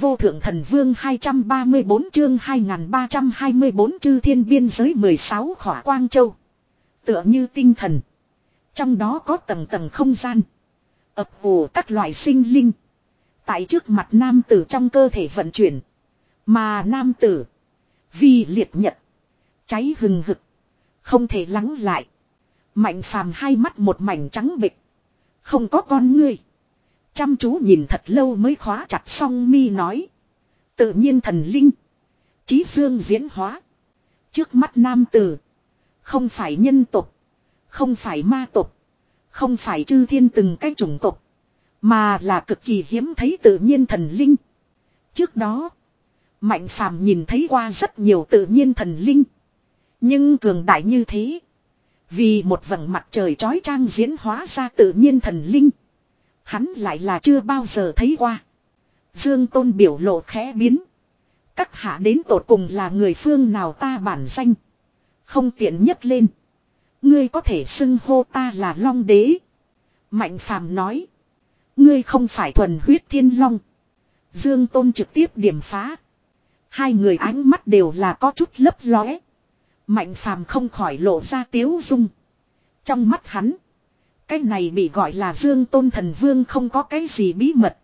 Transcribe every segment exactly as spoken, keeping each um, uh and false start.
vô thượng thần vương hai trăm ba mươi bốn chương hai nghìn ba trăm hai mươi bốn chư thiên biên giới mười sáu khỏa quang châu. Tựa như tinh thần. Trong đó có tầng tầng không gian. Ập ủ các loại sinh linh. Tại trước mặt nam tử trong cơ thể vận chuyển. Mà nam tử. Vì liệt nhật. Cháy hừng hực. Không thể lắng lại. Mạnh phàm hai mắt một mảnh trắng bệch. Không có con ngươi. Chăm chú nhìn thật lâu mới khóa chặt song mi nói. Tự nhiên thần linh. Chí dương diễn hóa. Trước mắt nam tử. Không phải nhân tộc. Không phải ma tộc. Không phải chư thiên từng cái chủng tộc. Mà là cực kỳ hiếm thấy tự nhiên thần linh. Trước đó. Mạnh phàm nhìn thấy qua rất nhiều tự nhiên thần linh. Nhưng cường đại như thế. Vì một vầng mặt trời chói chang diễn hóa ra tự nhiên thần linh. Hắn lại là chưa bao giờ thấy qua. Dương Tôn biểu lộ khẽ biến. Các hạ đến tột cùng là người phương nào ta bản danh. Không tiện nhất lên. Ngươi có thể xưng hô ta là Long Đế. Mạnh phàm nói. Ngươi không phải thuần huyết thiên long. Dương Tôn trực tiếp điểm phá. Hai người ánh mắt đều là có chút lấp lóe. Mạnh phàm không khỏi lộ ra tiếu dung. Trong mắt hắn. Cái này bị gọi là Dương Tôn thần vương không có cái gì bí mật.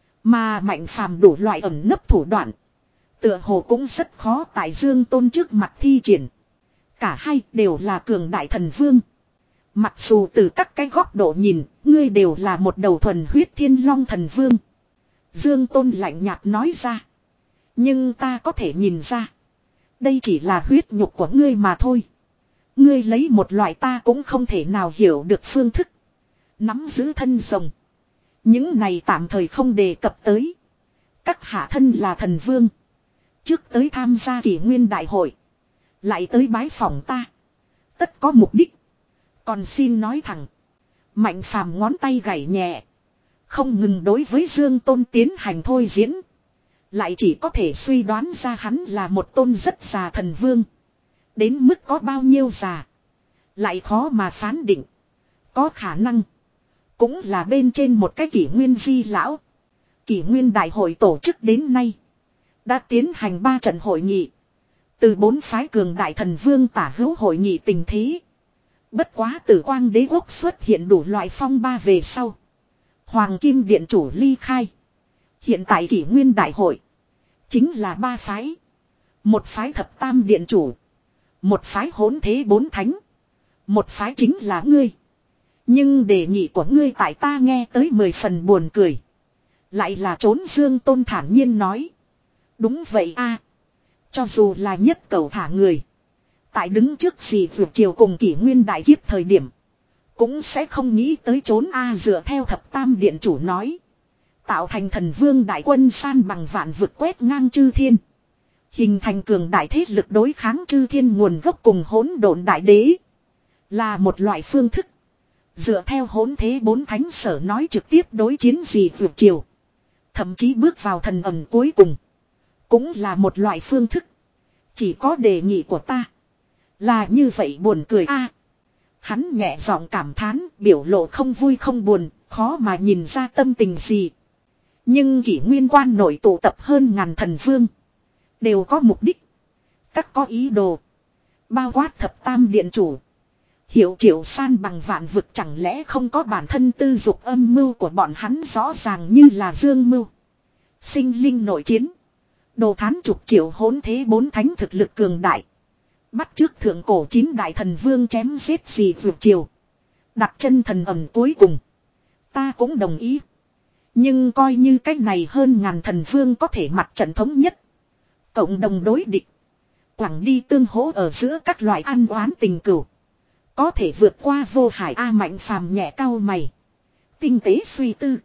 Mà mạnh phàm đủ loại ẩn nấp thủ đoạn. Tựa hồ cũng rất khó tại Dương Tôn trước mặt thi triển. Cả hai đều là cường đại thần vương. Mặc dù từ các cái góc độ nhìn, ngươi đều là một đầu thuần huyết thiên long thần vương. Dương Tôn lạnh nhạt nói ra. Nhưng ta có thể nhìn ra. Đây chỉ là huyết nhục của ngươi mà thôi. Ngươi lấy một loại ta cũng không thể nào hiểu được phương thức. Nắm giữ thân rồng. Những này tạm thời không đề cập tới. Các hạ thân là thần vương. Trước tới tham gia kỷ nguyên đại hội. Lại tới bái phỏng ta. Tất có mục đích. Còn xin nói thẳng. Mạnh phàm ngón tay gảy nhẹ. Không ngừng đối với Dương Tôn tiến hành thôi diễn. Lại chỉ có thể suy đoán ra hắn là một tôn rất già thần vương. Đến mức có bao nhiêu già. Lại khó mà phán định. Có khả năng. Cũng là bên trên một cái kỷ nguyên di lão. Kỷ nguyên đại hội tổ chức đến nay. Đã tiến hành ba trận hội nghị. Từ bốn phái cường đại thần vương tả hữu hội nghị tình thế. Bất quá tử quang đế quốc xuất hiện đủ loại phong ba về sau. Hoàng Kim Điện chủ ly khai. Hiện tại kỷ nguyên đại hội. Chính là ba phái. Một phái thập tam điện chủ. Một phái hỗn thế bốn thánh. Một phái chính là ngươi. Nhưng đề nghị của ngươi tại ta nghe tới mười phần buồn cười. Lại là trốn Dương Tôn thản nhiên nói. Đúng vậy a. Cho dù là nhất cầu thả người. Tại đứng trước gì vượt chiều cùng kỷ nguyên đại kiếp thời điểm. Cũng sẽ không nghĩ tới trốn a dựa theo thập tam điện chủ nói. Tạo thành thần vương đại quân san bằng vạn vực quét ngang chư thiên. Hình thành cường đại thế lực đối kháng chư thiên nguồn gốc cùng hỗn độn đại đế. Là một loại phương thức. Dựa theo hỗn thế bốn thánh sở nói trực tiếp đối chiến gì vượt chiều. Thậm chí bước vào thần ẩn cuối cùng. Cũng là một loại phương thức. Chỉ có đề nghị của ta. Là như vậy buồn cười a. Hắn nhẹ giọng cảm thán, biểu lộ không vui không buồn, khó mà nhìn ra tâm tình gì. Nhưng kỷ nguyên quan nội tụ tập hơn ngàn thần vương. Đều có mục đích. Các có ý đồ. Bao quát thập tam điện chủ. Hiệu triệu san bằng vạn vực chẳng lẽ không có bản thân tư dục âm mưu của bọn hắn rõ ràng như là dương mưu. Sinh linh nội chiến. Đồ thán chục triệu hỗn thế bốn thánh thực lực cường đại. Bắt trước thượng cổ chín đại thần vương chém giết gì vượt chiều. Đặt chân thần ẩm cuối cùng. Ta cũng đồng ý. Nhưng coi như cách này hơn ngàn thần vương có thể mặt trận thống nhất. Cộng đồng đối địch. Quảng đi tương hỗ ở giữa các loại ăn oán tình cửu. Có thể vượt qua vô hải A Mạnh phàm nhẹ cao mày. Tinh tế suy tư.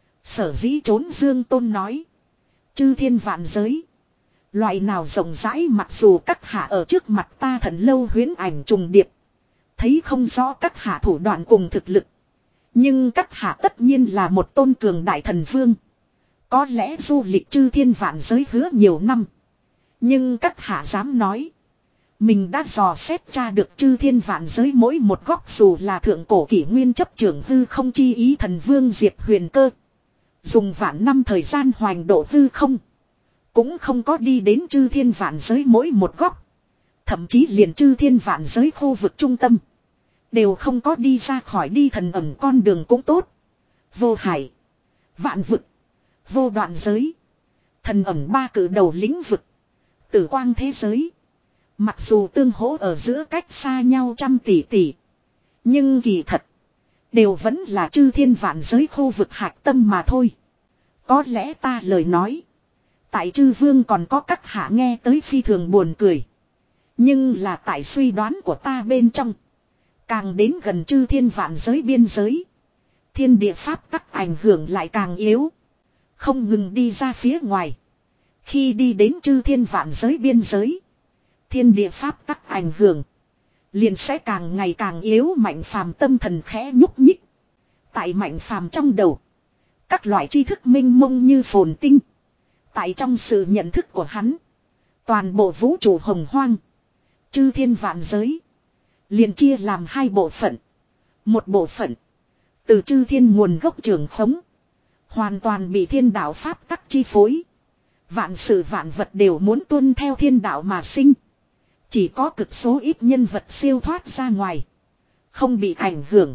Sở dĩ trốn Dương Tôn nói. Chư thiên vạn giới. Loại nào rộng rãi mặc dù các hạ ở trước mặt ta thần lâu huyễn ảnh trùng điệp. Thấy không rõ các hạ thủ đoạn cùng thực lực. Nhưng các hạ tất nhiên là một tôn cường đại thần vương. Có lẽ du lịch chư thiên vạn giới hứa nhiều năm. Nhưng các hạ dám nói. Mình đã dò xét tra được chư thiên vạn giới mỗi một góc dù là thượng cổ kỷ nguyên chấp trưởng hư không chi ý thần vương Diệp Huyền Cơ. Dùng vạn năm thời gian hoành độ hư không. Cũng không có đi đến chư thiên vạn giới mỗi một góc. Thậm chí liền chư thiên vạn giới khu vực trung tâm. Đều không có đi ra khỏi đi thần ẩm con đường cũng tốt. Vô hải. Vạn vực. Vô đoạn giới. Thần ẩm ba cử đầu lĩnh vực. Tử quang thế giới. Mặc dù tương hỗ ở giữa cách xa nhau trăm tỷ tỷ. Nhưng kỳ thật. Đều vẫn là chư thiên vạn giới khu vực hạch tâm mà thôi. Có lẽ ta lời nói. Tại chư vương còn có các hạ nghe tới phi thường buồn cười. Nhưng là tại suy đoán của ta bên trong. Càng đến gần chư thiên vạn giới biên giới. Thiên địa pháp tắc ảnh hưởng lại càng yếu. Không ngừng đi ra phía ngoài. Khi đi đến chư thiên vạn giới biên giới. Thiên địa pháp tắc ảnh hưởng. Liền sẽ càng ngày càng yếu mạnh phàm tâm thần khẽ nhúc nhích. Tại mạnh phàm trong đầu. Các loại tri thức minh mông như phồn tinh. Tại trong sự nhận thức của hắn. Toàn bộ vũ trụ hồng hoang. Chư thiên vạn giới. Liền chia làm hai bộ phận. Một bộ phận. Từ chư thiên nguồn gốc trường khống. Hoàn toàn bị thiên đạo pháp tắc chi phối. Vạn sự vạn vật đều muốn tuân theo thiên đạo mà sinh. Chỉ có cực số ít nhân vật siêu thoát ra ngoài. Không bị ảnh hưởng.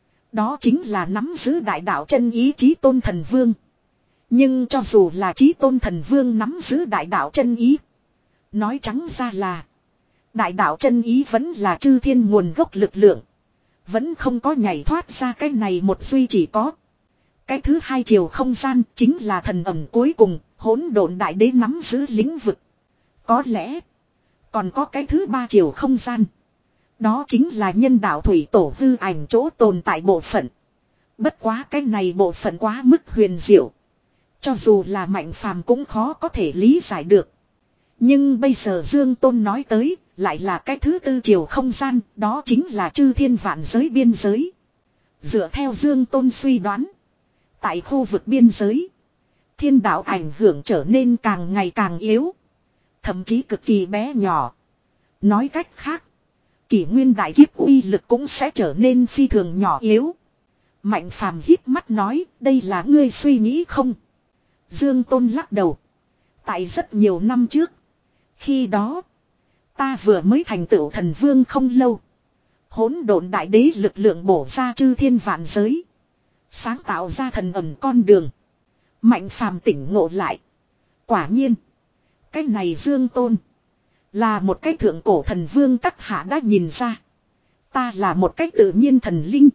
Đó chính là nắm giữ đại đạo chân ý chí tôn thần vương. Nhưng cho dù là chí tôn thần vương nắm giữ đại đạo chân ý. Nói trắng ra là. Đại đạo chân ý vẫn là chư thiên nguồn gốc lực lượng. Vẫn không có nhảy thoát ra cái này một duy chỉ có. Cái thứ hai chiều không gian chính là thần ẩm cuối cùng. Hỗn độn đại đế nắm giữ lĩnh vực. Có lẽ. Còn có cái thứ ba chiều không gian. Đó chính là nhân đạo thủy tổ hư ảnh chỗ tồn tại bộ phận. Bất quá cái này bộ phận quá mức huyền diệu. Cho dù là mạnh phàm cũng khó có thể lý giải được. Nhưng bây giờ Dương Tôn nói tới, lại là cái thứ tư chiều không gian, đó chính là chư thiên vạn giới biên giới. Dựa theo Dương Tôn suy đoán, tại khu vực biên giới, thiên đạo ảnh hưởng trở nên càng ngày càng yếu. Thậm chí cực kỳ bé nhỏ. Nói cách khác, kỷ nguyên đại kiếp uy lực cũng sẽ trở nên phi thường nhỏ yếu. Mạnh phàm híp mắt nói, đây là ngươi suy nghĩ không? Dương Tôn lắc đầu. Tại rất nhiều năm trước. Khi đó. Ta vừa mới thành tựu thần vương không lâu. Hỗn độn đại đế lực lượng bổ ra chư thiên vạn giới. Sáng tạo ra thần ẩm con đường. Mạnh phàm tỉnh ngộ lại. Quả nhiên. Cái này Dương Tôn. Là một cái thượng cổ thần vương các hạ đã nhìn ra. Ta là một cách tự nhiên thần linh.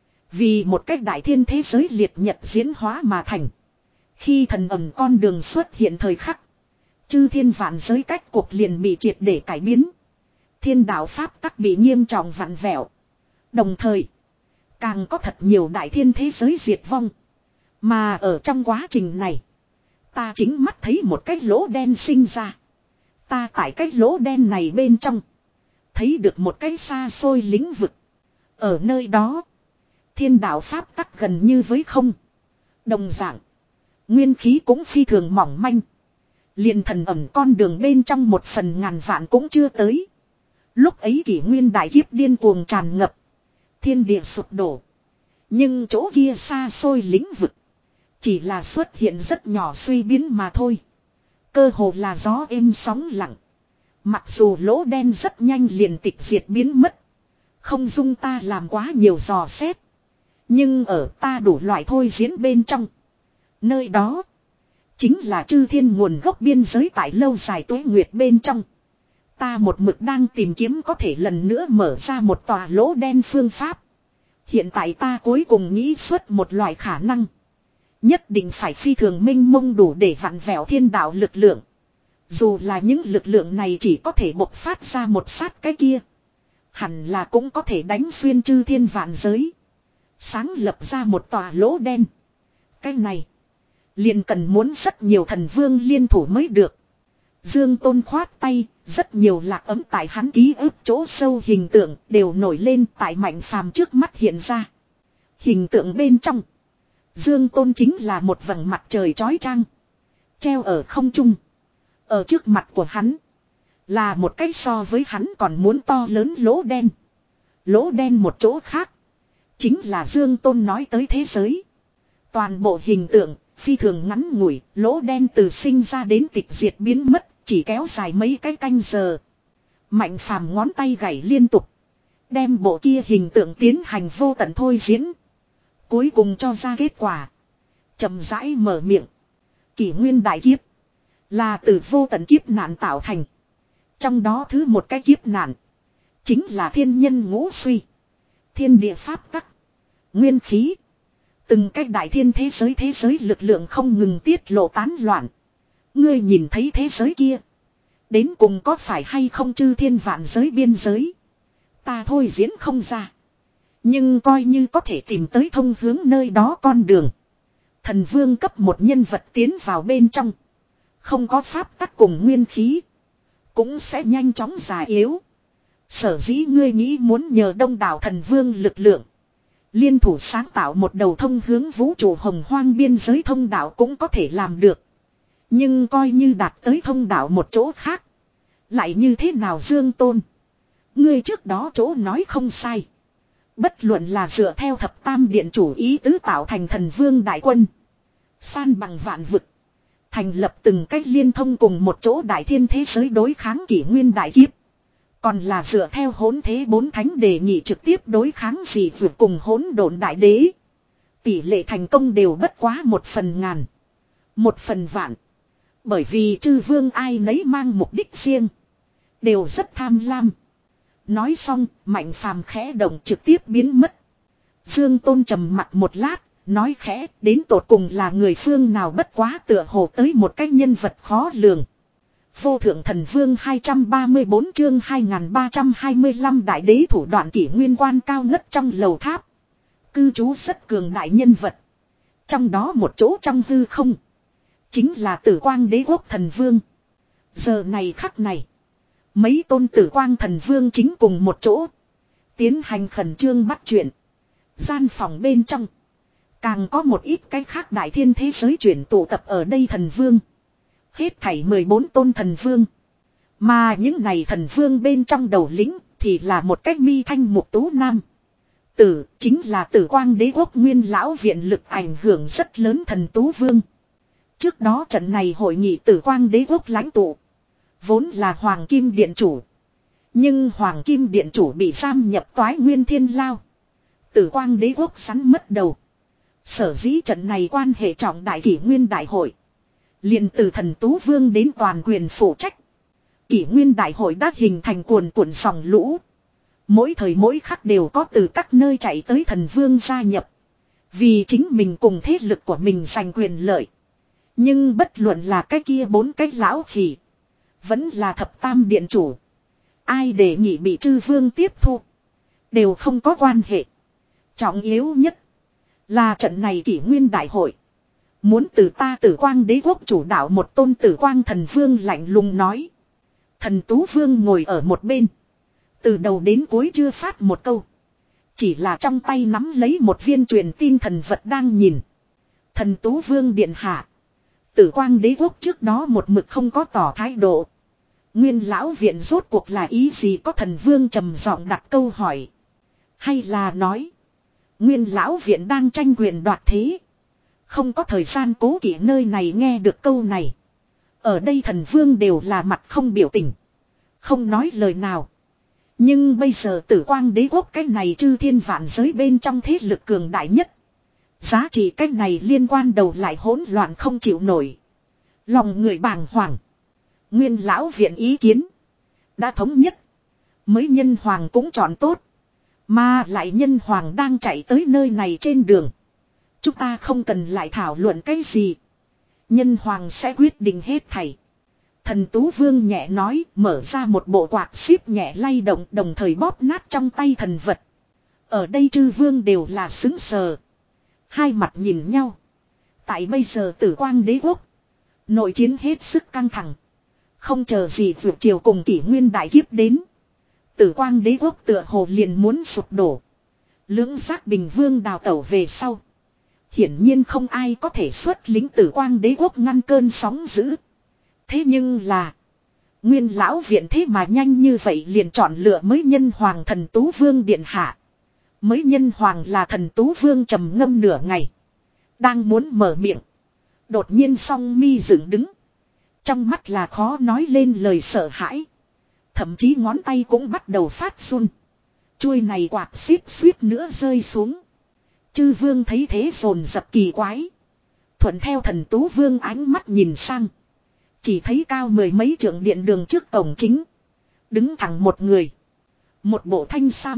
Vì một cách đại thiên thế giới liệt nhật diễn hóa mà thành. Khi thần ẩm con đường xuất hiện thời khắc. Chư thiên vạn giới cách cuộc liền bị triệt để cải biến. Thiên đạo pháp tắc bị nghiêm trọng vặn vẹo. Đồng thời. Càng có thật nhiều đại thiên thế giới diệt vong. Mà ở trong quá trình này. Ta chính mắt thấy một cái lỗ đen sinh ra. Ta tại cái lỗ đen này bên trong. Thấy được một cái xa xôi lĩnh vực. Ở nơi đó. Thiên đạo pháp tắc gần như với không. Đồng dạng. Nguyên khí cũng phi thường mỏng manh. Liền thần ẩm con đường bên trong một phần ngàn vạn cũng chưa tới. Lúc ấy kỷ nguyên đại kiếp điên cuồng tràn ngập. Thiên địa sụp đổ. Nhưng chỗ kia xa xôi lĩnh vực. Chỉ là xuất hiện rất nhỏ suy biến mà thôi. Cơ hồ là gió êm sóng lặng. Mặc dù lỗ đen rất nhanh liền tịch diệt biến mất. Không dung ta làm quá nhiều dò xét. Nhưng ở ta đủ loại thôi diễn bên trong. Nơi đó. Chính là chư thiên nguồn gốc biên giới tại lâu dài tuế nguyệt bên trong. Ta một mực đang tìm kiếm có thể lần nữa mở ra một tòa lỗ đen phương pháp. Hiện tại ta cuối cùng nghĩ xuất một loại khả năng. Nhất định phải phi thường minh mông đủ để vặn vẹo thiên đạo lực lượng. Dù là những lực lượng này chỉ có thể bộc phát ra một sát cái kia. Hẳn là cũng có thể đánh xuyên chư thiên vạn giới. Sáng lập ra một tòa lỗ đen. Cái này. Liền cần muốn rất nhiều thần vương liên thủ mới được. Dương Tôn khoát tay. Rất nhiều lạc ấm tại hắn ký ức chỗ sâu hình tượng đều nổi lên tại mạnh phàm trước mắt hiện ra. Hình tượng bên trong. Dương Tôn chính là một vầng mặt trời chói chang. Treo ở không trung. Ở trước mặt của hắn. Là một cái so với hắn còn muốn to lớn lỗ đen. Lỗ đen một chỗ khác. Chính là Dương Tôn nói tới thế giới. Toàn bộ hình tượng Phi thường ngắn ngủi, lỗ đen từ sinh ra đến tịch diệt biến mất, chỉ kéo dài mấy cái canh giờ. Mạnh Phàm ngón tay gảy liên tục. Đem bộ kia hình tượng tiến hành vô tận thôi diễn. Cuối cùng cho ra kết quả. Chậm rãi mở miệng. Kỷ nguyên đại kiếp. Là từ vô tận kiếp nạn tạo thành. Trong đó thứ một cái kiếp nạn. Chính là thiên nhân ngũ suy. Thiên địa pháp tắc. Nguyên khí. Từng cái đại thiên thế giới thế giới lực lượng không ngừng tiết lộ tán loạn. Ngươi nhìn thấy thế giới kia. Đến cùng có phải hay không chư thiên vạn giới biên giới. Ta thôi diễn không ra. Nhưng coi như có thể tìm tới thông hướng nơi đó con đường. Thần vương cấp một nhân vật tiến vào bên trong. Không có pháp tắc cùng nguyên khí. Cũng sẽ nhanh chóng già yếu. Sở dĩ ngươi nghĩ muốn nhờ đông đảo thần vương lực lượng. Liên thủ sáng tạo một đầu thông hướng vũ trụ hồng hoang biên giới thông đạo cũng có thể làm được. Nhưng coi như đạt tới thông đạo một chỗ khác. Lại như thế nào Dương Tôn? Ngươi trước đó chỗ nói không sai. Bất luận là dựa theo thập tam điện chủ ý tứ tạo thành thần vương đại quân. San bằng vạn vực. Thành lập từng cách liên thông cùng một chỗ đại thiên thế giới đối kháng kỷ nguyên đại kiếp. Còn là dựa theo hỗn thế bốn thánh đề nghị trực tiếp đối kháng dị vượt cùng hỗn độn đại đế. Tỷ lệ thành công đều bất quá một phần ngàn. Một phần vạn. Bởi vì chư vương ai nấy mang mục đích riêng. Đều rất tham lam. Nói xong, Mạnh Phàm khẽ động trực tiếp biến mất. Dương Tôn trầm mặt một lát, nói khẽ, đến tột cùng là người phương nào bất quá tựa hồ tới một cái nhân vật khó lường. Vô thượng thần vương hai trăm ba mươi bốn chương hai nghìn ba trăm hai mươi lăm đại đế thủ đoạn kỷ nguyên quan cao ngất trong lầu tháp. Cư trú rất cường đại nhân vật. Trong đó một chỗ trong hư không. Chính là tử quang đế quốc thần vương. Giờ này khắc này. Mấy tôn tử quang thần vương chính cùng một chỗ. Tiến hành khẩn trương bắt chuyện. Gian phòng bên trong. Càng có một ít cái khác đại thiên thế giới chuyển tụ tập ở đây thần vương. Hết thảy mười bốn tôn thần vương. Mà những này thần vương bên trong đầu lĩnh thì là một cách mi thanh mục tú nam. Tử chính là tử quang đế quốc nguyên lão viện lực ảnh hưởng rất lớn thần tú vương. Trước đó trận này hội nghị tử quang đế quốc lãnh tụ. Vốn là Hoàng Kim Điện Chủ. Nhưng Hoàng Kim Điện Chủ bị giam nhập toái nguyên thiên lao. Tử quang đế quốc sắn mất đầu. Sở dĩ trận này quan hệ trọng đại kỷ nguyên đại hội. Liền từ thần tú vương đến toàn quyền phụ trách. Kỷ nguyên đại hội đã hình thành cuồn cuộn dòng lũ. Mỗi thời mỗi khắc đều có từ các nơi chạy tới thần vương gia nhập. Vì chính mình cùng thế lực của mình giành quyền lợi. Nhưng bất luận là cái kia bốn cái lão khỉ. Vẫn là thập tam điện chủ. Ai đề nghị bị chư vương tiếp thu. Đều không có quan hệ. Trọng yếu nhất. Là trận này kỷ nguyên đại hội. Muốn từ ta tử quang đế quốc chủ đạo một tôn tử quang thần vương lạnh lùng nói. Thần tú vương ngồi ở một bên. Từ đầu đến cuối chưa phát một câu. Chỉ là trong tay nắm lấy một viên truyền tin thần vật đang nhìn. Thần tú vương điện hạ. Tử quang đế quốc trước đó một mực không có tỏ thái độ. Nguyên lão viện rốt cuộc là ý gì có thần vương trầm giọng đặt câu hỏi. Hay là nói. Nguyên lão viện đang tranh quyền đoạt thế. Không có thời gian cố kỵ nơi này nghe được câu này. Ở đây thần vương đều là mặt không biểu tình. Không nói lời nào. Nhưng bây giờ tử quang đế quốc cái này chư thiên vạn giới bên trong thế lực cường đại nhất. Giá trị cái này liên quan đầu lại hỗn loạn không chịu nổi. Lòng người bàng hoàng. Nguyên lão viện ý kiến. Đã thống nhất. Mới nhân hoàng cũng chọn tốt. Mà lại nhân hoàng đang chạy tới nơi này trên đường. Chúng ta không cần lại thảo luận cái gì. Nhân hoàng sẽ quyết định hết thảy. Thần tú vương nhẹ nói, mở ra một bộ quạt xíp nhẹ lay động, đồng thời bóp nát trong tay thần vật. Ở đây chư vương đều là xứng sờ. Hai mặt nhìn nhau. Tại bây giờ tử quang đế quốc. Nội chiến hết sức căng thẳng. Không chờ gì vượt chiều cùng kỷ nguyên đại kiếp đến. Tử quang đế quốc tựa hồ liền muốn sụp đổ. Lưỡng giác bình vương đào tẩu về sau. Hiển nhiên không ai có thể xuất lính tử quang đế quốc ngăn cơn sóng dữ. Thế nhưng là. Nguyên lão viện thế mà nhanh như vậy liền chọn lựa mới nhân hoàng thần tú vương điện hạ. Mới nhân hoàng là thần tú vương trầm ngâm nửa ngày. Đang muốn mở miệng. Đột nhiên song mi dựng đứng. Trong mắt là khó nói lên lời sợ hãi. Thậm chí ngón tay cũng bắt đầu phát run. Chuôi này quạt xít suýt nữa rơi xuống. Chư vương thấy thế dồn dập kỳ quái. Thuận theo thần tú vương ánh mắt nhìn sang. Chỉ thấy cao mười mấy trượng điện đường trước cổng chính. Đứng thẳng một người. Một bộ thanh sam.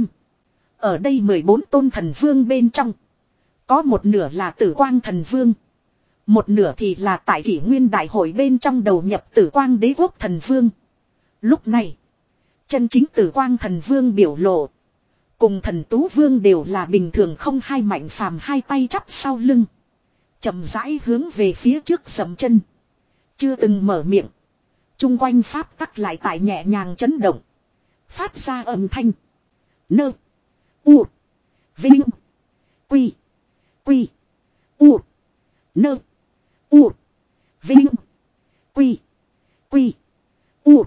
Ở đây mười bốn tôn thần vương bên trong. Có một nửa là tử quang thần vương. Một nửa thì là tại kỷ nguyên đại hội bên trong đầu nhập tử quang đế quốc thần vương. Lúc này. Chân chính tử quang thần vương biểu lộ. Cùng thần tú vương đều là bình thường không hai mạnh phàm hai tay chắp sau lưng. Chậm rãi hướng về phía trước dậm chân. Chưa từng mở miệng. Trung quanh pháp tắc lại tại nhẹ nhàng chấn động. Phát ra âm thanh. Nơ. U. Vinh. Quy. Quy. U. Nơ. U. Vinh. Quy. Quy. U.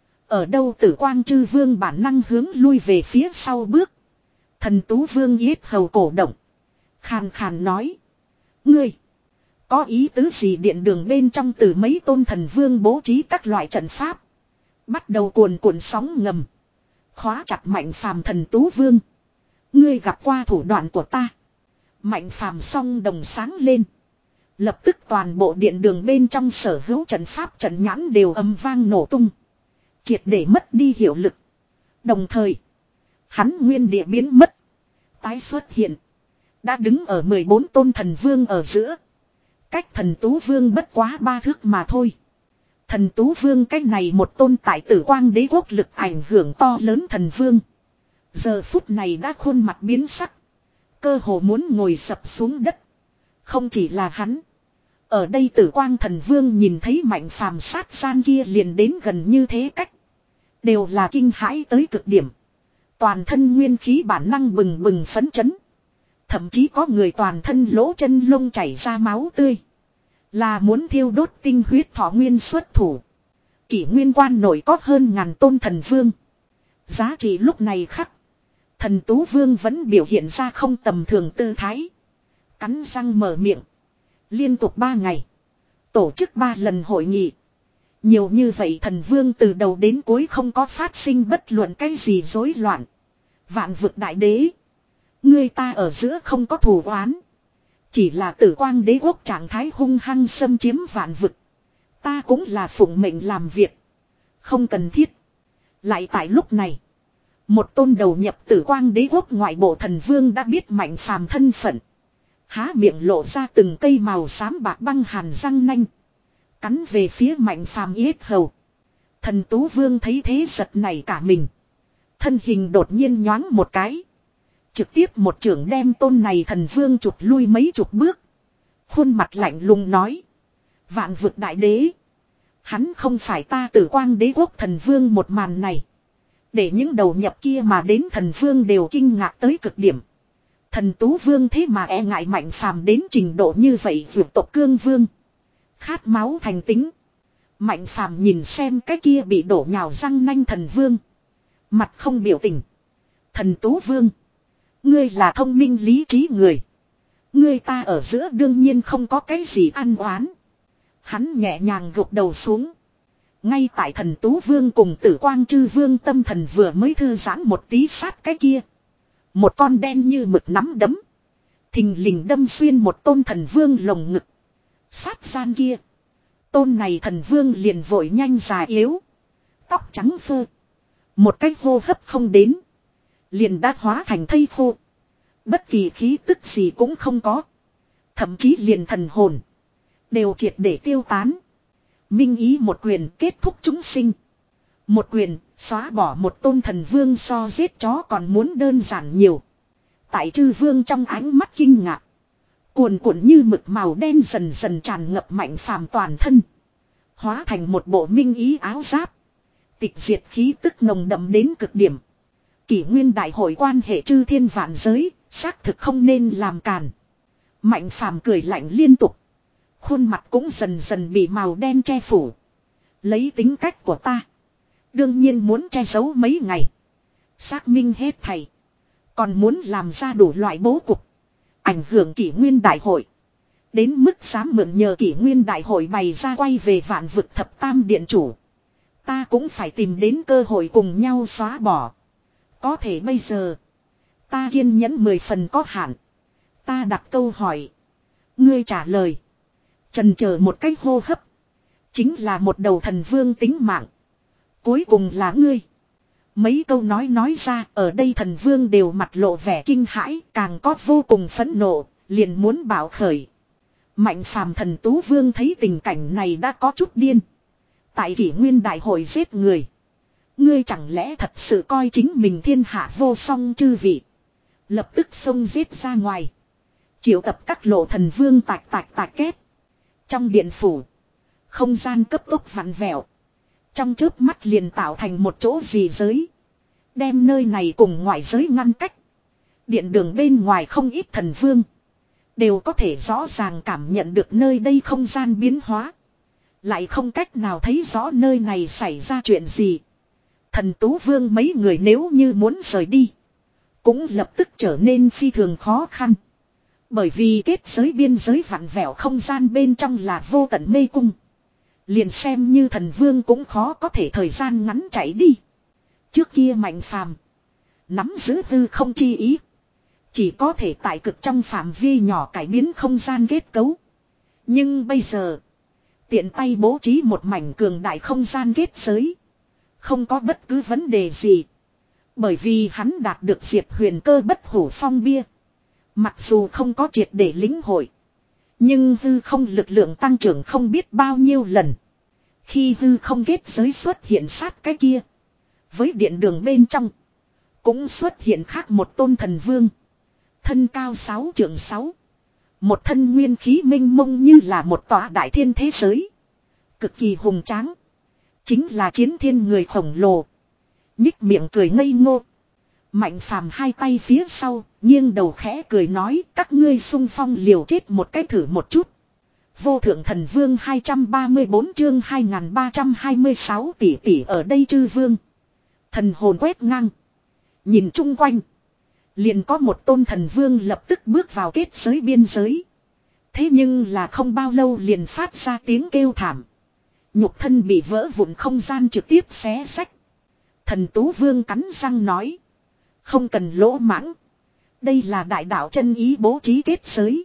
Ở đâu tử quang chư vương bản năng hướng lui về phía sau bước. Thần tú vương yết hầu cổ động. Khàn khàn nói. Ngươi. Có ý tứ gì điện đường bên trong từ mấy tôn thần vương bố trí các loại trận pháp. Bắt đầu cuồn cuộn sóng ngầm. Khóa chặt mạnh phàm thần tú vương. Ngươi gặp qua thủ đoạn của ta. Mạnh phàm song đồng sáng lên. Lập tức toàn bộ điện đường bên trong sở hữu trận pháp trận nhãn đều âm vang nổ tung. Triệt để mất đi hiệu lực. Đồng thời. Hắn nguyên địa biến mất. Tái xuất hiện. Đã đứng ở mười bốn tôn thần vương ở giữa. Cách thần tú vương bất quá ba thước mà thôi. Thần tú vương cách này một tôn tại tử quang đế quốc lực ảnh hưởng to lớn thần vương. Giờ phút này đã khuôn mặt biến sắc. Cơ hồ muốn ngồi sập xuống đất. Không chỉ là hắn. Ở đây tử quang thần vương nhìn thấy mạnh phàm sát gian kia liền đến gần như thế cách. Đều là kinh hãi tới cực điểm. Toàn thân nguyên khí bản năng bừng bừng phấn chấn. Thậm chí có người toàn thân lỗ chân lông chảy ra máu tươi. Là muốn thiêu đốt tinh huyết thọ nguyên xuất thủ. Kỷ nguyên quan nội có hơn ngàn tôn thần vương. Giá trị lúc này khắc. Thần tú vương vẫn biểu hiện ra không tầm thường tư thái. Cắn răng mở miệng. Liên tục ba ngày. Tổ chức ba lần hội nghị. Nhiều như vậy thần vương từ đầu đến cuối không có phát sinh bất luận cái gì rối loạn. Vạn vực đại đế. Người ta ở giữa không có thù oán. Chỉ là tử quang đế quốc trạng thái hung hăng xâm chiếm vạn vực. Ta cũng là phụng mệnh làm việc. Không cần thiết. Lại tại lúc này. Một tôn đầu nhập tử quang đế quốc ngoại bộ thần vương đã biết mạnh phàm thân phận. Há miệng lộ ra từng cây màu xám bạc băng hàn răng nanh. Cắn về phía mạnh phàm yết hầu. Thần tú vương thấy thế giật này cả mình. Thân hình đột nhiên nhoáng một cái. Trực tiếp một trưởng đem tôn này thần vương chụp lui mấy chục bước. Khuôn mặt lạnh lùng nói. Vạn vực đại đế. Hắn không phải ta tử quang đế quốc thần vương một màn này. Để những đầu nhập kia mà đến thần vương đều kinh ngạc tới cực điểm. Thần tú vương thế mà e ngại mạnh phàm đến trình độ như vậy vượt tộc cương vương. Khát máu thành tính. Mạnh phàm nhìn xem cái kia bị đổ nhào răng nanh thần vương. Mặt không biểu tình. Thần tú vương. Ngươi là thông minh lý trí người. Ngươi ta ở giữa đương nhiên không có cái gì ăn oán. Hắn nhẹ nhàng gục đầu xuống. Ngay tại thần tú vương cùng tử quang chư vương tâm thần vừa mới thư giãn một tí sát cái kia. Một con đen như mực nắm đấm. Thình lình đâm xuyên một tôn thần vương lồng ngực. Sát gian kia. Tôn này thần vương liền vội nhanh già yếu. Tóc trắng phơ. Một cái hô hấp không đến. Liền đã hóa thành thây khô. Bất kỳ khí tức gì cũng không có. Thậm chí liền thần hồn. Đều triệt để tiêu tán. Minh ý một quyền kết thúc chúng sinh. Một quyền xóa bỏ một tôn thần vương so giết chó còn muốn đơn giản nhiều. Tại chư vương trong ánh mắt kinh ngạc. Cuồn cuộn như mực màu đen dần dần tràn ngập mạnh phàm toàn thân. Hóa thành một bộ minh ý áo giáp. Tịch diệt khí tức nồng đậm đến cực điểm. Kỷ nguyên đại hội quan hệ chư thiên vạn giới, xác thực không nên làm càn. Mạnh phàm cười lạnh liên tục. Khuôn mặt cũng dần dần bị màu đen che phủ. Lấy tính cách của ta. Đương nhiên muốn che giấu mấy ngày. Xác minh hết thầy. Còn muốn làm ra đủ loại bố cục. Ảnh hưởng kỷ nguyên đại hội. Đến mức dám mượn nhờ kỷ nguyên đại hội bày ra quay về vạn vực thập tam điện chủ. Ta cũng phải tìm đến cơ hội cùng nhau xóa bỏ. Có thể bây giờ. Ta kiên nhẫn mười phần có hạn. Ta đặt câu hỏi. Ngươi trả lời. Chần chờ một cách hô hấp. Chính là một đầu thần vương tính mạng. Cuối cùng là ngươi. Mấy câu nói nói ra ở đây thần vương đều mặt lộ vẻ kinh hãi. Càng có vô cùng phẫn nộ. Liền muốn bảo khởi. Mạnh phàm thần tú vương thấy tình cảnh này đã có chút điên. Tại kỷ nguyên đại hội giết người. Ngươi chẳng lẽ thật sự coi chính mình thiên hạ vô song chư vị. Lập tức xông giết ra ngoài. Triệu tập các lộ thần vương tạch tạch tạch két. Trong điện phủ. Không gian cấp tốc vặn vẹo. Trong chớp mắt liền tạo thành một chỗ gì giới. Đem nơi này cùng ngoại giới ngăn cách. Điện đường bên ngoài không ít thần vương. Đều có thể rõ ràng cảm nhận được nơi đây không gian biến hóa. Lại không cách nào thấy rõ nơi này xảy ra chuyện gì. Thần tú vương mấy người nếu như muốn rời đi. Cũng lập tức trở nên phi thường khó khăn. Bởi vì kết giới biên giới vặn vẹo không gian bên trong là vô tận mê cung. Liền xem như thần vương cũng khó có thể thời gian ngắn chạy đi. Trước kia mạnh phàm. Nắm giữ tư không chi ý. Chỉ có thể tại cực trong phạm vi nhỏ cải biến không gian kết cấu. Nhưng bây giờ. Tiện tay bố trí một mảnh cường đại không gian kết giới. Không có bất cứ vấn đề gì. Bởi vì hắn đạt được Diệp Huyền cơ bất hủ phong bia. Mặc dù không có triệt để lĩnh hội. Nhưng hư không lực lượng tăng trưởng không biết bao nhiêu lần. Khi hư không kết giới xuất hiện sát cái kia. Với điện đường bên trong. Cũng xuất hiện khác một tôn thần vương. Thân cao sáu trượng sáu. Một thân nguyên khí minh mông như là một tòa đại thiên thế giới. Cực kỳ hùng tráng. Chính là chiến thiên người khổng lồ. Nhích miệng cười ngây ngô. Mạnh phàm hai tay phía sau, nghiêng đầu khẽ cười nói các ngươi xung phong liều chết một cái thử một chút. Vô thượng thần vương hai trăm ba mươi bốn chương hai nghìn ba trăm hai mươi sáu tỷ tỷ ở đây chư vương. Thần hồn quét ngang. Nhìn chung quanh. Liền có một tôn thần vương lập tức bước vào kết giới biên giới. Thế nhưng là không bao lâu liền phát ra tiếng kêu thảm. Nhục thân bị vỡ vụn không gian trực tiếp xé xách. Thần tú vương cắn răng nói. Không cần lỗ mãng. Đây là đại đạo chân ý bố trí kết giới.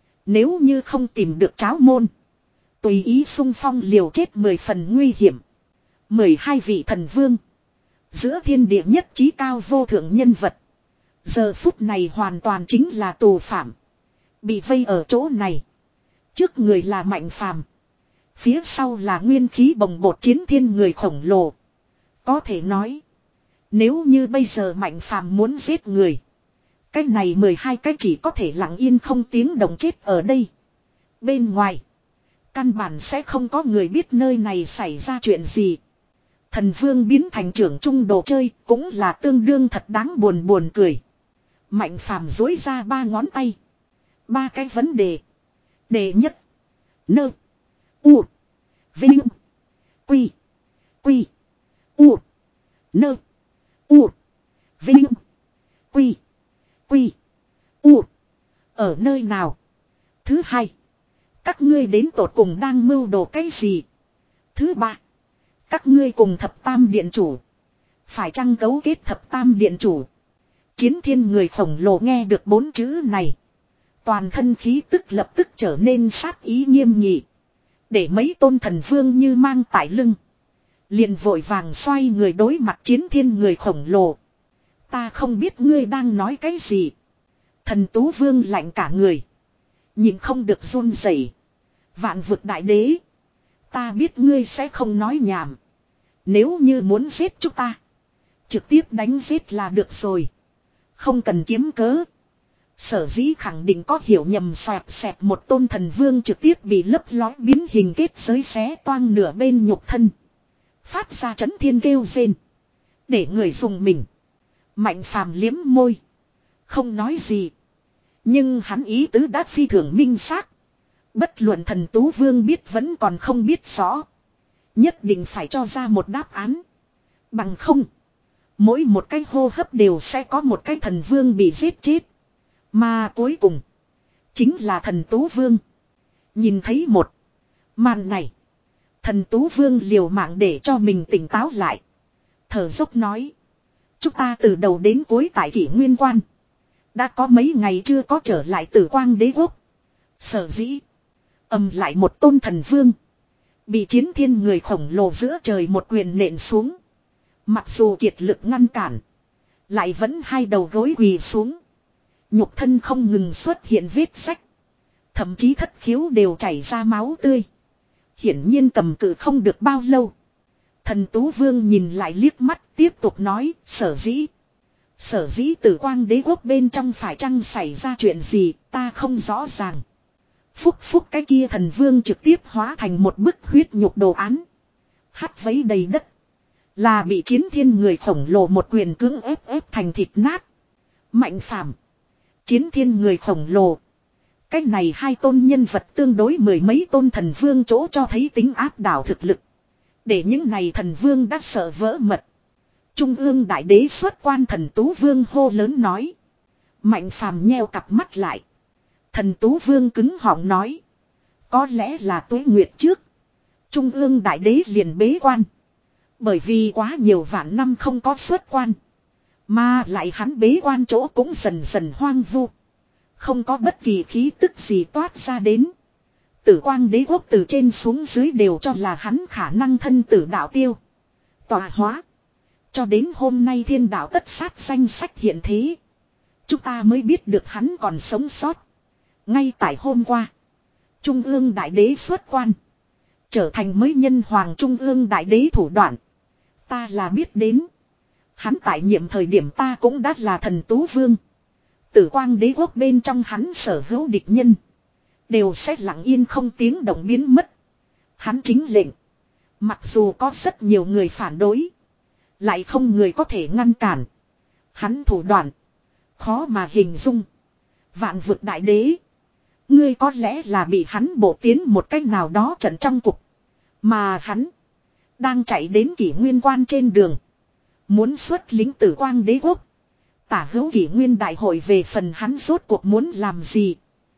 Nếu như không tìm được cháo môn. Tùy ý xung phong liều chết mười phần nguy hiểm. Mười hai vị thần vương. Giữa thiên địa nhất trí cao vô thượng nhân vật. Giờ phút này hoàn toàn chính là tù phạm. Bị vây ở chỗ này. Trước người là mạnh phàm. Phía sau là nguyên khí bồng bột chiến thiên người khổng lồ. Có thể nói. Nếu như bây giờ mạnh phàm muốn giết người. Cái này mười hai cái chỉ có thể lặng yên không tiếng động chết ở đây. Bên ngoài. Căn bản sẽ không có người biết nơi này xảy ra chuyện gì. Thần vương biến thành trưởng trung đồ chơi cũng là tương đương thật đáng buồn buồn cười. Mạnh phàm dối ra ba ngón tay. Ba cái vấn đề. Đề nhất. Nơ. U. Vinh. Quy. Quy. U. Nơ. U. Vinh. Quy. Quy. U. Ở nơi nào? Thứ hai. Các ngươi đến tột cùng đang mưu đồ cái gì? Thứ ba. Các ngươi cùng thập tam điện chủ. Phải chăng cấu kết thập tam điện chủ? Chiến thiên người khổng lồ nghe được bốn chữ này. Toàn thân khí tức lập tức trở nên sát ý nghiêm nghị. Để mấy tôn thần vương như mang tại lưng. Liền vội vàng xoay người đối mặt chiến thiên người khổng lồ. Ta không biết ngươi đang nói cái gì. Thần tú vương lạnh cả người. Nhìn không được run rẩy. Vạn vực đại đế. Ta biết ngươi sẽ không nói nhảm. Nếu như muốn giết chúng ta. Trực tiếp đánh giết là được rồi. Không cần kiếm cớ. Sở dĩ khẳng định có hiểu nhầm xoẹt xẹt một tôn thần vương trực tiếp bị lấp lói biến hình kết giới xé toang nửa bên nhục thân. Phát ra chấn thiên kêu rên. Để người dùng mình. Mạnh phàm liếm môi. Không nói gì. Nhưng hắn ý tứ đã phi thường minh xác. Bất luận thần tú vương biết vẫn còn không biết rõ. Nhất định phải cho ra một đáp án. Bằng không. Mỗi một cái hô hấp đều sẽ có một cái thần vương bị giết chết. Mà cuối cùng. Chính là thần tú vương. Nhìn thấy một màn này. Thần Tú Vương liều mạng để cho mình tỉnh táo lại. Thở dốc nói. Chúng ta từ đầu đến cuối tại Kỷ Nguyên Quan. Đã có mấy ngày chưa có trở lại Tử Quang Đế Quốc. Sở dĩ. Ầm lại một tôn thần vương. Bị chiến thiên người khổng lồ giữa trời một quyền nện xuống. Mặc dù kiệt lực ngăn cản. Lại vẫn hai đầu gối quỳ xuống. Nhục thân không ngừng xuất hiện vết sách. Thậm chí thất khiếu đều chảy ra máu tươi. Hiển nhiên cầm cự không được bao lâu. Thần Tú Vương nhìn lại liếc mắt tiếp tục nói sở dĩ. Sở dĩ Tử Quang Đế Quốc bên trong phải chăng xảy ra chuyện gì ta không rõ ràng. Phúc phúc cái kia thần vương trực tiếp hóa thành một bức huyết nhục đồ án. Hắt vấy đầy đất. Là bị chiến thiên người khổng lồ một quyền cưỡng ép ép thành thịt nát. Mạnh phàm. Chiến thiên người khổng lồ. Cách này hai tôn nhân vật tương đối mười mấy tôn thần vương chỗ cho thấy tính áp đảo thực lực. Để những này thần vương đã sợ vỡ mật. Trung ương đại đế xuất quan thần Tú Vương hô lớn nói. Mạnh phàm nheo cặp mắt lại. Thần Tú Vương cứng họng nói. Có lẽ là tuế nguyệt trước. Trung ương đại đế liền bế quan. Bởi vì quá nhiều vạn năm không có xuất quan. Mà lại hắn bế quan chỗ cũng dần dần hoang vu. Không có bất kỳ khí tức gì toát ra đến. Tử Quang Đế Quốc từ trên xuống dưới đều cho là hắn khả năng thân tử đạo tiêu. Tọa hóa. Cho đến hôm nay thiên đạo tất sát danh sách hiện thế. Chúng ta mới biết được hắn còn sống sót. Ngay tại hôm qua. Trung ương đại đế xuất quan. Trở thành mới nhân hoàng trung ương đại đế thủ đoạn. Ta là biết đến. Hắn tại nhiệm thời điểm ta cũng đã là thần Tú Vương. Tử Quang Đế Quốc bên trong hắn sở hữu địch nhân. Đều sẽ lặng yên không tiếng động biến mất. Hắn chính lệnh. Mặc dù có rất nhiều người phản đối. Lại không người có thể ngăn cản. Hắn thủ đoạn. Khó mà hình dung. Vạn vực đại đế. Ngươi có lẽ là bị hắn bổ tiến một cách nào đó trận trong cục. Mà hắn. Đang chạy đến Kỷ Nguyên Quan trên đường. Muốn xuất lính Tử Quang Đế Quốc. Tả hữu Kỷ Nguyên đại hội về phần hắn rốt cuộc muốn làm gì.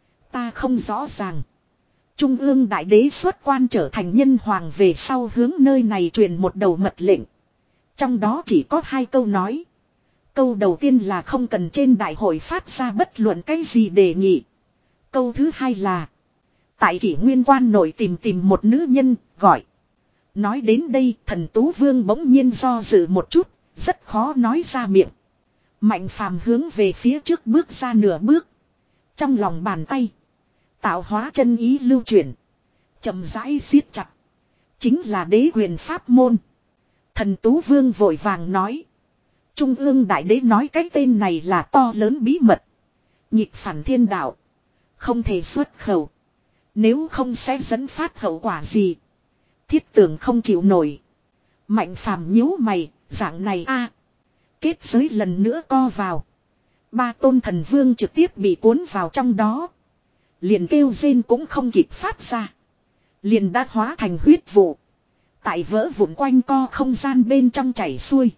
Ta không rõ ràng. Trung ương đại đế xuất quan trở thành nhân hoàng về sau hướng nơi này truyền một đầu mật lệnh. Trong đó chỉ có hai câu nói. Câu đầu tiên là không cần trên đại hội phát ra bất luận cái gì đề nghị. Câu thứ hai là. Tại Kỷ Nguyên Quan nội tìm tìm một nữ nhân, gọi. Nói đến đây thần Tú Vương bỗng nhiên do dự một chút, rất khó nói ra miệng. Mạnh phàm hướng về phía trước bước ra nửa bước. Trong lòng bàn tay. Tạo hóa chân ý lưu chuyển. Chậm rãi siết chặt. Chính là đế quyền pháp môn. Thần Tú Vương vội vàng nói. Trung ương đại đế nói cái tên này là to lớn bí mật. Nhịp phản thiên đạo. Không thể xuất khẩu. Nếu không sẽ dẫn phát hậu quả gì. Thiết tưởng không chịu nổi. Mạnh phàm nhíu mày. Dạng này a Kết giới lần nữa co vào. Ba tôn thần vương trực tiếp bị cuốn vào trong đó. Liền kêu rên cũng không kịp phát ra. Liền đã hóa thành huyết vụ. Tại vỡ vụn quanh co không gian bên trong chảy xuôi.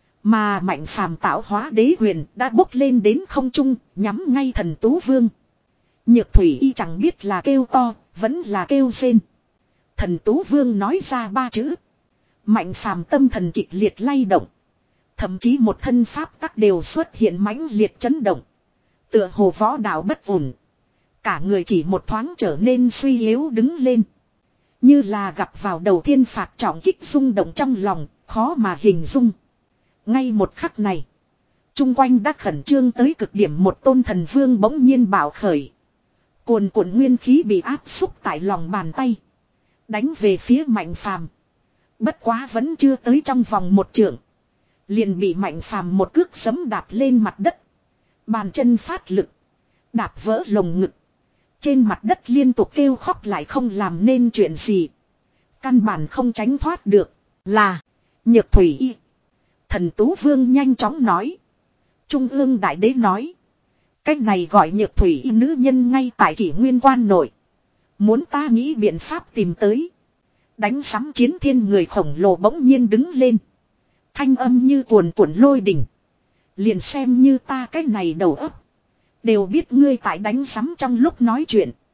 Mà mạnh phàm tạo hóa đế huyền đã bốc lên đến không trung, nhắm ngay thần Tú Vương. Nhược thủy y chẳng biết là kêu to, vẫn là kêu rên. Thần Tú Vương nói ra ba chữ. Mạnh phàm tâm thần kịch liệt lay động. Thậm chí một thân pháp tắc đều xuất hiện mãnh liệt chấn động. Tựa hồ võ đạo bất ổn. Cả người chỉ một thoáng trở nên suy yếu đứng lên. Như là gặp vào đầu thiên phạt trọng kích rung động trong lòng, khó mà hình dung. Ngay một khắc này. Trung quanh đã khẩn trương tới cực điểm một tôn thần vương bỗng nhiên bạo khởi. Cuồn cuộn nguyên khí bị áp xúc tại lòng bàn tay. Đánh về phía mạnh phàm. Bất quá vẫn chưa tới trong vòng một trượng. Liền bị mạnh phàm một cước giẫm đạp lên mặt đất. Bàn chân phát lực. Đạp vỡ lồng ngực. Trên mặt đất liên tục kêu khóc lại không làm nên chuyện gì. Căn bản không tránh thoát được. Là. Nhược thủy y. Thần Tú Vương nhanh chóng nói. Trung ương đại đế nói. Cách này gọi nhược thủy y nữ nhân ngay tại Kỷ Nguyên Quan nội. Muốn ta nghĩ biện pháp tìm tới. Đánh sắm chiến thiên người khổng lồ bỗng nhiên đứng lên. Thanh âm như cuồn cuộn lôi đỉnh. Liền xem như ta cách này đầu óc. Đều biết ngươi tại đánh sắm trong lúc nói chuyện.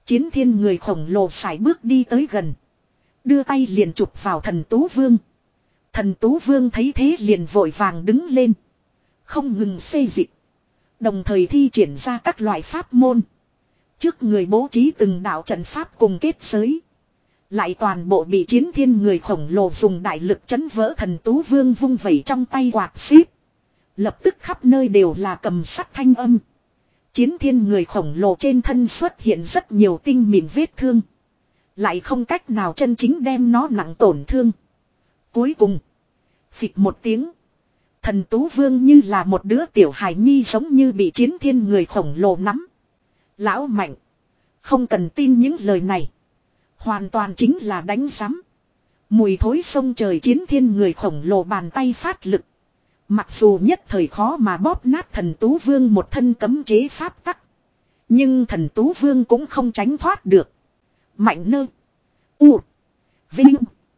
Chiến thiên người khổng lồ sải bước đi tới gần. Đưa tay liền chụp vào thần Tú Vương. Thần Tú Vương thấy thế liền vội vàng đứng lên. Không ngừng xây dịch. Đồng thời thi triển ra các loại pháp môn. Trước người bố trí từng đạo trận pháp cùng kết giới. Lại toàn bộ bị chiến thiên người khổng lồ dùng đại lực chấn vỡ. Thần Tú Vương vung vẩy trong tay quạt xíp. Lập tức khắp nơi đều là cầm sắt thanh âm. Chiến thiên người khổng lồ trên thân xuất hiện rất nhiều tinh mịn vết thương. Lại không cách nào chân chính đem nó nặng tổn thương. Cuối cùng. Phịch một tiếng. Thần Tú Vương như là một đứa tiểu hài nhi giống như bị chiến thiên người khổng lồ nắm. Lão mạnh. Không cần tin những lời này. Hoàn toàn chính là đánh giám. Mùi thối sông trời chiến thiên người khổng lồ bàn tay phát lực. Mặc dù nhất thời khó mà bóp nát thần Tú Vương một thân cấm chế pháp tắc. Nhưng thần Tú Vương cũng không tránh thoát được. Mạnh nơ. U. Vinh.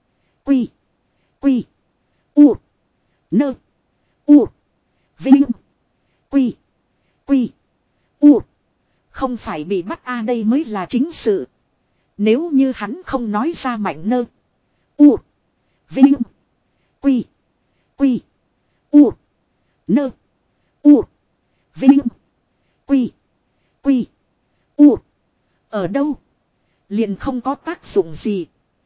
Quy. Quy. U. Nơ. U. Vinh. Quy. Quy. U. Không phải bị bắt a đây mới là chính sự. Nếu như hắn không nói ra mạnh nơ. U. Vinh. Quy. Quy. U. Nơ. U. Vinh. Quy. Quy. U. Ở đâu? Liền không có tác dụng gì.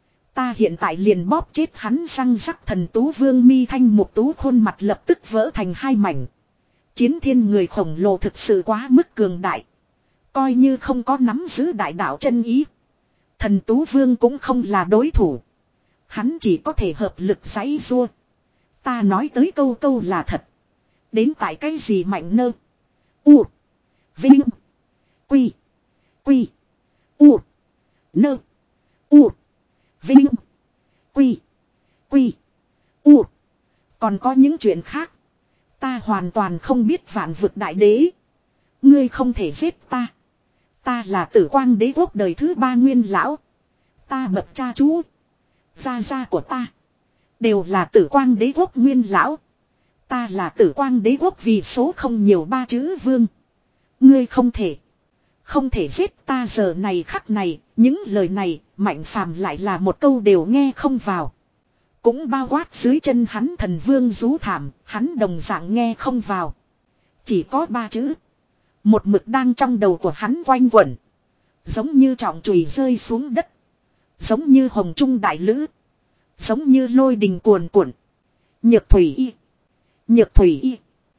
Ta hiện tại liền bóp chết hắn răng rắc. Thần Tú Vương mi thanh mục tú khuôn mặt lập tức vỡ thành hai mảnh. Chiến thiên người khổng lồ thực sự quá mức cường đại. Coi như không có nắm giữ đại đạo chân ý. Thần Tú Vương cũng không là đối thủ. Hắn chỉ có thể hợp lực giãy giụa. Ta nói tới câu câu là thật. Đến tại cái gì mạnh nơ. U. Vinh. Quy. Quy. U. Nơ. U. Vinh. Quy. Quy. U. Còn có những chuyện khác. Ta hoàn toàn không biết vạn vực đại đế. Ngươi không thể giết ta. Ta là Tử Quang Đế quốc đời thứ ba nguyên lão. Ta bậc cha chú. Gia gia của ta. Đều là Tử Quang Đế quốc nguyên lão. Ta là Tử Quang Đế quốc vì số không nhiều ba chữ vương. Ngươi không thể. Không thể giết ta giờ này khắc này. Những lời này Mạnh Phàm lại là một câu đều nghe không vào. Cũng bao quát dưới chân hắn thần vương rú thảm. Hắn đồng dạng nghe không vào. Chỉ có ba chữ. Một mực đang trong đầu của hắn quanh quẩn. Giống như trọng chùy rơi xuống đất. Giống như hồng trung đại lữ. Giống như lôi đình cuồn cuộn. Nhược thủy y. Nhược thủy y.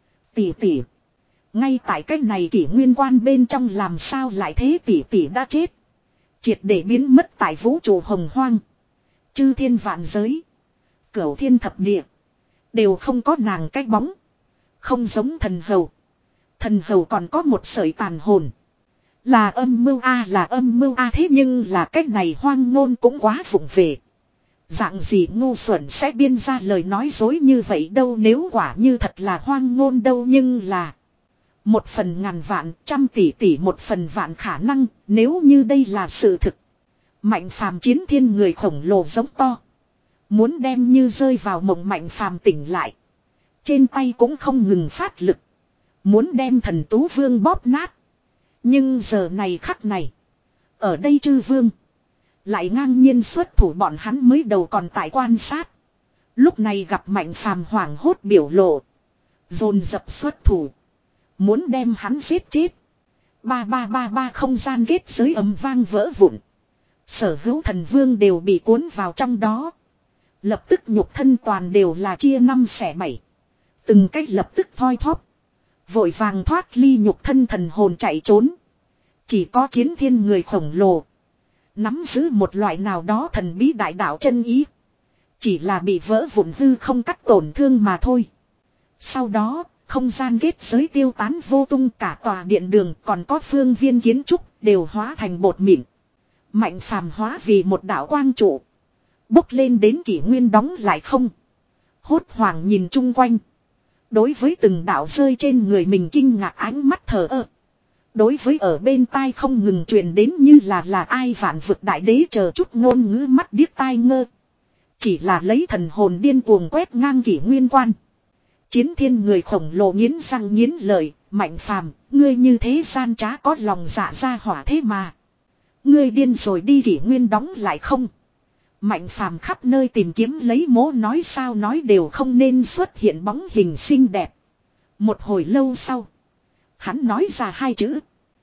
Tỷ tỷ. Ngay tại cái này kỷ nguyên quan bên trong làm sao lại thế tỷ tỷ đã chết. Triệt để biến mất tại vũ trụ hồng hoang. Chư thiên vạn giới. Cửu thiên thập địa. Đều không có nàng cái bóng. Không giống thần hầu. Thần hầu còn có một sợi tàn hồn. Là âm mưu a là âm mưu a thế nhưng là cách này hoang ngôn cũng quá vụng về. Dạng gì ngu xuẩn sẽ biên ra lời nói dối như vậy đâu nếu quả như thật là hoang ngôn đâu nhưng là. Một phần ngàn vạn, trăm tỷ tỷ một phần vạn khả năng, nếu như đây là sự thực. Mạnh Phàm chiến thiên người khổng lồ giống to. Muốn đem như rơi vào mộng Mạnh Phàm tỉnh lại. Trên tay cũng không ngừng phát lực. Muốn đem thần Tú Vương bóp nát. Nhưng giờ này khắc này. Ở đây chư vương. Lại ngang nhiên xuất thủ bọn hắn mới đầu còn tại quan sát. Lúc này gặp Mạnh Phàm hoảng hốt biểu lộ. Dồn dập xuất thủ. Muốn đem hắn giết chết. Ba ba ba ba không gian kết giới ầm vang vỡ vụn. Sở hữu thần vương đều bị cuốn vào trong đó. Lập tức nhục thân toàn đều là chia năm xẻ bảy. Từng cách lập tức thoi thóp. Vội vàng thoát ly nhục thân thần hồn chạy trốn. Chỉ có chiến thiên người khổng lồ. Nắm giữ một loại nào đó thần bí đại đạo chân ý. Chỉ là bị vỡ vụn hư không cắt tổn thương mà thôi. Sau đó, không gian kết giới tiêu tán vô tung cả tòa điện đường còn có phương viên kiến trúc đều hóa thành bột mịn. Mạnh Phàm hóa vì một đạo quang trụ. Bốc lên đến kỷ nguyên đóng lại không. Hốt hoảng nhìn chung quanh. Đối với từng đạo rơi trên người mình kinh ngạc ánh mắt thờ ơ. Đối với ở bên tai không ngừng truyền đến như là là ai vạn vực đại đế chờ chút ngôn ngữ mắt điếc tai ngơ. Chỉ là lấy thần hồn điên cuồng quét ngang kỷ nguyên quan. Chiến thiên người khổng lồ nghiến răng nghiến lợi, Mạnh Phàm, ngươi như thế gian trá có lòng dạ ra hỏa thế mà. Ngươi điên rồi đi, Kỷ Nguyên đóng lại không? Mạnh Phàm khắp nơi tìm kiếm lấy mố nói sao nói đều không nên xuất hiện bóng hình xinh đẹp. Một hồi lâu sau. Hắn nói ra hai chữ.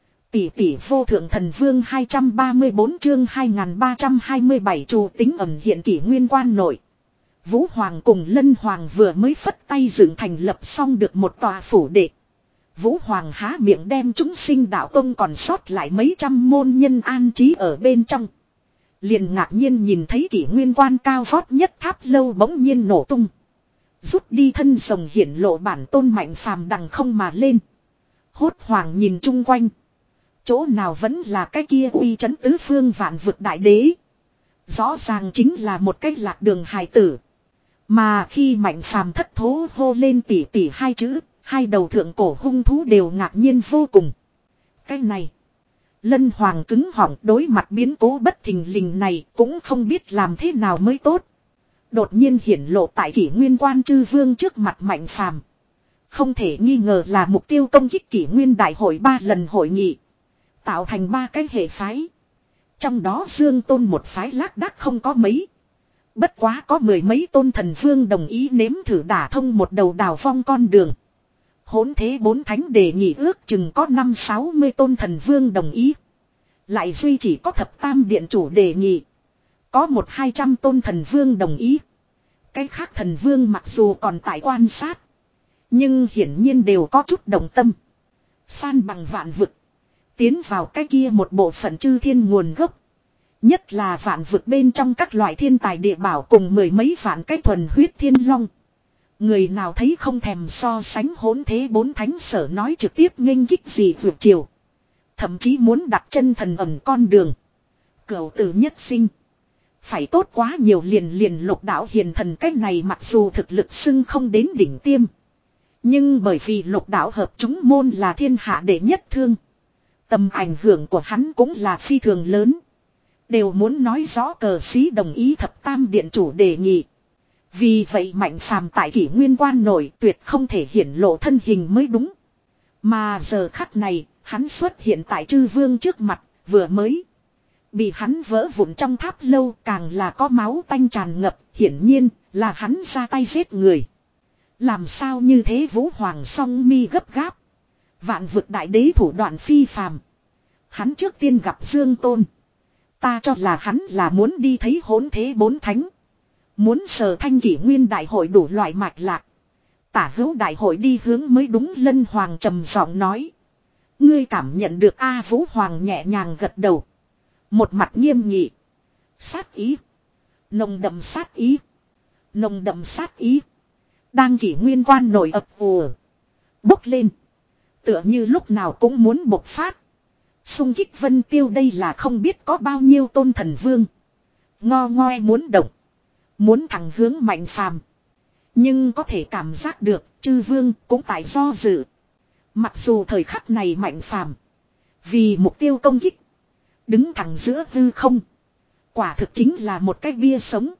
Tỷ tỷ vô thượng thần vương hai trăm ba mươi bốn chương hai nghìn ba trăm hai mươi bảy chủ tính ẩn hiện Kỷ Nguyên quan nội. Vũ Hoàng cùng Lân Hoàng vừa mới phất tay dựng thành lập xong được một tòa phủ đệ. Vũ Hoàng há miệng đem chúng sinh đạo tông còn sót lại mấy trăm môn nhân an trí ở bên trong. Liền ngạc nhiên nhìn thấy Kỷ Nguyên quan cao vót nhất tháp lâu bỗng nhiên nổ tung. Rút đi thân rồng hiển lộ bản tôn Mạnh Phàm đằng không mà lên. Hốt Hoàng nhìn chung quanh. Chỗ nào vẫn là cái kia uy chấn tứ phương vạn vực đại đế. Rõ ràng chính là một cái lạc đường hài tử. Mà khi Mạnh Phàm thất thố hô lên tỷ tỷ hai chữ, hai đầu thượng cổ hung thú đều ngạc nhiên vô cùng. Cái này. Lân Hoàng cứng họng đối mặt biến cố bất thình lình này cũng không biết làm thế nào mới tốt. Đột nhiên hiển lộ tại Kỷ Nguyên quan chư vương trước mặt Mạnh Phàm. Không thể nghi ngờ là mục tiêu công kích Kỷ Nguyên đại hội ba lần hội nghị. Tạo thành ba cái hệ phái. Trong đó Dương Tôn một phái lác đác không có mấy. Bất quá có mười mấy tôn thần vương đồng ý nếm thử đả thông một đầu đào phong con đường. Hỗn thế bốn thánh đề nghị ước chừng có năm sáu mươi tôn thần vương đồng ý. Lại duy chỉ có thập tam điện chủ đề nghị. Có một hai trăm tôn thần vương đồng ý. Cái khác thần vương mặc dù còn tại quan sát. Nhưng hiển nhiên đều có chút đồng tâm. San bằng vạn vực. Tiến vào cái kia một bộ phận chư thiên nguồn gốc. Nhất là vạn vực bên trong các loại thiên tài địa bảo cùng mười mấy vạn cái thuần huyết thiên long. Người nào thấy không thèm so sánh hỗn thế bốn thánh sở nói trực tiếp nghênh kích gì vượt chiều. Thậm chí muốn đặt chân thần ẩn con đường. Cửu tử nhất sinh. Phải tốt quá nhiều liền liền lục đạo hiền thần cách này mặc dù thực lực xưng không đến đỉnh tiêm. Nhưng bởi vì lục đạo hợp chúng môn là thiên hạ đệ nhất thương. Tầm ảnh hưởng của hắn cũng là phi thường lớn. Đều muốn nói rõ cờ sĩ đồng ý thập tam điện chủ đề nghị. Vì vậy Mạnh Phàm tại Kỷ Nguyên quan nội tuyệt không thể hiển lộ thân hình mới đúng. Mà giờ khắc này, hắn xuất hiện tại chư vương trước mặt, vừa mới. Bị hắn vỡ vụn trong tháp lâu càng là có máu tanh tràn ngập, hiển nhiên là hắn ra tay giết người. Làm sao như thế Vũ Hoàng song mi gấp gáp. Vạn vực đại đế thủ đoạn phi phàm. Hắn trước tiên gặp Dương Tôn. Ta cho là hắn là muốn đi thấy hỗn thế bốn thánh. Muốn sờ thanh Kỷ Nguyên đại hội đủ loại mạch lạc. Tả hữu đại hội đi hướng mới đúng. Lân Hoàng trầm giọng nói. Ngươi cảm nhận được A Vũ Hoàng nhẹ nhàng gật đầu. Một mặt nghiêm nghị. Sát ý. Nồng đậm sát ý. Nồng đậm sát ý. Đang Kỷ Nguyên quan nổi ập ùa. Bốc lên. Tựa như lúc nào cũng muốn bộc phát. Xung kích Vân Tiêu đây là không biết có bao nhiêu tôn thần vương. Ngo ngoe muốn động. Muốn thẳng hướng Mạnh Phàm. Nhưng có thể cảm giác được chư vương cũng tại do dự. Mặc dù thời khắc này Mạnh Phàm vì mục tiêu công kích. Đứng thẳng giữa hư không. Quả thực chính là một cái bia sống.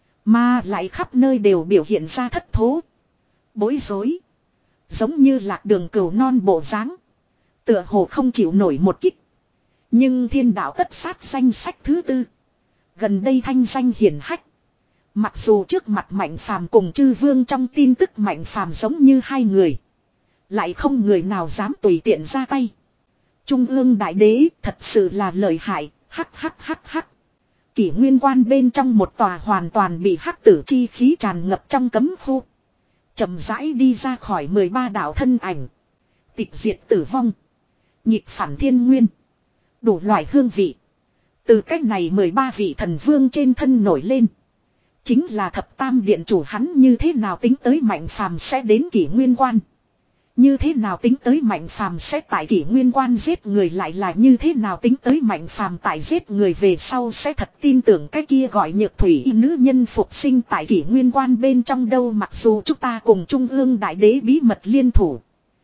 Mà lại khắp nơi đều biểu hiện ra thất thố. Bối rối. Giống như lạc đường cừu non bộ dáng. Tựa hồ không chịu nổi một kích. Nhưng thiên đạo tất sát danh sách thứ tư. Gần đây thanh danh hiển hách. Mặc dù trước mặt Mạnh Phàm cùng chư vương trong tin tức Mạnh Phàm giống như hai người. Lại không người nào dám tùy tiện ra tay. Trung ương đại đế thật sự là lợi hại. Hắc hắc hắc hắc. Kỷ Nguyên quan bên trong một tòa hoàn toàn bị hắc tử chi khí tràn ngập trong cấm khu. Chậm rãi đi ra khỏi mười ba đạo thân ảnh. Tịch diệt tử vong. Nhịp phản thiên nguyên. Đủ loại hương vị. Từ cách này mười ba vị thần vương trên thân nổi lên. Chính là thập tam điện chủ hắn như thế nào tính tới Mạnh Phàm sẽ đến Kỷ Nguyên quan. Như thế nào tính tới Mạnh Phàm sẽ tại Kỷ Nguyên quan giết người lại là như thế nào tính tới Mạnh Phàm tại giết người về sau sẽ thật tin tưởng cái kia gọi nhược thủy nữ nhân phục sinh tại Kỷ Nguyên quan bên trong đâu mặc dù chúng ta cùng Trung ương đại đế bí mật liên thủ.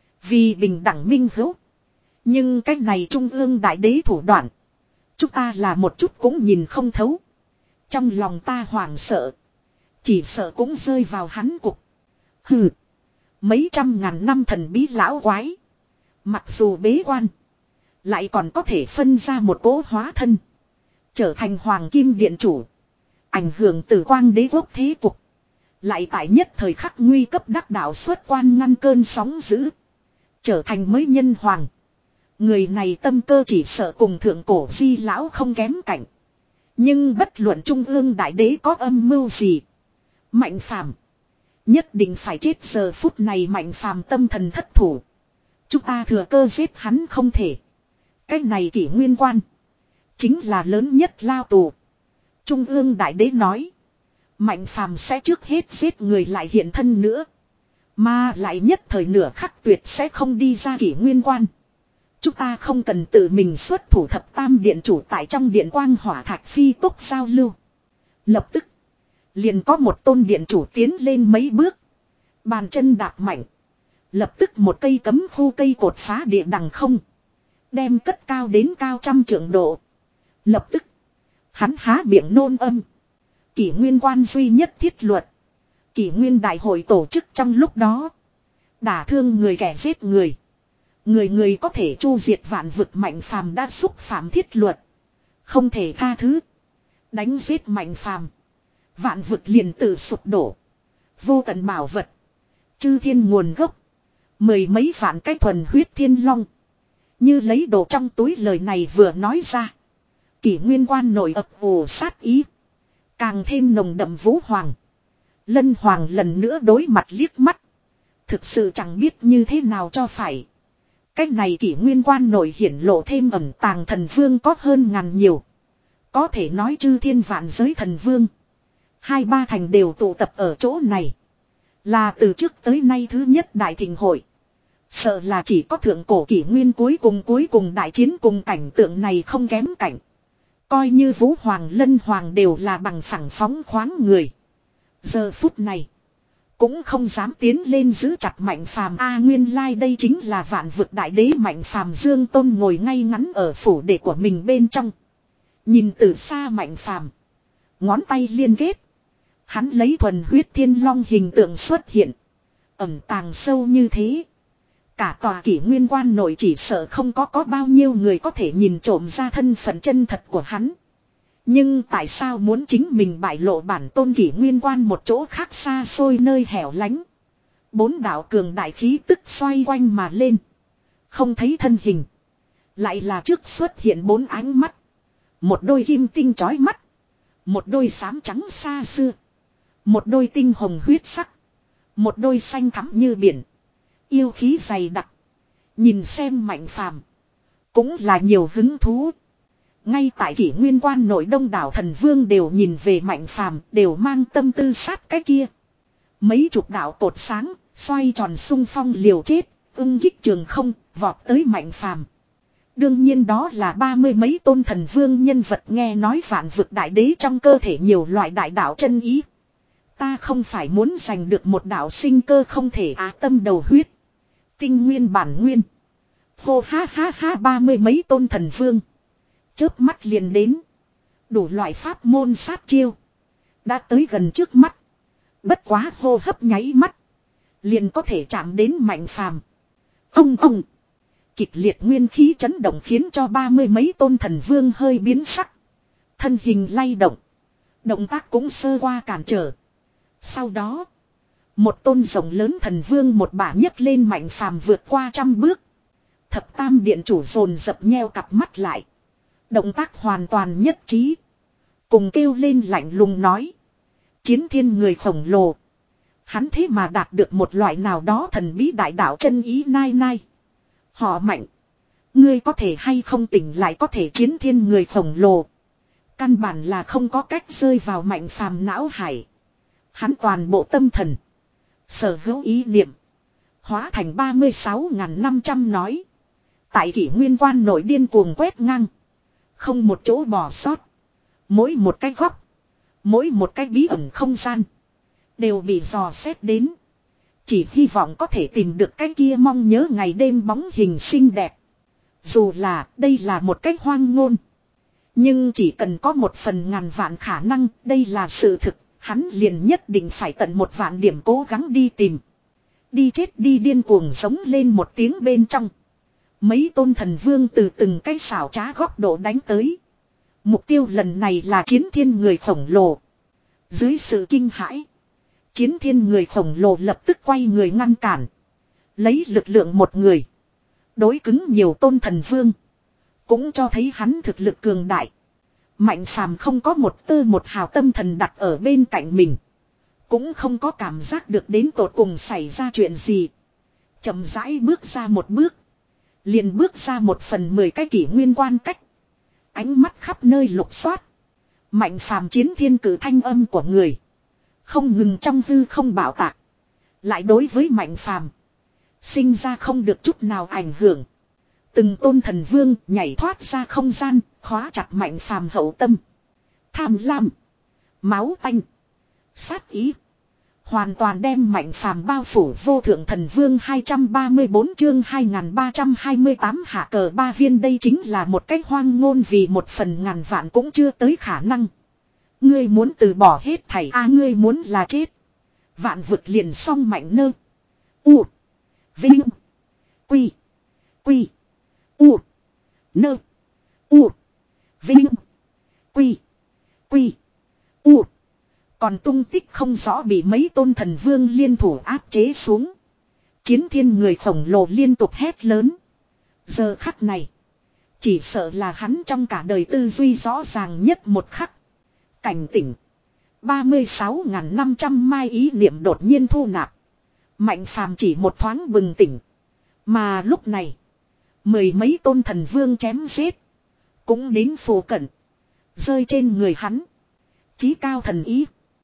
Vì bình đẳng minh hữu. Nhưng cái này Trung ương đại đế thủ đoạn. Chúng ta là một chút cũng nhìn không thấu. Trong lòng ta hoảng sợ. Chỉ sợ cũng rơi vào hắn cục. Hừ. Mấy trăm ngàn năm thần bí lão quái. Mặc dù bế quan. Lại còn có thể phân ra một cỗ hóa thân. Trở thành hoàng kim điện chủ. Ảnh hưởng từ quang đế quốc thế cục. Lại tại nhất thời khắc nguy cấp đắc đạo xuất quan ngăn cơn sóng dữ. Trở thành mới nhân hoàng. Người này tâm cơ chỉ sợ cùng thượng cổ di lão không kém cạnh. Nhưng bất luận trung ương đại đế có âm mưu gì. Mạnh phàm. Nhất định phải chết giờ phút này mạnh phàm tâm thần thất thủ. Chúng ta thừa cơ giết hắn không thể. Cái này kỷ nguyên quan. Chính là lớn nhất lao tù. Trung ương đại đế nói. Mạnh phàm sẽ trước hết giết người lại hiện thân nữa. Mà lại nhất thời nửa khắc tuyệt sẽ không đi ra kỷ nguyên quan. Chúng ta không cần tự mình xuất thủ thập tam điện chủ tại trong điện quang hỏa thạch phi tốc giao lưu. Lập tức. Liền có một tôn điện chủ tiến lên mấy bước. Bàn chân đạp mạnh. Lập tức một cây cấm khu cây cột phá địa đằng không. Đem cất cao đến cao trăm trượng độ. Lập tức. Hắn há miệng nôn âm. Kỷ nguyên quan duy nhất thiết luật. Kỷ nguyên đại hội tổ chức trong lúc đó. Đả thương người kẻ giết người. Người người có thể chu diệt vạn vực mạnh phàm đã xúc phạm thiết luật. Không thể tha thứ. Đánh giết mạnh phàm. Vạn vực liền tự sụp đổ. Vô tận bảo vật. Chư thiên nguồn gốc. Mười mấy vạn cái thuần huyết thiên long. Như lấy đồ trong túi lời này vừa nói ra. Kỷ nguyên quan nổi ập ồ sát ý. Càng thêm nồng đậm vũ hoàng. Lân hoàng lần nữa đối mặt liếc mắt. Thực sự chẳng biết như thế nào cho phải. Cách này kỷ nguyên quan nổi hiển lộ thêm ẩn tàng thần vương có hơn ngàn nhiều. Có thể nói chư thiên vạn giới thần vương. Hai ba thành đều tụ tập ở chỗ này. Là từ trước tới nay thứ nhất đại thịnh hội. Sợ là chỉ có thượng cổ kỷ nguyên cuối cùng cuối cùng đại chiến cùng cảnh tượng này không kém cảnh. Coi như Vũ Hoàng Lân Hoàng đều là bằng phẳng phóng khoáng người. Giờ phút này. Cũng không dám tiến lên giữ chặt Mạnh Phàm a nguyên lai like đây chính là vạn vực đại đế Mạnh Phàm Dương Tôn ngồi ngay ngắn ở phủ đệ của mình bên trong. Nhìn từ xa Mạnh Phàm. Ngón tay liên kết. Hắn lấy thuần huyết thiên long hình tượng xuất hiện. Ẩn tàng sâu như thế. Cả tòa kỷ nguyên quan nội chỉ sợ không có có bao nhiêu người có thể nhìn trộm ra thân phận chân thật của hắn. Nhưng tại sao muốn chính mình bại lộ bản tôn kỷ nguyên quan một chỗ khác xa xôi nơi hẻo lánh. Bốn đạo cường đại khí tức xoay quanh mà lên. Không thấy thân hình. Lại là trước xuất hiện bốn ánh mắt. Một đôi kim tinh chói mắt. Một đôi xám trắng xa xưa. Một đôi tinh hồng huyết sắc. Một đôi xanh thắm như biển. Yêu khí dày đặc. Nhìn xem Mạnh Phàm cũng là nhiều hứng thú. Ngay tại kỷ nguyên quan nội đông đảo thần vương đều nhìn về Mạnh Phàm đều mang tâm tư sát cái kia. Mấy chục đạo cột sáng, xoay tròn xung phong liều chết, ưng kích trường không, vọt tới Mạnh Phàm. Đương nhiên đó là ba mươi mấy tôn thần vương nhân vật nghe nói vạn vực đại đế trong cơ thể nhiều loại đại đạo chân ý. Ta không phải muốn giành được một đạo sinh cơ không thể á tâm đầu huyết. Tinh nguyên bản nguyên. Hô ha ha ha ba mươi mấy tôn thần vương. Chớp mắt liền đến. Đủ loại pháp môn sát chiêu. Đã tới gần trước mắt. Bất quá hô hấp nháy mắt. Liền có thể chạm đến Mạnh Phàm. Ông ông. Kịch liệt nguyên khí chấn động khiến cho ba mươi mấy tôn thần vương hơi biến sắc. Thân hình lay động. Động tác cũng sơ qua cản trở. Sau đó. Một tôn rồng lớn thần vương một bả nhấc lên Mạnh Phàm vượt qua trăm bước. Thập tam điện chủ dồn dập nheo cặp mắt lại. Động tác hoàn toàn nhất trí. Cùng kêu lên lạnh lùng nói. Chiến thiên người khổng lồ. Hắn thế mà đạt được một loại nào đó thần bí đại đạo chân ý nai nai. Họ Mạnh. Ngươi có thể hay không tỉnh lại có thể chiến thiên người khổng lồ. Căn bản là không có cách rơi vào Mạnh Phàm não hải. Hắn toàn bộ tâm thần. Sở hữu ý niệm. Hóa thành ba mươi sáu nghìn năm trăm nói. Tại kỷ nguyên quan nội điên cuồng quét ngang. Không một chỗ bỏ sót. Mỗi một cái góc. Mỗi một cái bí ẩn không gian. Đều bị dò xét đến. Chỉ hy vọng có thể tìm được cái kia mong nhớ ngày đêm bóng hình xinh đẹp. Dù là đây là một cái hoang ngôn. Nhưng chỉ cần có một phần ngàn vạn khả năng đây là sự thực. Hắn liền nhất định phải tận một vạn điểm cố gắng đi tìm. Đi chết đi điên cuồng sống lên một tiếng bên trong. Mấy tôn thần vương từ từng cái xảo trá góc độ đánh tới. Mục tiêu lần này là chiến thiên người khổng lồ. Dưới sự kinh hãi, chiến thiên người khổng lồ lập tức quay người ngăn cản. Lấy lực lượng một người đối cứng nhiều tôn thần vương, cũng cho thấy hắn thực lực cường đại. Mạnh phàm không có một tơ một hào tâm thần đặt ở bên cạnh mình, cũng không có cảm giác được đến tột cùng xảy ra chuyện gì. Chậm rãi bước ra một bước, liền bước ra một phần mười cái kỷ nguyên quan cách. Ánh mắt khắp nơi lục soát. Mạnh phàm chiến thiên cử thanh âm của người không ngừng trong hư không bảo tạc, lại đối với mạnh phàm sinh ra không được chút nào ảnh hưởng. Từng tôn thần vương nhảy thoát ra không gian, khóa chặt mạnh phàm hậu tâm. Tham lam, máu tanh, sát ý, hoàn toàn đem mạnh phàm bao phủ. Vô thượng thần vương hai trăm ba mươi bốn chương hai nghìn ba trăm hai mươi tám hạ cờ ba viên. Đây chính là một cách hoang ngôn, vì một phần ngàn vạn cũng chưa tới khả năng. Ngươi muốn từ bỏ hết thảy a, à, ngươi muốn là chết. Vạn vực liền xong mạnh nơ. U. Vinh. Quy. Quy. U. Nơ. U. Vinh. Quy. Quy. U. Còn tung tích không rõ bị mấy tôn thần vương liên thủ áp chế xuống. Chiến thiên người khổng lồ liên tục hét lớn. Giờ khắc này, chỉ sợ là hắn trong cả đời tư duy rõ ràng nhất một khắc. Cảnh tỉnh. ba mươi sáu nghìn năm trăm mai ý niệm đột nhiên thu nạp. Mạnh phàm chỉ một thoáng bừng tỉnh. Mà lúc này, mười mấy tôn thần vương chém giết cũng đến phù cận, rơi trên người hắn. Chí cao thần ý.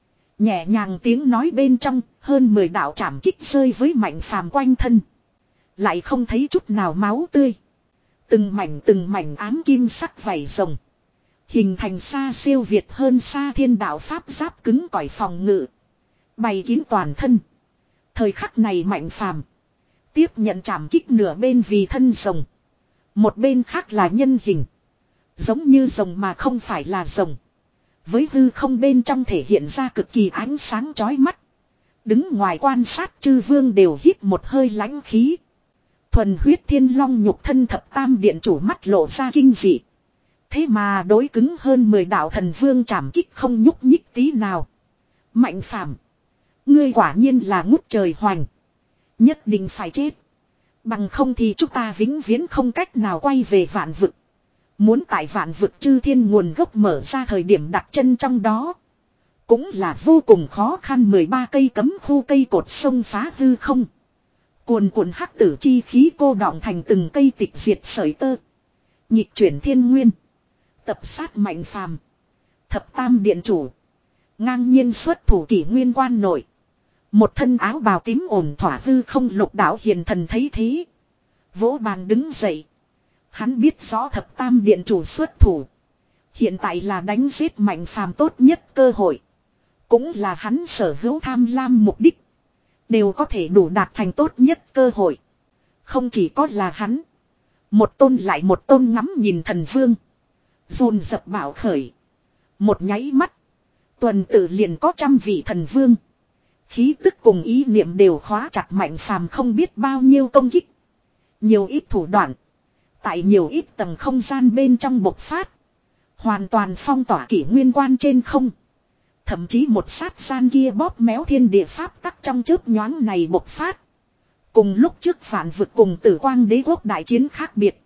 Nhẹ nhàng tiếng nói bên trong, hơn mười đạo trảm kích rơi với mạnh phàm quanh thân. Lại không thấy chút nào máu tươi. Từng mảnh từng mảnh ám kim sắc vảy rồng, hình thành xa siêu việt hơn xa thiên đạo pháp giáp cứng cỏi phòng ngự, bày kín toàn thân. Thời khắc này mạnh phàm tiếp nhận trảm kích, nửa bên vì thân rồng, một bên khác là nhân hình, giống như rồng mà không phải là rồng. Với hư không bên trong thể hiện ra cực kỳ ánh sáng chói mắt. Đứng ngoài quan sát chư vương đều hít một hơi lãnh khí. Thuần huyết thiên long nhục thân thập tam điện chủ mắt lộ ra kinh dị. Thế mà đối cứng hơn mười đạo thần vương trảm kích không nhúc nhích tí nào. Mạnh phàm, ngươi quả nhiên là ngút trời hoành. Nhất định phải chết. Bằng không thì chúng ta vĩnh viễn không cách nào quay về vạn vực. Muốn tại vạn vực chư thiên nguồn gốc mở ra thời điểm đặt chân trong đó, cũng là vô cùng khó khăn. Mười ba cây cấm khu cây cột sông phá hư không. Cuồn cuộn hắc tử chi khí cô đọng thành từng cây tịch diệt sợi tơ. Nhịp chuyển thiên nguyên. Tập sát mạnh phàm. Thập tam điện chủ ngang nhiên xuất thủ kỷ nguyên quan nội. Một thân áo bào tím ổn thỏa hư không lục đạo hiền thần thấy thế, vỗ bàn đứng dậy. Hắn biết rõ thập tam điện chủ xuất thủ, hiện tại là đánh giết mạnh phàm tốt nhất cơ hội. Cũng là hắn sở hữu tham lam mục đích, đều có thể đủ đạt thành tốt nhất cơ hội. Không chỉ có là hắn, một tôn lại một tôn ngắm nhìn thần vương dồn dập bảo khởi. Một nháy mắt, tuần tự liền có trăm vị thần vương, khí tức cùng ý niệm đều khóa chặt mạnh phàm không biết bao nhiêu công kích. Nhiều ít thủ đoạn, tại nhiều ít tầng không gian bên trong bộc phát, hoàn toàn phong tỏa kỷ nguyên quan trên không. Thậm chí một sát gian kia bóp méo thiên địa pháp tắc trong chớp nhoáng này bộc phát. Cùng lúc trước phản vực cùng tử quang đế quốc đại chiến khác biệt,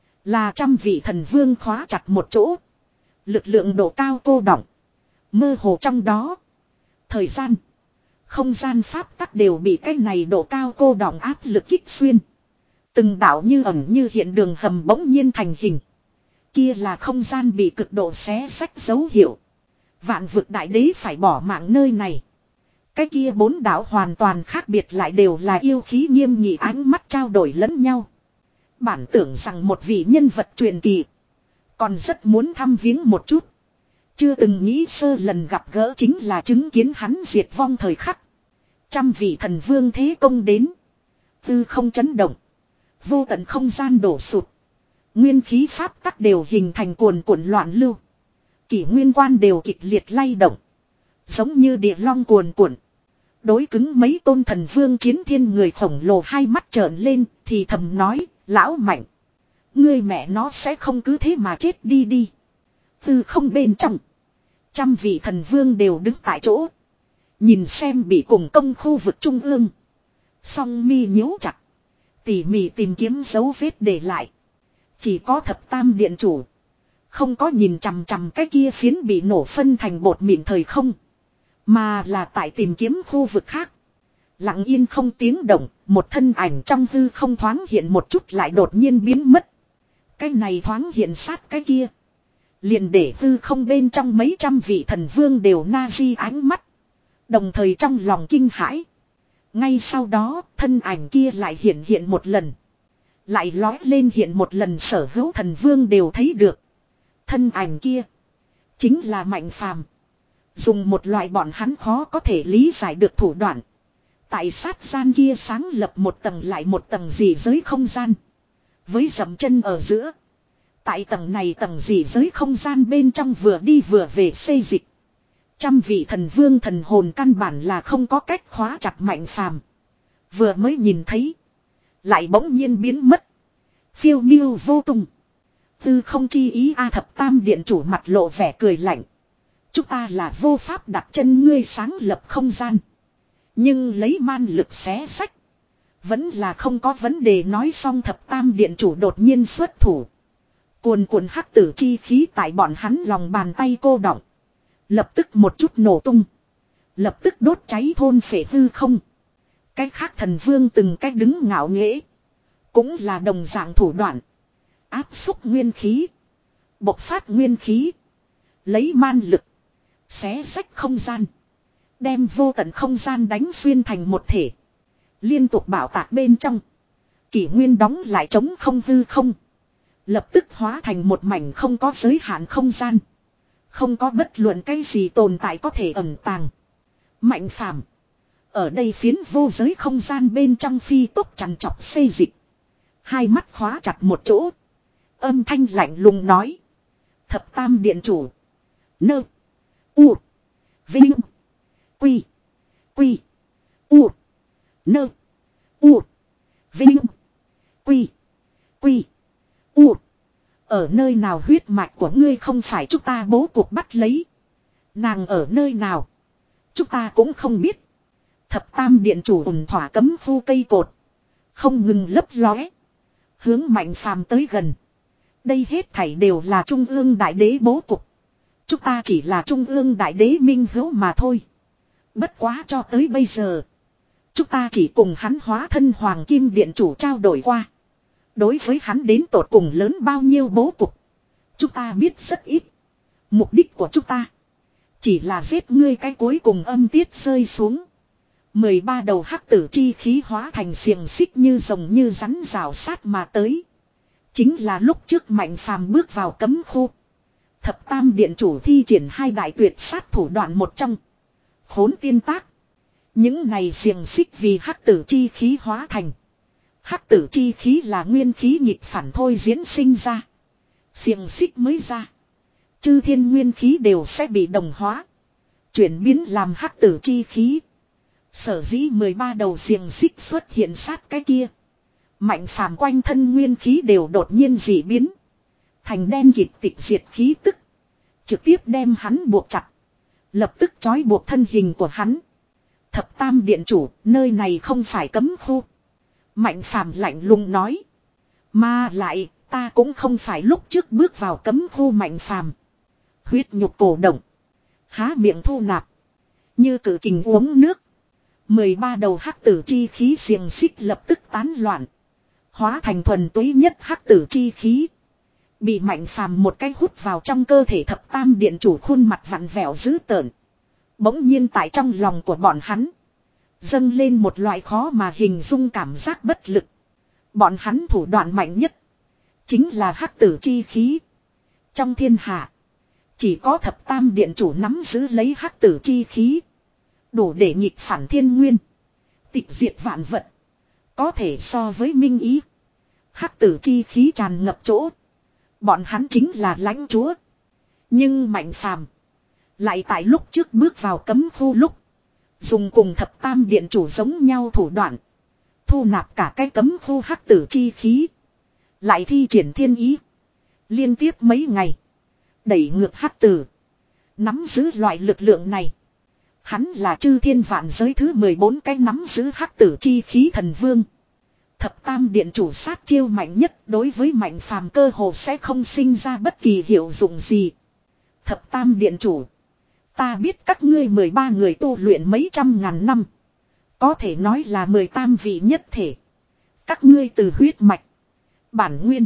là trăm vị thần vương khóa chặt một chỗ. Lực lượng độ cao cô đọng, mơ hồ trong đó. Thời gian, không gian pháp tắc đều bị cái này độ cao cô đọng áp lực kích xuyên. Từng đạo như ẩn như hiện đường hầm bỗng nhiên thành hình. Kia là không gian bị cực độ xé xách dấu hiệu. Vạn vực đại đế phải bỏ mạng nơi này. Cái kia bốn đạo hoàn toàn khác biệt lại đều là yêu khí nghiêm nghị, ánh mắt trao đổi lẫn nhau. Bản tưởng rằng một vị nhân vật truyền kỳ, còn rất muốn thăm viếng một chút. Chưa từng nghĩ sơ lần gặp gỡ chính là chứng kiến hắn diệt vong thời khắc. Trăm vị thần vương thế công đến, tư không chấn động, vô tận không gian đổ sụt. Nguyên khí pháp tắc đều hình thành cuồn cuộn loạn lưu. Kỷ nguyên quan đều kịch liệt lay động, giống như địa long cuồn cuộn. Đối cứng mấy tôn thần vương chiến thiên người khổng lồ hai mắt trợn lên, thì thầm nói, lão mạnh, ngươi mẹ nó sẽ không cứ thế mà chết đi đi. Tư không bên trong. Trăm vị thần vương đều đứng tại chỗ. Nhìn xem bị cùng công khu vực trung ương. Song mi nhíu chặt. Tỉ mỉ tìm kiếm dấu vết để lại. Chỉ có thập tam điện chủ. Không có nhìn chằm chằm cái kia phiến bị nổ phân thành bột mịn thời không. Mà là tại tìm kiếm khu vực khác. Lặng yên không tiếng động. Một thân ảnh trong hư không thoáng hiện một chút lại đột nhiên biến mất. Cái này thoáng hiện sát cái kia. Liền để hư không bên trong mấy trăm vị thần vương đều na di ánh mắt. Đồng thời trong lòng kinh hãi. Ngay sau đó thân ảnh kia lại hiện hiện một lần. Lại lói lên hiện một lần sở hữu thần vương đều thấy được. Thân ảnh kia. Chính là Mạnh Phàm. Dùng một loại bọn hắn khó có thể lý giải được thủ đoạn. Tại sát gian kia sáng lập một tầng lại một tầng dị giới không gian. Với dậm chân ở giữa. Tại tầng này tầng dị giới không gian bên trong vừa đi vừa về xây dịch. Trăm vị thần vương thần hồn căn bản là không có cách khóa chặt Mạnh Phàm. Vừa mới nhìn thấy. Lại bỗng nhiên biến mất. Phiêu miêu vô tung. Tư không chi ý A thập tam điện chủ mặt lộ vẻ cười lạnh. Chúng ta là vô pháp đặt chân ngươi sáng lập không gian. Nhưng lấy man lực xé sách. Vẫn là không có vấn đề nói xong thập tam điện chủ đột nhiên xuất thủ. Cuồn cuộn hắc tử chi khí tại bọn hắn lòng bàn tay cô đọng. Lập tức một chút nổ tung. Lập tức đốt cháy thôn phệ hư không. Cái khác thần vương từng cách đứng ngạo nghễ. Cũng là đồng dạng thủ đoạn. Áp xúc nguyên khí. Bộc phát nguyên khí. Lấy man lực. Xé sách không gian. Đem vô tận không gian đánh xuyên thành một thể. Liên tục bảo tạc bên trong. Kỷ nguyên đóng lại trống không hư không. Lập tức hóa thành một mảnh không có giới hạn không gian. Không có bất luận cái gì tồn tại có thể ẩn tàng. Mạnh Phàm ở đây phiến vô giới không gian bên trong phi tốc chằn chọc xây dịch. Hai mắt khóa chặt một chỗ. Âm thanh lạnh lùng nói. Thập tam điện chủ. Nơ. U. Vinh. Quy. Quy. U. Nơ. U. Vinh. Quy. Quy. U. Ở nơi nào huyết mạch của ngươi không phải chúng ta bố cuộc bắt lấy. Nàng ở nơi nào. Chúng ta cũng không biết. Thập tam điện chủ ủng thỏa cấm khu cây cột. Không ngừng lấp lóe. Hướng Mạnh Phàm tới gần. Đây hết thảy đều là trung ương đại đế bố cục. Chúng ta chỉ là trung ương đại đế minh hữu mà thôi. Bất quá cho tới bây giờ. Chúng ta chỉ cùng hắn hóa thân hoàng kim điện chủ trao đổi qua. Đối với hắn đến tột cùng lớn bao nhiêu bố cục. Chúng ta biết rất ít. Mục đích của chúng ta. Chỉ là giết ngươi cái cuối cùng âm tiết rơi xuống. mười ba đầu hắc tử chi khí hóa thành xiềng xích như rồng như rắn rào sát mà tới. Chính là lúc trước Mạnh Phàm bước vào cấm khu. Thập tam điện chủ thi triển hai đại tuyệt sát thủ đoạn một trong. Khốn tiên tác. Những này xiềng xích vì hắc tử chi khí hóa thành. Hắc tử chi khí là nguyên khí nghịch phản thôi diễn sinh ra. Xiềng xích mới ra. Chư thiên nguyên khí đều sẽ bị đồng hóa. Chuyển biến làm hắc tử chi khí. Sở dĩ mười ba đầu xiềng xích xuất hiện sát cái kia. Mạnh Phàm quanh thân nguyên khí đều đột nhiên dị biến. Thành đen kịt tịch diệt khí tức. Trực tiếp đem hắn buộc chặt. Lập tức trói buộc thân hình của hắn. Thập tam điện chủ, nơi này không phải cấm khu. Mạnh Phàm lạnh lùng nói. Mà lại, ta cũng không phải lúc trước bước vào cấm khu Mạnh Phàm. Huyết nhục cổ động. Há miệng thu nạp. Như cử kình uống nước. mười ba đầu hắc tử chi khí xiềng xích lập tức tán loạn. Hóa thành thuần túy nhất hắc tử chi khí. Bị Mạnh Phàm một cái hút vào trong cơ thể thập tam điện chủ khuôn mặt vặn vẹo dữ tợn. Bỗng nhiên tại trong lòng của bọn hắn. Dâng lên một loại khó mà hình dung cảm giác bất lực. Bọn hắn thủ đoạn mạnh nhất. Chính là hắc tử chi khí. Trong thiên hạ. Chỉ có thập tam điện chủ nắm giữ lấy hắc tử chi khí. Đủ để nghịch phản thiên nguyên. Tịch diệt vạn vật. Có thể so với minh ý. Hắc tử chi khí tràn ngập chỗ. Bọn hắn chính là lãnh chúa. Nhưng Mạnh Phàm lại tại lúc trước bước vào cấm khu lúc. Dùng cùng thập tam điện chủ giống nhau thủ đoạn. Thu nạp cả cái cấm khu hắc tử chi khí. Lại thi triển thiên ý. Liên tiếp mấy ngày. đẩy ngược hắc tử. Nắm giữ loại lực lượng này. Hắn là chư thiên vạn giới thứ mười bốn cái nắm giữ hắc tử chi khí thần vương. Thập tam điện chủ sát chiêu mạnh nhất đối với mạnh phàm cơ hồ sẽ không sinh ra bất kỳ hiệu dụng gì. Thập tam điện chủ. Ta biết các ngươi mười ba người tu luyện mấy trăm ngàn năm. Có thể nói là mười tam vị nhất thể. Các ngươi từ huyết mạch, bản nguyên,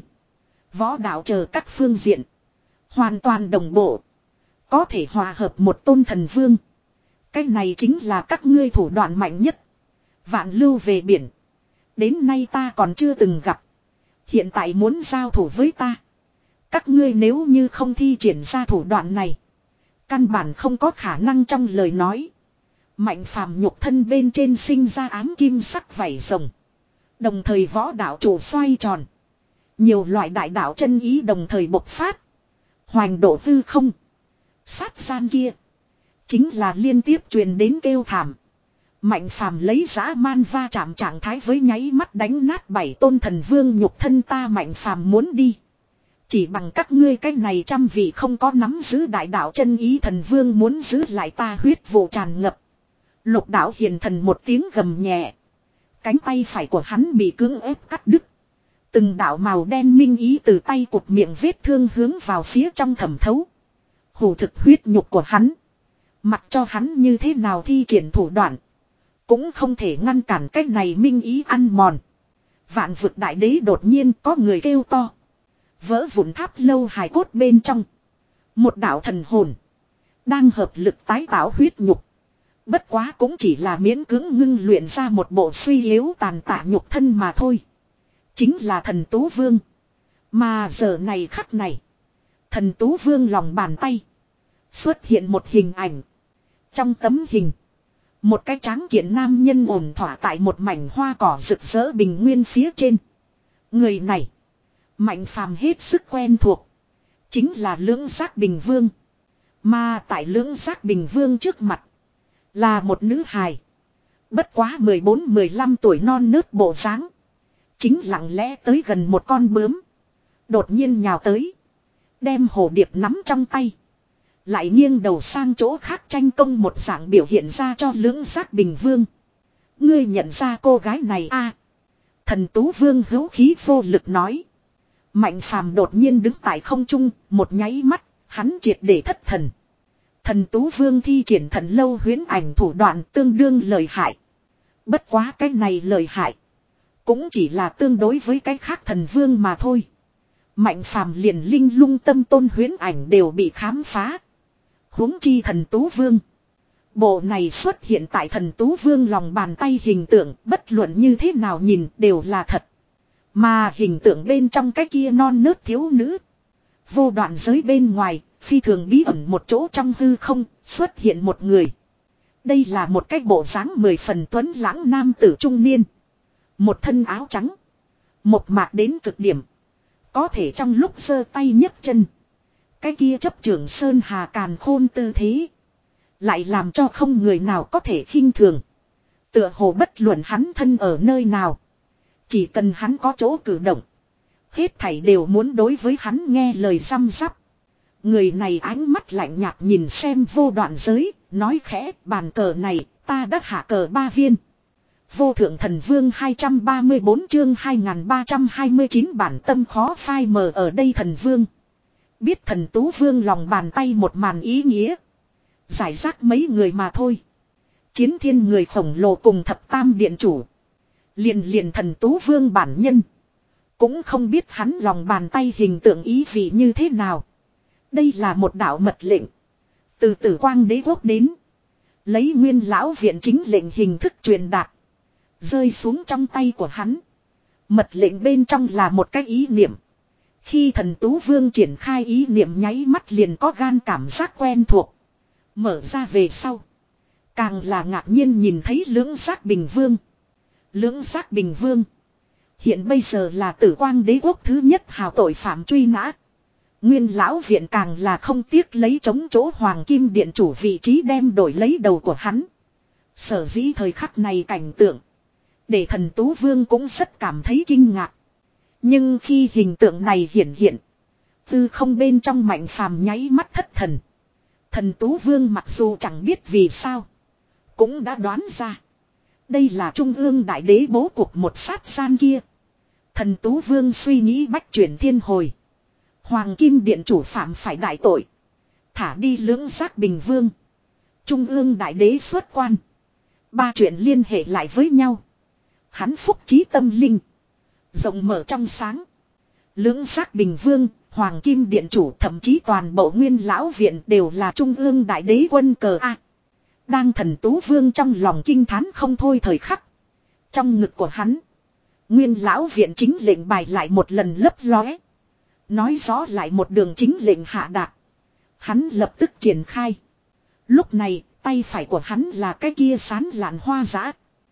võ đạo chờ các phương diện. Hoàn toàn đồng bộ. Có thể hòa hợp một tôn thần vương. Cái này chính là các ngươi thủ đoạn mạnh nhất. Vạn lưu về biển. Đến nay ta còn chưa từng gặp. Hiện tại muốn giao thủ với ta. Các ngươi nếu như không thi triển ra thủ đoạn này. Căn bản không có khả năng trong lời nói. Mạnh phàm nhục thân bên trên sinh ra ám kim sắc vảy rồng. Đồng thời võ đạo chủ xoay tròn. Nhiều loại đại đạo chân ý đồng thời bộc phát. Hoành độ hư không. Sát gian kia. Chính là liên tiếp truyền đến kêu thảm. Mạnh phàm lấy dã man va chạm trạng thái với nháy mắt đánh nát bảy tôn thần vương nhục thân ta mạnh phàm muốn đi. Chỉ bằng các ngươi cái này trăm vị không có nắm giữ đại đạo chân ý thần vương muốn giữ lại ta huyết vụ tràn ngập. Lục đạo hiền thần một tiếng gầm nhẹ. Cánh tay phải của hắn bị cưỡng ép cắt đứt. Từng đạo màu đen minh ý từ tay cụt miệng vết thương hướng vào phía trong thẩm thấu. Hủ thực huyết nhục của hắn. Mặc cho hắn như thế nào thi triển thủ đoạn. Cũng không thể ngăn cản cái này minh ý ăn mòn. Vạn vực đại đế đột nhiên có người kêu to. Vỡ vụn tháp lâu hài cốt bên trong. Một đạo thần hồn. Đang hợp lực tái tạo huyết nhục. Bất quá cũng chỉ là miễn cưỡng ngưng luyện ra một bộ suy yếu tàn tạ nhục thân mà thôi. Chính là thần Tú Vương. Mà giờ này khắc này. Thần Tú Vương lòng bàn tay. Xuất hiện một hình ảnh. Trong tấm hình. Một cái tráng kiện nam nhân ổn thỏa tại một mảnh hoa cỏ rực rỡ bình nguyên phía trên. Người này. Mạnh phàm hết sức quen thuộc. Chính là Lưỡng Giác Bình Vương. Mà tại Lưỡng Giác Bình Vương trước mặt. Là một nữ hài. Bất quá mười bốn mười lăm tuổi non nớt bộ dáng. Chính lặng lẽ tới gần một con bướm. Đột nhiên nhào tới. Đem hồ điệp nắm trong tay. Lại nghiêng đầu sang chỗ khác tranh công một dạng biểu hiện ra cho Lưỡng Giác Bình Vương. Ngươi nhận ra cô gái này a? Thần Tú Vương hữu khí vô lực nói. Mạnh phàm đột nhiên đứng tại không trung, một nháy mắt, hắn triệt để thất thần. Thần Tú Vương thi triển thần lâu huyễn ảnh thủ đoạn tương đương lợi hại. Bất quá cái này lợi hại. Cũng chỉ là tương đối với cái khác thần vương mà thôi. Mạnh phàm liền linh lung tâm tôn huyễn ảnh đều bị khám phá. Huống chi thần Tú Vương. Bộ này xuất hiện tại thần Tú Vương lòng bàn tay hình tượng bất luận như thế nào nhìn đều là thật. Mà hình tượng bên trong cái kia non nớt thiếu nữ. Vô đoạn giới bên ngoài, phi thường bí ẩn một chỗ trong hư không, xuất hiện một người. Đây là một cái bộ dáng mười phần tuấn lãng nam tử trung niên. Một thân áo trắng. Một mạc đến cực điểm. Có thể trong lúc giơ tay nhấc chân. Cái kia chấp trưởng sơn hà càn khôn tư thế. Lại làm cho không người nào có thể khinh thường. Tựa hồ bất luận hắn thân ở nơi nào. Chỉ cần hắn có chỗ cử động. Hết thảy đều muốn đối với hắn nghe lời răm rắp. Người này ánh mắt lạnh nhạt nhìn xem vô đoạn giới. Nói khẽ bàn cờ này ta đã hạ cờ ba viên. Vô thượng thần vương hai trăm ba mươi bốn chương hai nghìn ba trăm hai mươi chín bản tâm khó phai mờ ở đây thần vương. Biết thần Tú Vương lòng bàn tay một màn ý nghĩa. Giải rác mấy người mà thôi. Chiến thiên người khổng lồ cùng thập tam điện chủ. Liền liền thần Tú Vương bản nhân. Cũng không biết hắn lòng bàn tay hình tượng ý vị như thế nào. Đây là một đạo mật lệnh. Từ Tử Quang Đế Quốc đến. Lấy Nguyên Lão Viện chính lệnh hình thức truyền đạt. Rơi xuống trong tay của hắn. Mật lệnh bên trong là một cái ý niệm. Khi thần Tú Vương triển khai ý niệm nháy mắt liền có gan cảm giác quen thuộc. Mở ra về sau. Càng là ngạc nhiên nhìn thấy Lưỡng Giác Bình Vương. Lưỡng Giác Bình Vương. Hiện bây giờ là Tử Quang Đế Quốc thứ nhất hào tội phạm truy nã. Nguyên Lão Viện càng là không tiếc lấy chống chỗ Hoàng Kim Điện chủ vị trí đem đổi lấy đầu của hắn. Sở dĩ thời khắc này cảnh tượng. Để thần Tú Vương cũng rất cảm thấy kinh ngạc. Nhưng khi hình tượng này hiện hiện. Tư không bên trong Mạnh Phàm nháy mắt thất thần. Thần Tú Vương mặc dù chẳng biết vì sao, cũng đã đoán ra. Đây là Trung ương Đại Đế bố cục một sát gian kia. Thần Tú Vương suy nghĩ bách chuyển thiên hồi. Hoàng Kim Điện chủ phạm phải đại tội. Thả đi Lưỡng Giác Bình Vương. Trung ương Đại Đế xuất quan. Ba chuyện liên hệ lại với nhau. Hắn phúc trí tâm linh. Rộng mở trong sáng. Lưỡng Giác Bình Vương, Hoàng Kim Điện chủ, thậm chí toàn bộ Nguyên Lão Viện đều là Trung ương Đại Đế quân cờ A. Đang Thần Tú Vương trong lòng kinh thán không thôi thời khắc. Trong ngực của hắn, Nguyên Lão Viện chính lệnh bài lại một lần lấp lóe. Nói rõ lại một đường chính lệnh hạ đạt. Hắn lập tức triển khai. Lúc này, tay phải của hắn là cái kia sán lạn hoa giã.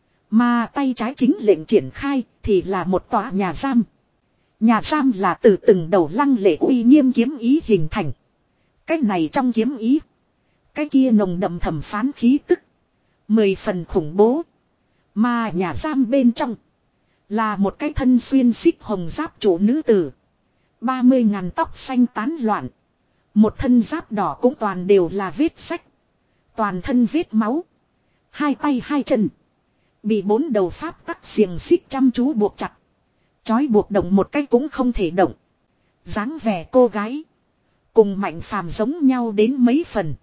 Mà tay trái chính lệnh triển khai thì là một tòa nhà giam. Nhà giam là từ từng đầu lăng lệ uy nghiêm kiếm ý hình thành. Cái này trong kiếm ý, cái kia nồng đậm thẩm phán khí tức, mười phần khủng bố. Mà nhà giam bên trong là một cái thân xuyên xích hồng giáp chủ nữ tử. Ba mươi ngàn tóc xanh tán loạn. Một thân giáp đỏ cũng toàn đều là vết sách. Toàn thân vết máu. Hai tay hai chân bị bốn đầu pháp tắc xiềng xích chăm chú buộc chặt. Chói buộc động một cái cũng không thể động. Dáng vẻ cô gái cùng Mạnh Phàm giống nhau đến mấy phần.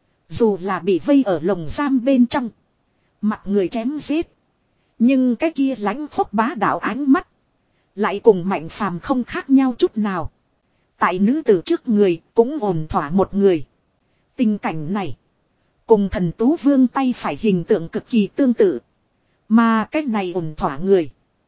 Dù là bị vây ở lồng giam bên trong, mặt người chém giết, nhưng cái kia lãnh khốc bá đạo ánh mắt lại cùng Mạnh Phàm không khác nhau chút nào. Tại nữ tử trước người cũng ổn thỏa một người. Tình cảnh này cùng Thần Tú Vương tay phải hình tượng cực kỳ tương tự. Mà cái này ổn thỏa người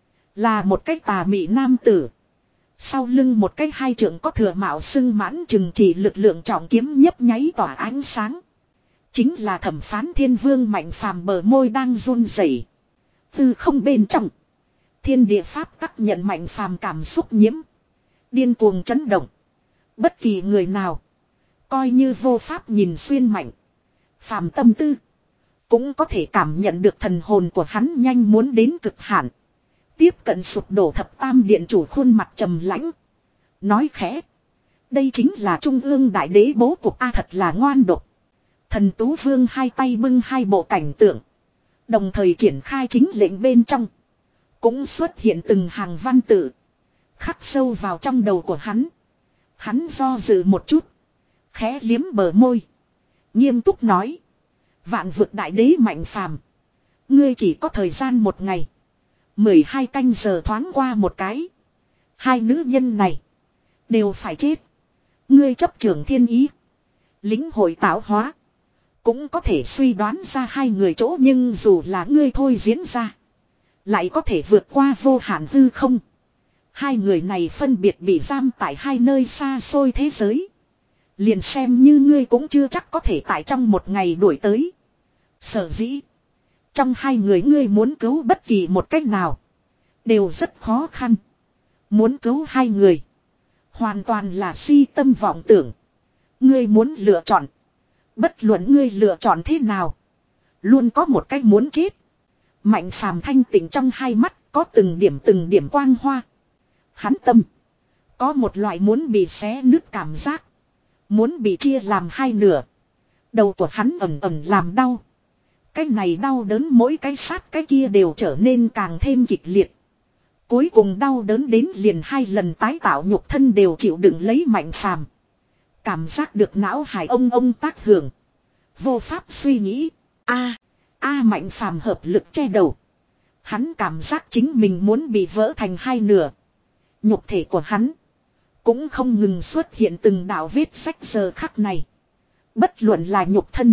là một cái tà mị nam tử. Sau lưng một cái hai trượng có thừa mạo xưng mãn chừng chỉ lực lượng trọng kiếm nhấp nháy tỏa ánh sáng. Chính là Thẩm Phán Thiên Vương. Mạnh Phàm bờ môi đang run rẩy. Từ không bên trong, thiên địa pháp tắc nhận Mạnh Phàm cảm xúc nhiễm, điên cuồng chấn động. Bất kỳ người nào coi như vô pháp nhìn xuyên Mạnh Phàm tâm tư, cũng có thể cảm nhận được thần hồn của hắn nhanh muốn đến cực hạn. Tiếp cận sụp đổ thập tam điện chủ khuôn mặt trầm lãnh, nói khẽ: đây chính là Trung ương Đại Đế bố cục A, thật là ngoan độc. Thần Tú Vương hai tay bưng hai bộ cảnh tượng, đồng thời triển khai chính lệnh bên trong. Cũng xuất hiện từng hàng văn tự, khắc sâu vào trong đầu của hắn. Hắn do dự một chút, khẽ liếm bờ môi, nghiêm túc nói: Vạn vực Đại Đế Mạnh Phàm, ngươi chỉ có thời gian một ngày. Mười hai canh giờ thoáng qua một cái, hai nữ nhân này đều phải chết. Ngươi chấp trưởng thiên ý, lĩnh hội tạo hóa, cũng có thể suy đoán ra hai người chỗ. Nhưng dù là ngươi thôi diễn ra, lại có thể vượt qua vô hạn hư không. Hai người này phân biệt bị giam tại hai nơi xa xôi thế giới. Liền xem như ngươi cũng chưa chắc có thể tại trong một ngày đuổi tới. Sở dĩ trong hai người ngươi muốn cứu bất kỳ một cách nào đều rất khó khăn. Muốn cứu hai người hoàn toàn là si tâm vọng tưởng. Ngươi muốn lựa chọn, bất luận ngươi lựa chọn thế nào, luôn có một cách muốn chết. Mạnh Phàm thanh tịnh trong hai mắt có từng điểm từng điểm quang hoa. Hắn tâm có một loại muốn bị xé nứt cảm giác, muốn bị chia làm hai nửa. Đầu của hắn ầm ầm làm đau. Cái này đau đớn mỗi cái sát cái kia đều trở nên càng thêm kịch liệt. Cuối cùng đau đớn đến liền hai lần tái tạo nhục thân đều chịu đựng lấy Mạnh Phàm. Cảm giác được não hải ông ông tác hưởng, vô pháp suy nghĩ. A a Mạnh Phàm hợp lực che đầu. Hắn cảm giác chính mình muốn bị vỡ thành hai nửa. Nhục thể của hắn cũng không ngừng xuất hiện từng đạo vết rách. Giờ khắc này, bất luận là nhục thân,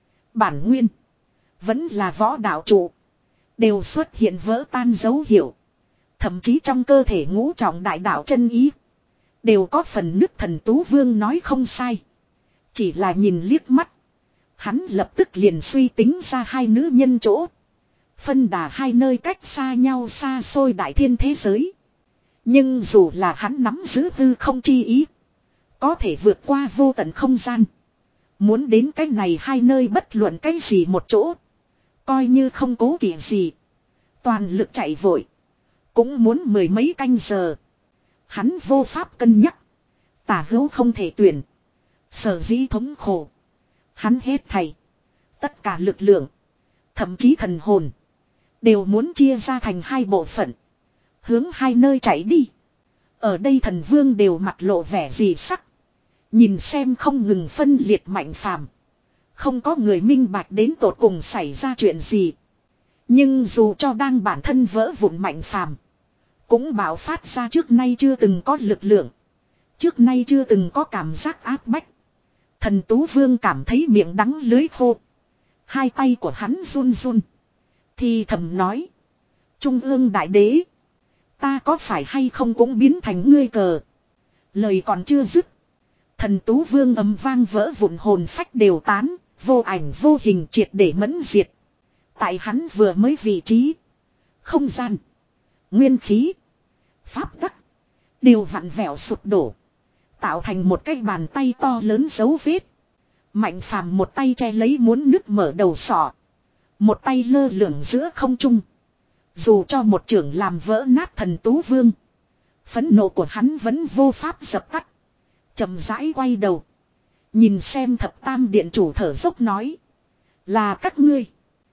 bản nguyên, vẫn là võ đạo trụ, đều xuất hiện vỡ tan dấu hiệu. Thậm chí trong cơ thể ngũ trọng đại đạo chân ý đều có phần nứt. Thần Tú Vương nói không sai. Chỉ là nhìn liếc mắt, hắn lập tức liền suy tính ra hai nữ nhân chỗ. Phân đà hai nơi cách xa nhau xa xôi đại thiên thế giới. Nhưng dù là hắn nắm giữ hư không chi ý, có thể vượt qua vô tận không gian, muốn đến cái này hai nơi bất luận cái gì một chỗ, coi như không cố kỵ gì, toàn lực chạy vội, cũng muốn mười mấy canh giờ. Hắn vô pháp cân nhắc Tả hữu không thể tuyển. Sở dĩ thống khổ. Hắn hết thảy. Tất cả lực lượng. Thậm chí thần hồn. Đều muốn chia ra thành hai bộ phận. Hướng hai nơi chạy đi. Ở đây thần vương đều mặt lộ vẻ gì sắc. Nhìn xem không ngừng phân liệt Mạnh Phàm. Không có người minh bạch đến tột cùng xảy ra chuyện gì. Nhưng dù cho đang bản thân vỡ vụn Mạnh Phàm, cũng bạo phát ra trước nay chưa từng có lực lượng. Trước nay chưa từng có cảm giác áp bách. Thần Tú Vương cảm thấy miệng đắng lưới khô. Hai tay của hắn run run. Thì thầm nói. Trung ương đại đế. Ta có phải hay không cũng biến thành ngươi cờ. Lời còn chưa dứt. Thần Tú Vương ầm vang vỡ vụn hồn phách đều tán. Vô ảnh vô hình triệt để mẫn diệt. Tại hắn vừa mới vị trí. Không gian. Nguyên khí. Pháp tắc. Đều vặn vẹo sụp đổ. Tạo thành một cái bàn tay to lớn dấu vết. Mạnh Phàm một tay che lấy muốn nứt mở đầu sọ. Một tay lơ lửng giữa không trung. Dù cho một trưởng làm vỡ nát thần Tú Vương. Phẫn nộ của hắn vẫn vô pháp dập tắt. Chậm rãi quay đầu. Nhìn xem thập tam điện chủ thở dốc nói. Là các ngươi.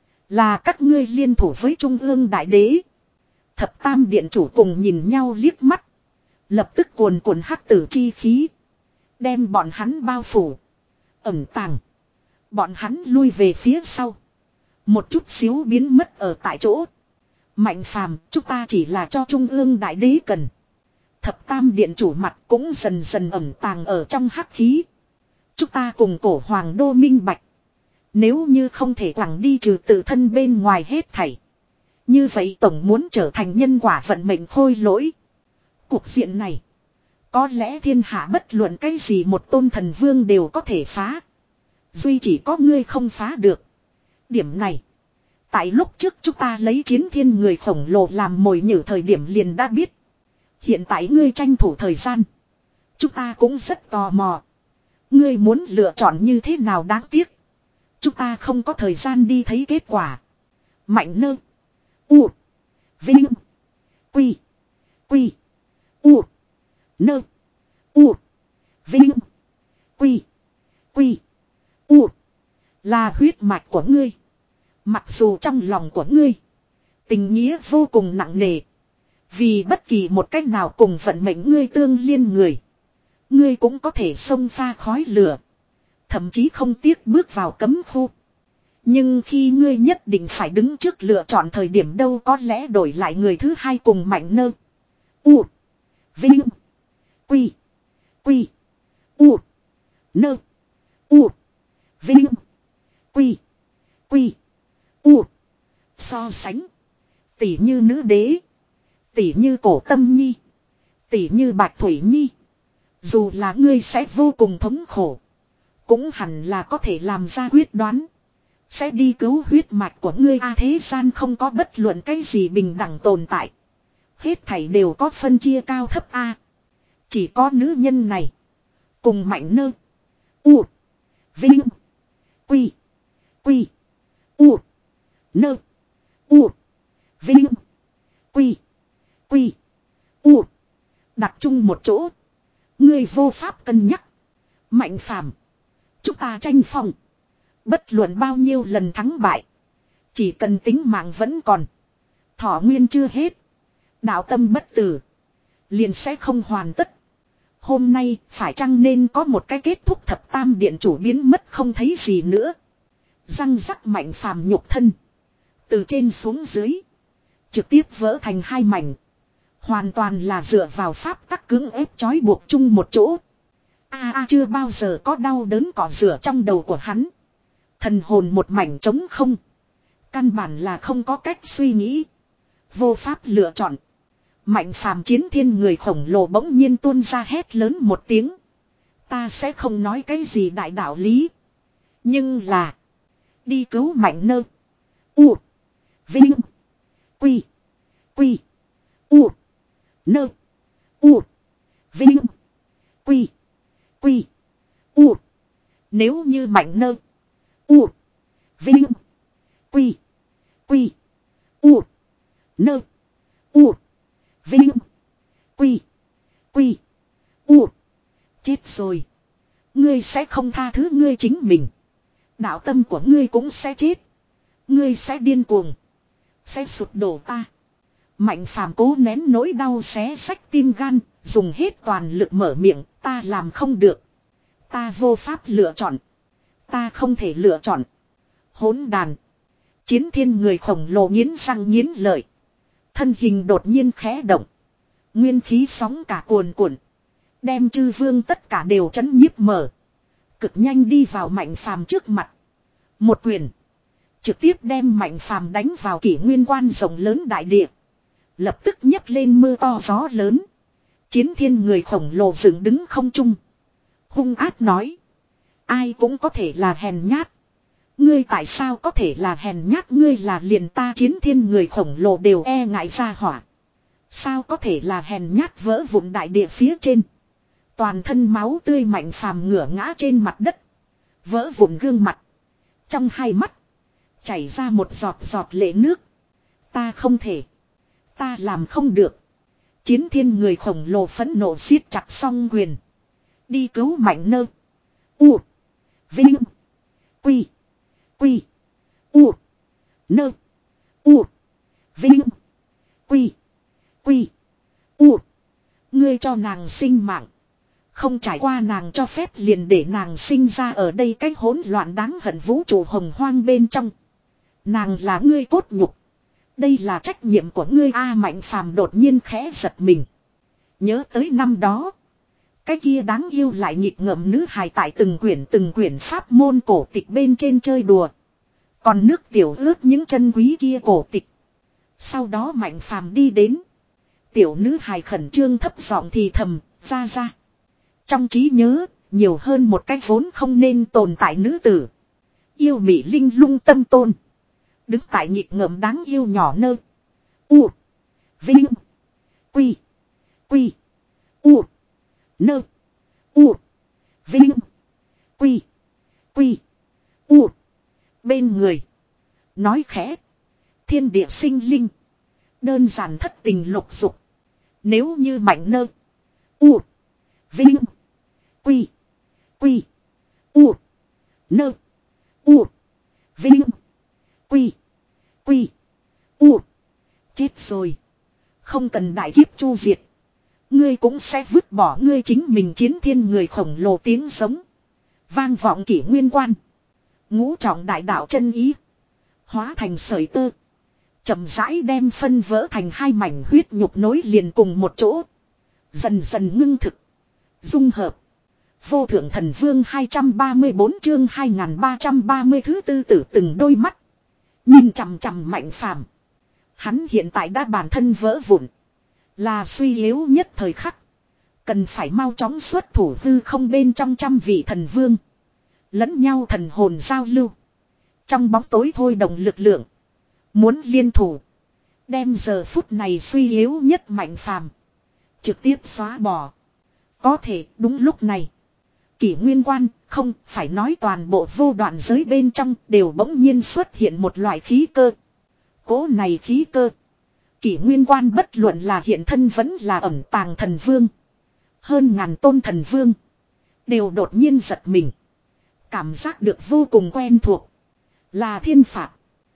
Là các ngươi liên thủ với Trung ương đại đế. Thập tam điện chủ cùng nhìn nhau liếc mắt. Lập tức cuồn cuộn hắc tử chi khí. Đem bọn hắn bao phủ. Ẩm tàng. Bọn hắn lui về phía sau. Một chút xíu biến mất ở tại chỗ. Mạnh Phàm, chúng ta chỉ là cho Trung ương đại đế cần. Thập tam điện chủ mặt cũng dần dần ẩm tàng ở trong hắc khí. Chúng ta cùng cổ hoàng đô minh bạch. Nếu như không thể quẳng đi trừ tự thân bên ngoài hết thảy. Như vậy tổng muốn trở thành nhân quả vận mệnh khôi lỗi. Cuộc diện này. Có lẽ thiên hạ bất luận cái gì một tôn thần vương đều có thể phá. Duy chỉ có ngươi không phá được. Điểm này. Tại lúc trước chúng ta lấy chiến thiên người khổng lồ làm mồi nhử thời điểm liền đã biết. Hiện tại ngươi tranh thủ thời gian. Chúng ta cũng rất tò mò. Ngươi muốn lựa chọn như thế nào đáng tiếc. Chúng ta không có thời gian đi thấy kết quả. Mạnh nơ. U. Vinh. Quy. Quy. U. Nơ. U. Vinh. Quy. Quy. U. Là huyết mạch của ngươi. Mặc dù trong lòng của ngươi. Tình nghĩa vô cùng nặng nề. Vì bất kỳ một cách nào cùng vận mệnh ngươi tương liên người. Ngươi cũng có thể xông pha khói lửa. Thậm chí không tiếc bước vào cấm khu. Nhưng khi ngươi nhất định phải đứng trước lựa chọn thời điểm đâu có lẽ đổi lại người thứ hai cùng mạnh nơ. U. Vinh. Quy. Quy. U. Nơ. U. Vinh. Quy. Quy. U. So sánh. Tỷ như nữ đế. Tỷ như cổ tâm nhi. Tỷ như bạch thủy nhi. Dù là ngươi sẽ vô cùng thống khổ. Cũng hẳn là có thể làm ra quyết đoán. Sẽ đi cứu huyết mạch của ngươi a à, thế gian không có bất luận cái gì bình đẳng tồn tại. Hết thảy đều có phân chia cao thấp a. À. Chỉ có nữ nhân này. Cùng mạnh nơ. U. Vinh. Quy. Quy. U. Nơ. U. Vinh. Quy. Quy. U. Đặt chung một chỗ. Ngươi vô pháp cân nhắc. Mạnh Phàm. Chúng ta tranh phong. Bất luận bao nhiêu lần thắng bại. Chỉ cần tính mạng vẫn còn. Thọ nguyên chưa hết. Đạo tâm bất tử. Liền sẽ không hoàn tất. Hôm nay phải chăng nên có một cái kết thúc thập tam điện chủ biến mất không thấy gì nữa. Răng rắc Mạnh Phàm nhục thân. Từ trên xuống dưới. Trực tiếp vỡ thành hai mảnh. Hoàn toàn là dựa vào pháp tắc cưỡng ép trói buộc chung một chỗ. A a chưa bao giờ có đau đớn cỏ rửa trong đầu của hắn. Thần hồn một mảnh trống không. Căn bản là không có cách suy nghĩ. Vô pháp lựa chọn. Mạnh Phàm chiến thiên người khổng lồ bỗng nhiên tuôn ra hét lớn một tiếng. Ta sẽ không nói cái gì đại đạo lý. Nhưng là. Đi cứu Mạnh nơ. U. Vinh. Quy. Quy. U. Nơ. U. Vinh. Quy. Quy. U. Nếu như Mạnh nơ. U. Vinh. Quy. Quy. U. Nơ. U. Vinh. Quy. Quy. U. Chết rồi. Ngươi sẽ không tha thứ ngươi chính mình. Đạo tâm của ngươi cũng sẽ chết. Ngươi sẽ điên cuồng. Sẽ sụp đổ ta. Mạnh phàm cố nén nỗi đau xé xách tim gan. Dùng hết toàn lực mở miệng. Ta làm không được. Ta vô pháp lựa chọn. Ta không thể lựa chọn. Hỗn đàn. Chiến thiên người khổng lồ nghiến răng nghiến lợi. Thân hình đột nhiên khẽ động. Nguyên khí sóng cả cuồn cuộn. Đem chư vương tất cả đều chấn nhiếp mở. Cực nhanh đi vào Mạnh phàm trước mặt. Một quyền. Trực tiếp đem Mạnh phàm đánh vào kỷ nguyên quan rộng lớn đại địa. Lập tức nhấc lên mưa to gió lớn. Chiến thiên người khổng lồ dựng đứng không trung. Hung ác nói. Ai cũng có thể là hèn nhát. Ngươi tại sao có thể là hèn nhát, ngươi là liền ta chiến thiên người khổng lồ đều e ngại ra hỏa. Sao có thể là hèn nhát, vỡ vụn đại địa phía trên. Toàn thân máu tươi Mạnh phàm ngửa ngã trên mặt đất. Vỡ vụn gương mặt. Trong hai mắt. Chảy ra một giọt giọt lệ nước. Ta không thể. Ta làm không được. Chiến thiên người khổng lồ phẫn nộ siết chặt song quyền. Đi cứu Mạnh nơ. U. Vinh. Quy. Quy. U. Nơ. U. Vinh. Quy. Quy. U. Ngươi cho nàng sinh mạng. Không trải qua nàng cho phép liền để nàng sinh ra ở đây cách hỗn loạn đáng hận vũ trụ hồng hoang bên trong. Nàng là ngươi cốt nhục. Đây là trách nhiệm của ngươi a. Mạnh phàm đột nhiên khẽ giật mình. Nhớ tới năm đó. Cái kia đáng yêu lại nghịch ngợm nữ hài tại từng quyển từng quyển pháp môn cổ tịch bên trên chơi đùa. Còn nước tiểu ướt những chân quý kia cổ tịch. Sau đó Mạnh phàm đi đến. Tiểu nữ hài khẩn trương thấp giọng thì thầm, ra ra. Trong trí nhớ, nhiều hơn một cách vốn không nên tồn tại nữ tử. Yêu mị linh lung tâm tôn. Đứng tại nghịch ngợm đáng yêu nhỏ nơ. U. Vinh. Quy. Quy. U. Nơ. U. Vinh. Quy. Quy. U. Bên người. Nói khẽ. Thiên địa sinh linh. Đơn giản thất tình lục dục. Nếu như Mạnh nơ. U. Vinh. Quy. Quy. U. Nơ. U. Vinh. Quy. Quy. U. Chết rồi. Không cần đại kiếp chu diệt. Ngươi cũng sẽ vứt bỏ ngươi chính mình. Chiến thiên người khổng lồ tiếng giống. Vang vọng kỷ nguyên quan. Ngũ trọng đại đạo chân ý. Hóa thành sợi tơ. Chậm rãi đem phân vỡ thành hai mảnh huyết nhục nối liền cùng một chỗ. Dần dần ngưng thực. Dung hợp. Vô thượng thần vương hai trăm ba mươi bốn chương hai nghìn ba trăm ba mươi thứ tư tử từng đôi mắt. Nhìn chằm chằm Mạnh phàm. Hắn hiện tại đã bản thân vỡ vụn. Là suy yếu nhất thời khắc. Cần phải mau chóng xuất thủ hư không bên trong trăm vị thần vương. Lẫn nhau thần hồn giao lưu. Trong bóng tối thôi đồng lực lượng. Muốn liên thủ. Đem giờ phút này suy yếu nhất Mạnh phàm. Trực tiếp xóa bỏ. Có thể đúng lúc này. Kỷ nguyên quan không phải nói toàn bộ vô đoạn giới bên trong đều bỗng nhiên xuất hiện một loại khí cơ. Cố này khí cơ. Kỷ nguyên quan bất luận là hiện thân vẫn là ẩn tàng thần vương. Hơn ngàn tôn thần vương. Đều đột nhiên giật mình. Cảm giác được vô cùng quen thuộc. Là thiên phạt.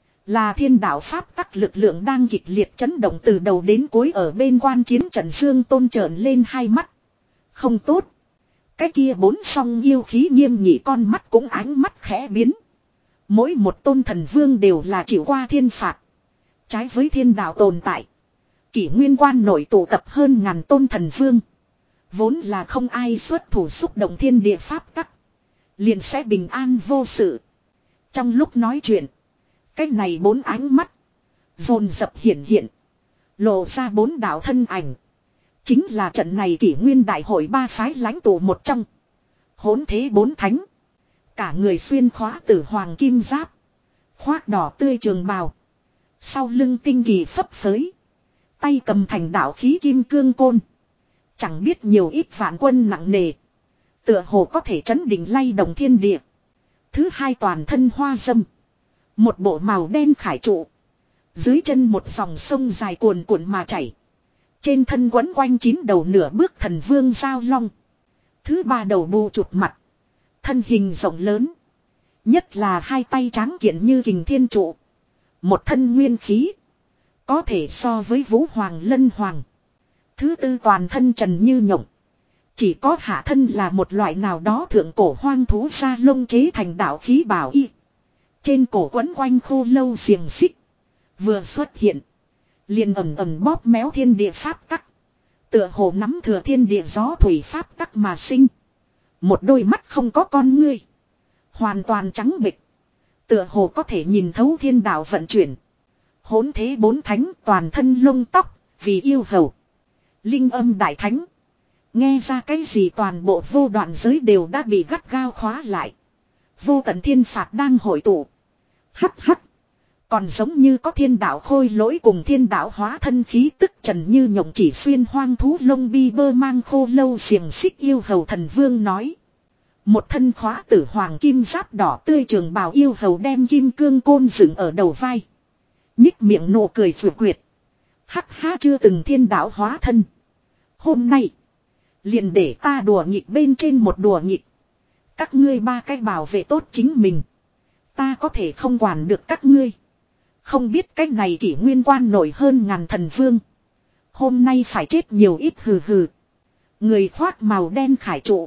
Là thiên đạo pháp tắc lực lượng đang kịch liệt chấn động từ đầu đến cuối ở bên quan chiến trận Dương Tôn trợn lên hai mắt. Không tốt. Cái kia bốn song yêu khí nghiêm nghị con mắt cũng ánh mắt khẽ biến. Mỗi một tôn thần vương đều là chịu qua thiên phạt. Trái với thiên đạo tồn tại. Kỷ nguyên quan nổi tụ tập hơn ngàn tôn thần vương. Vốn là không ai xuất thủ xúc động thiên địa pháp tắc. Liền sẽ bình an vô sự. Trong lúc nói chuyện. Cái này bốn ánh mắt. Dồn dập hiện hiện. Lộ ra bốn đạo thân ảnh. Chính là trận này kỷ nguyên đại hội ba phái lãnh tụ một trong. Hỗn thế bốn thánh. Cả người xuyên khóa tử hoàng kim giáp. Khoác đỏ tươi trường bào. Sau lưng tinh kỳ phấp phới. Tay cầm thành đạo khí kim cương côn. Chẳng biết nhiều ít vạn quân nặng nề. Tựa hồ có thể chấn định lay động thiên địa. Thứ hai toàn thân hoa dâm. Một bộ màu đen khải trụ. Dưới chân một dòng sông dài cuồn cuộn mà chảy. Trên thân quấn quanh chín đầu nửa bước thần vương giao long. Thứ ba đầu bù chụp mặt. Thân hình rộng lớn. Nhất là hai tay tráng kiện như kình thiên trụ. Một thân nguyên khí. Có thể so với Vũ Hoàng Lân Hoàng. Thứ tư toàn thân trần như nhộng. Chỉ có hạ thân là một loại nào đó thượng cổ hoang thú da lông chế thành đạo khí bảo y. Trên cổ quấn quanh khô lâu xiềng xích. Vừa xuất hiện. Liền ẩm ẩm bóp méo thiên địa pháp tắc. Tựa hồ nắm thừa thiên địa gió thủy pháp tắc mà sinh. Một đôi mắt không có con ngươi. Hoàn toàn trắng bệch. Tựa hồ có thể nhìn thấu thiên đạo vận chuyển. Hỗn thế bốn thánh toàn thân lông tóc. Vì yêu hầu. Linh âm đại thánh. Nghe ra cái gì toàn bộ vô đoạn giới đều đã bị gắt gao khóa lại. Vô tận thiên phạt đang hội tụ. Hắc hắc. Còn giống như có thiên đạo khôi lỗi cùng thiên đạo hóa thân khí tức trần như nhộng chỉ xuyên hoang thú lông bi bơ mang khô lâu xiềng xích yêu hầu thần vương nói. Một thân khóa tử hoàng kim giáp đỏ tươi trường bào yêu hầu đem kim cương côn dựng ở đầu vai. Nhích miệng nụ cười vừa quyệt. Hắc ha chưa từng thiên đạo hóa thân. Hôm nay. Liền để ta đùa nghịch bên trên một đùa nghịch. Các ngươi ba cái bảo vệ tốt chính mình. Ta có thể không quản được các ngươi. Không biết cái này kỷ nguyên quan nổi hơn ngàn thần vương. Hôm nay phải chết nhiều ít hừ hừ. Người khoác màu đen khải trụ.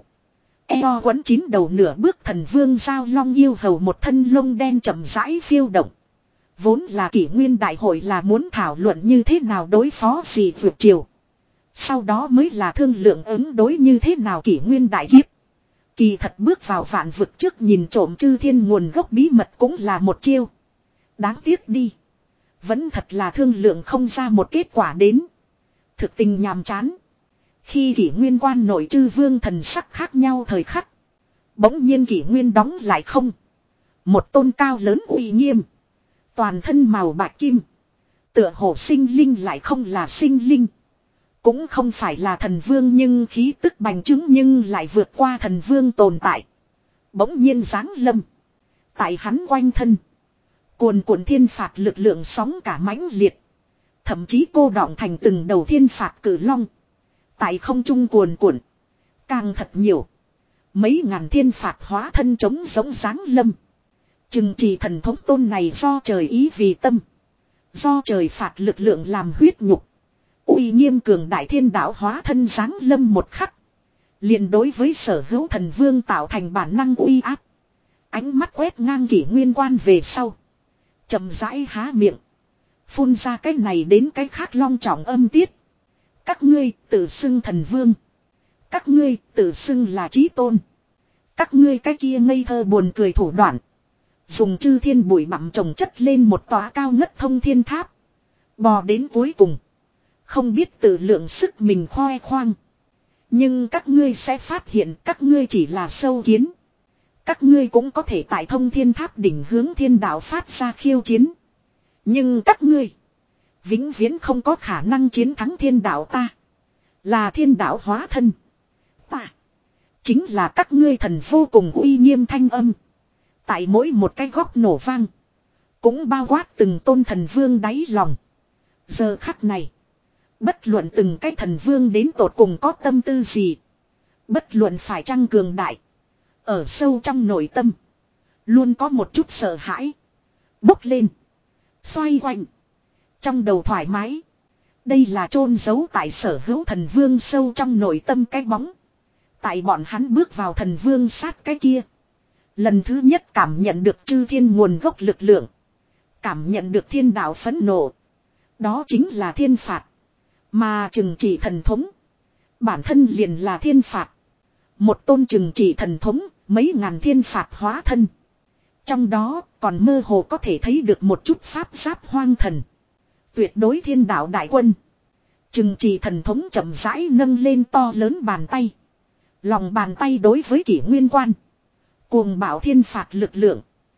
Eo quấn chín đầu nửa bước thần vương giao long yêu hầu một thân lông đen chậm rãi phiêu động. Vốn là kỷ nguyên đại hội là muốn thảo luận như thế nào đối phó gì vượt chiều. Sau đó mới là thương lượng ứng đối như thế nào kỷ nguyên đại kiếp. Kỳ thật bước vào vạn vực trước nhìn trộm chư thiên nguồn gốc bí mật cũng là một chiêu. Đáng tiếc đi. Vẫn thật là thương lượng không ra một kết quả đến. Thực tình nhàm chán. Khi kỷ nguyên quan nội chư vương thần sắc khác nhau thời khắc. Bỗng nhiên kỷ nguyên đóng lại không. Một tôn cao lớn uy nghiêm. Toàn thân màu bạc kim. Tựa hồ sinh linh lại không là sinh linh. Cũng không phải là thần vương nhưng khí tức bành trướng nhưng lại vượt qua thần vương tồn tại. Bỗng nhiên giáng lâm. Tại hắn quanh thân. Cuồn cuộn thiên phạt lực lượng sóng cả mãnh liệt. Thậm chí cô đọng thành từng đầu thiên phạt cử long. Tại không trung cuồn cuộn. Càng thật nhiều. Mấy ngàn thiên phạt hóa thân chống giống giáng lâm. Chừng trì thần thống tôn này do trời ý vì tâm. Do trời phạt lực lượng làm huyết nhục. Uy nghiêm cường đại thiên đạo hóa thân giáng lâm một khắc. Liền đối với sở hữu thần vương tạo thành bản năng uy áp. Ánh mắt quét ngang kỷ nguyên quan về sau. Chậm rãi há miệng. Phun ra cái này đến cái khác long trọng âm tiết. Các ngươi tự xưng thần vương. Các ngươi tự xưng là chí tôn. Các ngươi cái kia ngây thơ buồn cười thủ đoạn. Dùng chư thiên bụi bặm trồng chất lên một tòa cao ngất thông thiên tháp. Bò đến cuối cùng. Không biết tự lượng sức mình khoe khoang. Nhưng các ngươi sẽ phát hiện các ngươi chỉ là sâu kiến. Các ngươi cũng có thể tại thông thiên tháp đỉnh hướng thiên đạo phát ra khiêu chiến. Nhưng các ngươi vĩnh viễn không có khả năng chiến thắng thiên đạo ta. Là thiên đạo hóa thân. Ta chính là các ngươi thần vô cùng uy nghiêm thanh âm. Tại mỗi một cái góc nổ vang. Cũng bao quát từng tôn thần vương đáy lòng. Giờ khắc này. Bất luận từng cái thần vương đến tột cùng có tâm tư gì. Bất luận phải chăng cường đại. Ở sâu trong nội tâm. Luôn có một chút sợ hãi. Bốc lên. Xoay quanh. Trong đầu thoải mái. Đây là chôn giấu tại sở hữu thần vương sâu trong nội tâm cái bóng. Tại bọn hắn bước vào thần vương sát cái kia. Lần thứ nhất cảm nhận được chư thiên nguồn gốc lực lượng. Cảm nhận được thiên đạo phẫn nộ. Đó chính là thiên phạt. Mà trừng trị thần thống. Bản thân liền là thiên phạt. Một tôn trừng trị thần thống. Mấy ngàn thiên phạt hóa thân. Trong đó còn mơ hồ có thể thấy được một chút pháp giáp hoang thần. Tuyệt đối thiên đạo đại quân. Trừng trị thần thống chậm rãi nâng lên to lớn bàn tay. Lòng bàn tay đối với kỷ nguyên quan. Cuồng bạo thiên phạt lực lượng.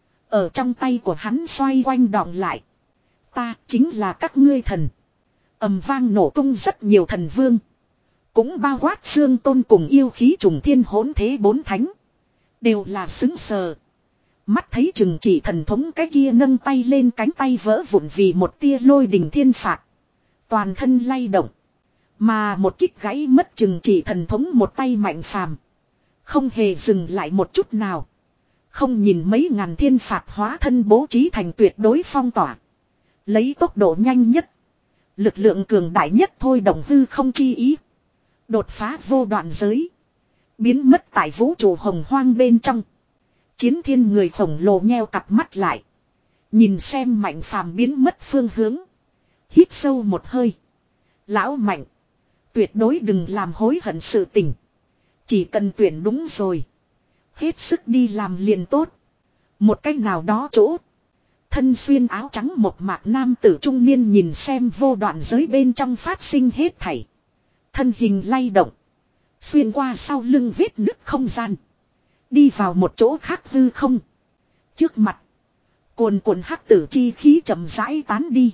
Ở trong tay của hắn xoay quanh đọng lại. Ta chính là các ngươi thần. Ầm vang nổ tung rất nhiều thần vương. Cũng bao quát xương tôn cùng yêu khí trùng thiên hỗn thế bốn thánh. Đều là xứng sờ. Mắt thấy trừng trị thần thống cái kia nâng tay lên cánh tay vỡ vụn vì một tia lôi đình thiên phạt. Toàn thân lay động. Mà một kích gãy mất trừng trị thần thống một tay mạnh phàm. Không hề dừng lại một chút nào. Không nhìn mấy ngàn thiên phạt hóa thân bố trí thành tuyệt đối phong tỏa. Lấy tốc độ nhanh nhất. Lực lượng cường đại nhất thôi động hư không chi ý. Đột phá vô đoạn giới. Biến mất tại vũ trụ hồng hoang bên trong. Chiến thiên người khổng lồ nheo cặp mắt lại. Nhìn xem Mạnh Phàm biến mất phương hướng. Hít sâu một hơi. Lão Mạnh. Tuyệt đối đừng làm hối hận sự tình. Chỉ cần tuyển đúng rồi. Hết sức đi làm liền tốt. Một cách nào đó chỗ. Thân xuyên áo trắng một mạc nam tử trung niên nhìn xem vô đoạn giới bên trong phát sinh hết thảy. Thân hình lay động. Xuyên qua sau lưng vết nứt không gian. Đi vào một chỗ khác hư không. Trước mặt. Cuồn cuộn hắc tử chi khí chậm rãi tán đi.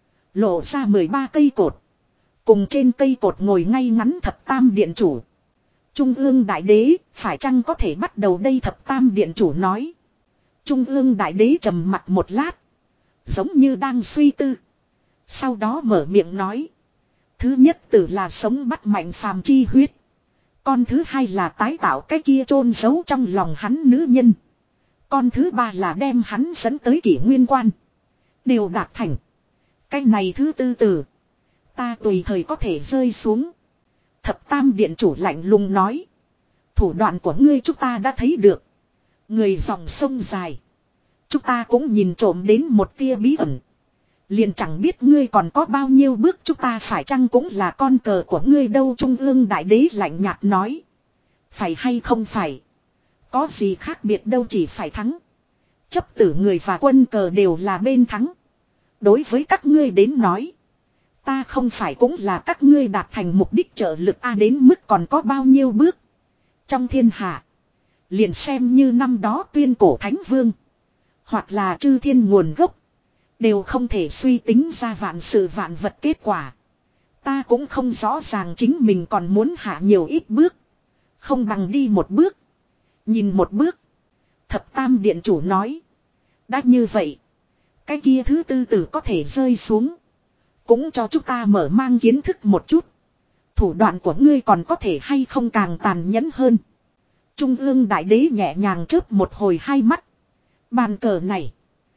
Lộ ra mười ba cây cột. Cùng trên cây cột ngồi ngay ngắn thập tam điện chủ. Trung ương đại đế, phải chăng có thể bắt đầu đây thập tam điện chủ nói. Trung ương đại đế trầm mặt một lát. Giống như đang suy tư. Sau đó mở miệng nói. Thứ nhất tử là sống bắt Mạnh Phàm chi huyết. Con thứ hai là tái tạo cái kia chôn giấu trong lòng hắn nữ nhân. Con thứ ba là đem hắn dẫn tới kỷ nguyên quan. Đều đạt thành. Cái này thứ tư tử. Ta tùy thời có thể rơi xuống. Thập tam điện chủ lạnh lùng nói. Thủ đoạn của ngươi chúng ta đã thấy được. Người dòng sông dài. Chúng ta cũng nhìn trộm đến một tia bí ẩn. Liền chẳng biết ngươi còn có bao nhiêu bước chúng ta phải chăng cũng là con cờ của ngươi đâu. Trung ương đại đế lạnh nhạt nói. Phải hay không phải. Có gì khác biệt đâu, chỉ phải thắng. Chấp tử người và quân cờ đều là bên thắng. Đối với các ngươi đến nói. Ta không phải cũng là các ngươi đạt thành mục đích trợ lực A, đến mức còn có bao nhiêu bước. Trong thiên hạ. Liền xem như năm đó tuyên cổ thánh vương. Hoặc là chư thiên nguồn gốc. Đều không thể suy tính ra vạn sự vạn vật kết quả. Ta cũng không rõ ràng chính mình còn muốn hạ nhiều ít bước. Không bằng đi một bước. Nhìn một bước. Thập tam điện chủ nói. Đã như vậy. Cái kia thứ tư tử có thể rơi xuống. Cũng cho chúng ta mở mang kiến thức một chút. Thủ đoạn của ngươi còn có thể hay không càng tàn nhẫn hơn. Trung ương đại đế nhẹ nhàng chớp một hồi hai mắt. Bàn cờ này.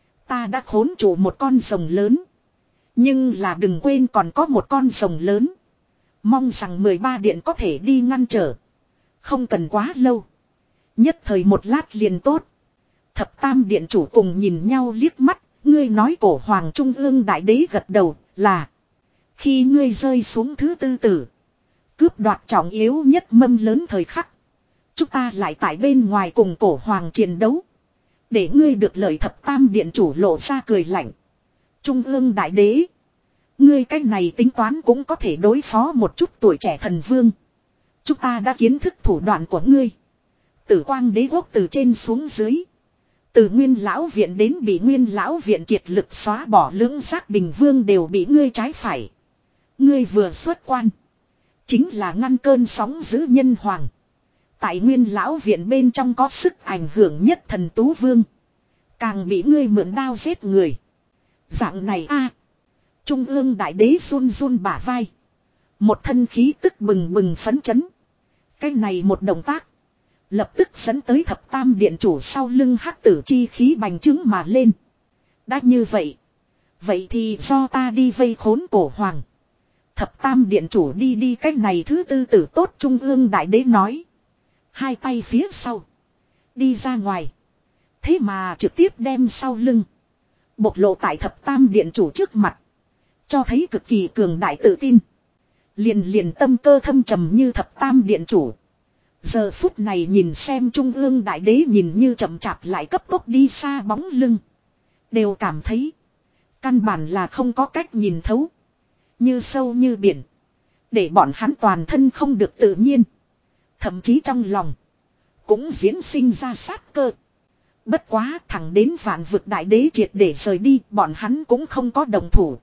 Ta đã khốn trụ một con rồng lớn. Nhưng là đừng quên còn có một con rồng lớn. Mong rằng mười ba điện có thể đi ngăn trở. Không cần quá lâu. Nhất thời một lát liền tốt. Thập tam điện chủ cùng nhìn nhau liếc mắt. Ngươi nói cổ hoàng trung ương đại đế gật đầu là. Khi ngươi rơi xuống thứ tư tử. Cướp đoạt trọng yếu nhất mâm lớn thời khắc. Chúng ta lại tại bên ngoài cùng cổ hoàng chiến đấu. Để ngươi được lời thập tam điện chủ lộ ra cười lạnh. Trung ương đại đế. Ngươi cách này tính toán cũng có thể đối phó một chút tuổi trẻ thần vương. Chúng ta đã kiến thức thủ đoạn của ngươi. Tử quang đế quốc từ trên xuống dưới. Từ nguyên lão viện đến bị nguyên lão viện kiệt lực xóa bỏ lưỡng giác bình vương đều bị ngươi trái phải. Ngươi vừa xuất quan. Chính là ngăn cơn sóng giữ nhân hoàng. Tại nguyên lão viện bên trong có sức ảnh hưởng nhất thần tú vương. Càng bị ngươi mượn đao giết người. Dạng này a Trung ương đại đế run run bả vai. Một thân khí tức bừng bừng phấn chấn. Cái này một động tác. Lập tức dẫn tới thập tam điện chủ sau lưng hắc tử chi khí bành trướng mà lên. Đã như vậy. Vậy thì do ta đi vây khốn cổ hoàng. Thập tam điện chủ đi đi cách này thứ tư tử tốt. Trung ương đại đế nói. Hai tay phía sau. Đi ra ngoài. Thế mà trực tiếp đem sau lưng. Bộc lộ tại thập tam điện chủ trước mặt. Cho thấy cực kỳ cường đại tự tin. Liền liền tâm cơ thâm trầm như thập tam điện chủ. Giờ phút này nhìn xem trung ương đại đế nhìn như chậm chạp lại cấp tốc đi xa bóng lưng. Đều cảm thấy. Căn bản là không có cách nhìn thấu. Như sâu như biển. Để bọn hắn toàn thân không được tự nhiên. Thậm chí trong lòng. Cũng diễn sinh ra sát cơ. Bất quá thẳng đến vạn vực đại đế triệt để rời đi. Bọn hắn cũng không có đồng thủ.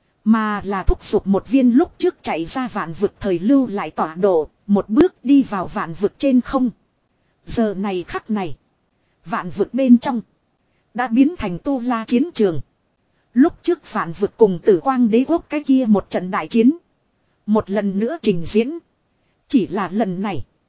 Mà là thúc giục một viên lúc trước chạy ra vạn vực thời lưu lại tọa độ. Một bước đi vào vạn vực trên không. Giờ này khắc này. Vạn vực bên trong. Đã biến thành tu la chiến trường. Lúc trước vạn vực cùng tử quang đế quốc cái kia một trận đại chiến. Một lần nữa trình diễn. Chỉ là lần này.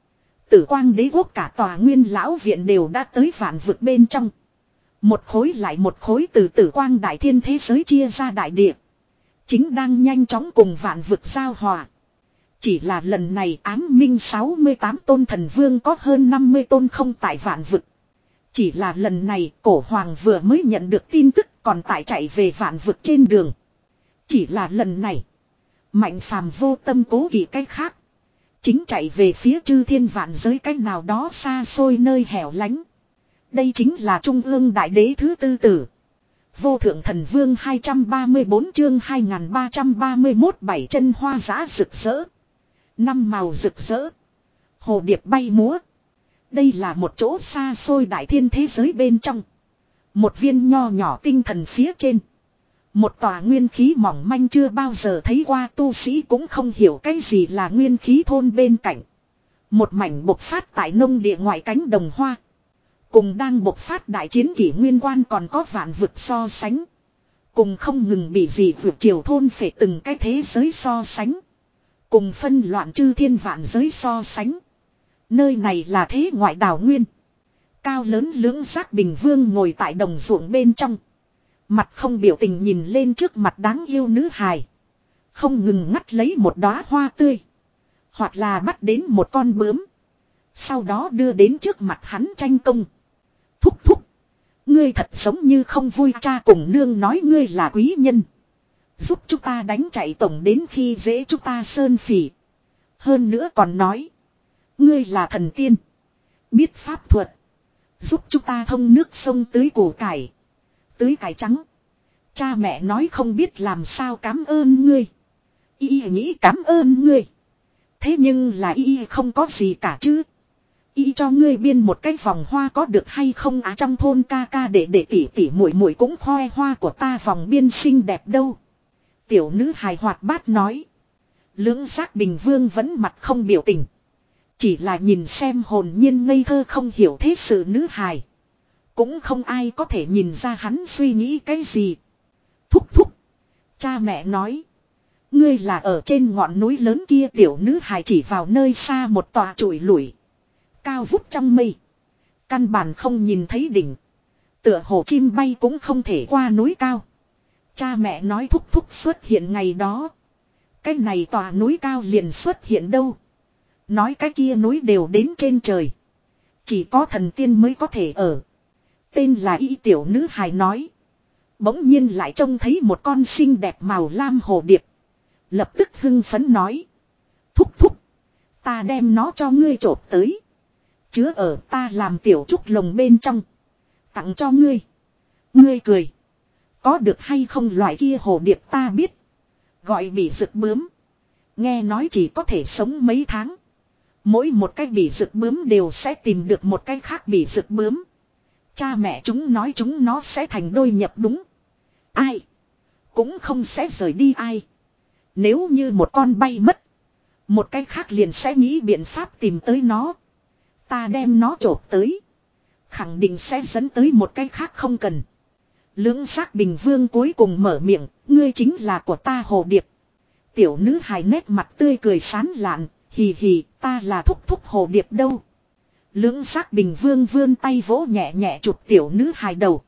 Tử Quang Đế quốc cả tòa Nguyên Lão viện đều đã tới vạn vực bên trong. Một khối lại một khối từ Tử Quang Đại Thiên thế giới chia ra đại địa. Chính đang nhanh chóng cùng vạn vực giao hòa. Chỉ là lần này ám minh sáu mươi tám tôn thần vương có hơn năm mươi tôn không tại vạn vực. Chỉ là lần này cổ hoàng vừa mới nhận được tin tức còn tại chạy về vạn vực trên đường. Chỉ là lần này Mạnh Phàm vô tâm cố kỵ cái khác. Chính chạy về phía chư thiên vạn giới cách nào đó xa xôi nơi hẻo lánh. Đây chính là Trung ương Đại Đế thứ tư tử. Vô thượng thần vương hai trăm ba mươi bốn chương hai nghìn ba trăm ba mươi mốt bảy chân hoa giã rực rỡ. Năm màu rực rỡ. Hồ điệp bay múa. Đây là một chỗ xa xôi đại thiên thế giới bên trong. Một viên nho nhỏ tinh thần phía trên. Một tòa nguyên khí mỏng manh chưa bao giờ thấy qua tu sĩ cũng không hiểu cái gì là nguyên khí thôn bên cạnh. Một mảnh bộc phát tại nông địa ngoại cánh đồng hoa. Cùng đang bộc phát đại chiến kỷ nguyên quan còn có vạn vực so sánh. Cùng không ngừng bị gì vượt chiều thôn phệ từng cái thế giới so sánh. Cùng phân loạn chư thiên vạn giới so sánh. Nơi này là thế ngoại đảo nguyên. Cao lớn lưỡng giác bình vương ngồi tại đồng ruộng bên trong. Mặt không biểu tình nhìn lên trước mặt đáng yêu nữ hài. Không ngừng ngắt lấy một đóa hoa tươi. Hoặc là bắt đến một con bướm. Sau đó đưa đến trước mặt hắn tranh công. Thúc thúc. Ngươi thật giống như không vui, cha cùng nương nói ngươi là quý nhân. Giúp chúng ta đánh chạy tổng đến khi dễ chúng ta sơn phỉ. Hơn nữa còn nói. Ngươi là thần tiên. Biết pháp thuật. Giúp chúng ta thông nước sông tưới củ cải. Tưới cải trắng. Cha mẹ nói không biết làm sao cảm ơn ngươi. Y nghĩ cảm ơn ngươi. Thế nhưng là y không có gì cả chứ. Y cho ngươi biên một cái vòng hoa có được hay không á, trong thôn ca ca để để tỉ tỉ muội muội cũng khoe hoa của ta vòng biên xinh đẹp đâu. Tiểu nữ hài hoạt bát nói. Lưỡng giác bình vương vẫn mặt không biểu tình. Chỉ là nhìn xem hồn nhiên ngây thơ không hiểu thế sự nữ hài. Cũng không ai có thể nhìn ra hắn suy nghĩ cái gì. Thúc thúc. Cha mẹ nói. Ngươi là ở trên ngọn núi lớn kia, tiểu nữ hài chỉ vào nơi xa một tòa trụi lủi. Cao vút trong mây. Căn bản không nhìn thấy đỉnh. Tựa hồ chim bay cũng không thể qua núi cao. Cha mẹ nói thúc thúc xuất hiện ngày đó. Cái này tòa núi cao liền xuất hiện đâu. Nói cái kia núi đều đến trên trời. Chỉ có thần tiên mới có thể ở. Tên là Y tiểu nữ hài nói. Bỗng nhiên lại trông thấy một con xinh đẹp màu lam hồ điệp. Lập tức hưng phấn nói. Thúc thúc. Ta đem nó cho ngươi chộp tới. Chứa ở ta làm tiểu trúc lồng bên trong. Tặng cho ngươi. Ngươi cười. Có được hay không loại kia hồ điệp ta biết. Gọi bị rực bướm. Nghe nói chỉ có thể sống mấy tháng. Mỗi một cái bị rực bướm đều sẽ tìm được một cái khác bị rực bướm. Cha mẹ chúng nói chúng nó sẽ thành đôi nhập đúng. Ai. Cũng không sẽ rời đi ai. Nếu như một con bay mất. Một cái khác liền sẽ nghĩ biện pháp tìm tới nó. Ta đem nó chộp tới. Khẳng định sẽ dẫn tới một cái khác không cần. Lưỡng giác bình vương cuối cùng mở miệng. Ngươi chính là của ta hồ điệp. Tiểu nữ hài nét mặt tươi cười sán lạn. Hì hì, ta là thúc thúc hồ điệp đâu. Lưỡng giác bình vương vươn tay vỗ nhẹ nhẹ chụp tiểu nữ hài đầu.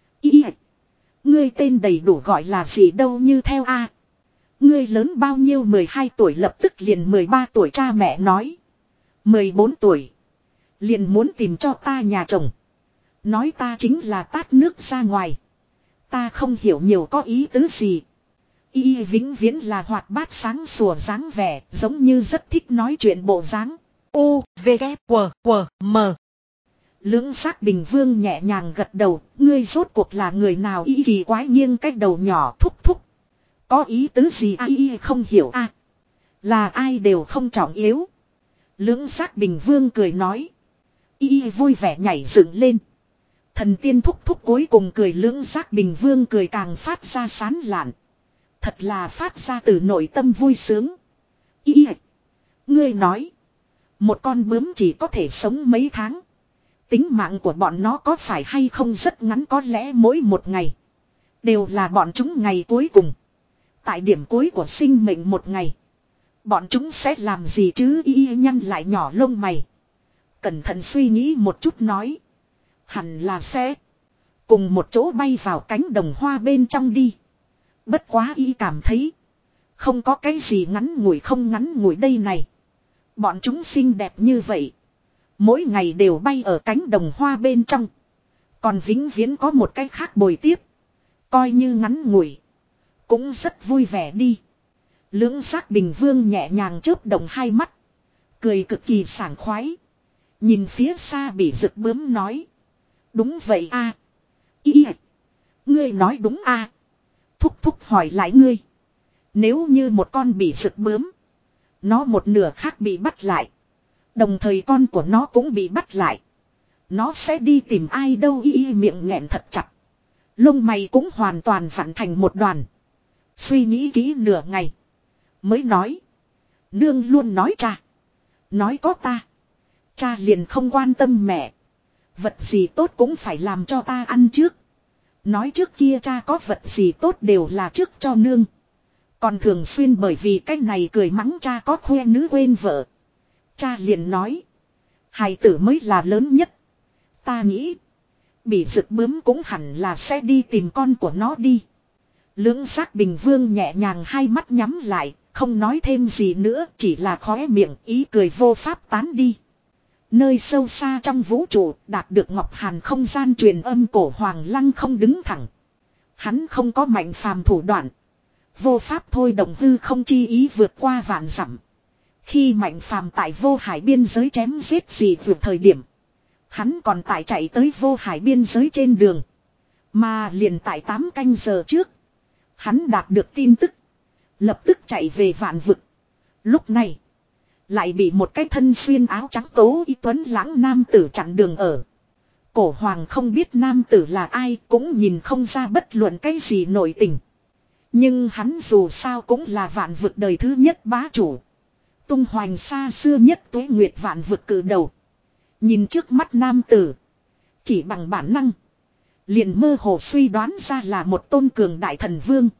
Ý ạ. Ngươi tên đầy đủ gọi là gì đâu như theo a. Ngươi lớn bao nhiêu, mười hai tuổi lập tức liền mười ba tuổi, cha mẹ nói. mười bốn tuổi. Liền muốn tìm cho ta nhà chồng. Nói ta chính là tát nước ra ngoài. Ta không hiểu nhiều có ý tứ gì. Y vĩnh viễn là hoạt bát sáng sủa dáng vẻ, giống như rất thích nói chuyện bộ dáng. U, V, K, W, W, M. Lưỡng giác bình vương nhẹ nhàng gật đầu, ngươi rốt cuộc là người nào? Y kỳ quái nghiêng cái đầu nhỏ, thúc thúc. Có ý tứ gì a? Y không hiểu a. Là ai đều không trọng yếu. Lưỡng giác bình vương cười nói. Y vui vẻ nhảy dựng lên. Thần tiên thúc thúc cuối cùng cười, lưỡng giác bình vương cười càng phát ra sán lạn. Thật là phát ra từ nội tâm vui sướng. Y. Ngươi nói. Một con bướm chỉ có thể sống mấy tháng. Tính mạng của bọn nó có phải hay không rất ngắn, có lẽ mỗi một ngày. Đều là bọn chúng ngày cuối cùng. Tại điểm cuối của sinh mệnh một ngày. Bọn chúng sẽ làm gì chứ? Y nhăn lại nhỏ lông mày. Cẩn thận suy nghĩ một chút nói. Hẳn là sẽ cùng một chỗ bay vào cánh đồng hoa bên trong đi. Bất quá y cảm thấy không có cái gì ngắn ngủi không ngắn ngủi đây này. Bọn chúng xinh đẹp như vậy. Mỗi ngày đều bay ở cánh đồng hoa bên trong. Còn vĩnh viễn có một cái khác bồi tiếp. Coi như ngắn ngủi. Cũng rất vui vẻ đi. Lưỡng giác bình vương nhẹ nhàng chớp động hai mắt. Cười cực kỳ sảng khoái. Nhìn phía xa bị rực bướm nói. Đúng vậy a à. Ý à. Ngươi nói đúng a à. Thúc thúc hỏi lại ngươi. Nếu như một con bị rực bướm. Nó một nửa khác bị bắt lại. Đồng thời con của nó cũng bị bắt lại. Nó sẽ đi tìm ai đâu y y miệng nghẹn thật chặt. Lông mày cũng hoàn toàn vặn thành một đoàn. Suy nghĩ kỹ nửa ngày. Mới nói. Nương luôn nói cha. Nói có ta. Cha liền không quan tâm mẹ. Vật gì tốt cũng phải làm cho ta ăn trước. Nói trước kia cha có vật gì tốt đều là trước cho nương. Còn thường xuyên bởi vì cái này cười mắng cha có khoe nữ quên vợ. Cha liền nói. Hài tử mới là lớn nhất. Ta nghĩ. Bị rực bướm cũng hẳn là sẽ đi tìm con của nó đi. Lưỡng giác bình vương nhẹ nhàng hai mắt nhắm lại. Không nói thêm gì nữa. Chỉ là khóe miệng ý cười vô pháp tán đi. Nơi sâu xa trong vũ trụ đạt được Ngọc Hàn không gian truyền âm cổ Hoàng Lăng không đứng thẳng. Hắn không có mạnh phàm thủ đoạn. Vô pháp thôi động hư không chi ý vượt qua vạn dặm. Khi mạnh phàm tại vô hải biên giới chém giết gì vượt thời điểm. Hắn còn tại chạy tới vô hải biên giới trên đường. Mà liền tại tám canh giờ trước. Hắn đạt được tin tức. Lập tức chạy về vạn vực. Lúc này. Lại bị một cái thân xuyên áo trắng tố y tuấn lãng nam tử chặn đường ở. Cổ hoàng không biết nam tử là ai cũng nhìn không ra bất luận cái gì nội tình. Nhưng hắn dù sao cũng là vạn vực đời thứ nhất bá chủ. Tung hoành xa xưa nhất tuế nguyệt vạn vực cử đầu. Nhìn trước mắt nam tử. Chỉ bằng bản năng. Liền mơ hồ suy đoán ra là một tôn cường đại thần vương.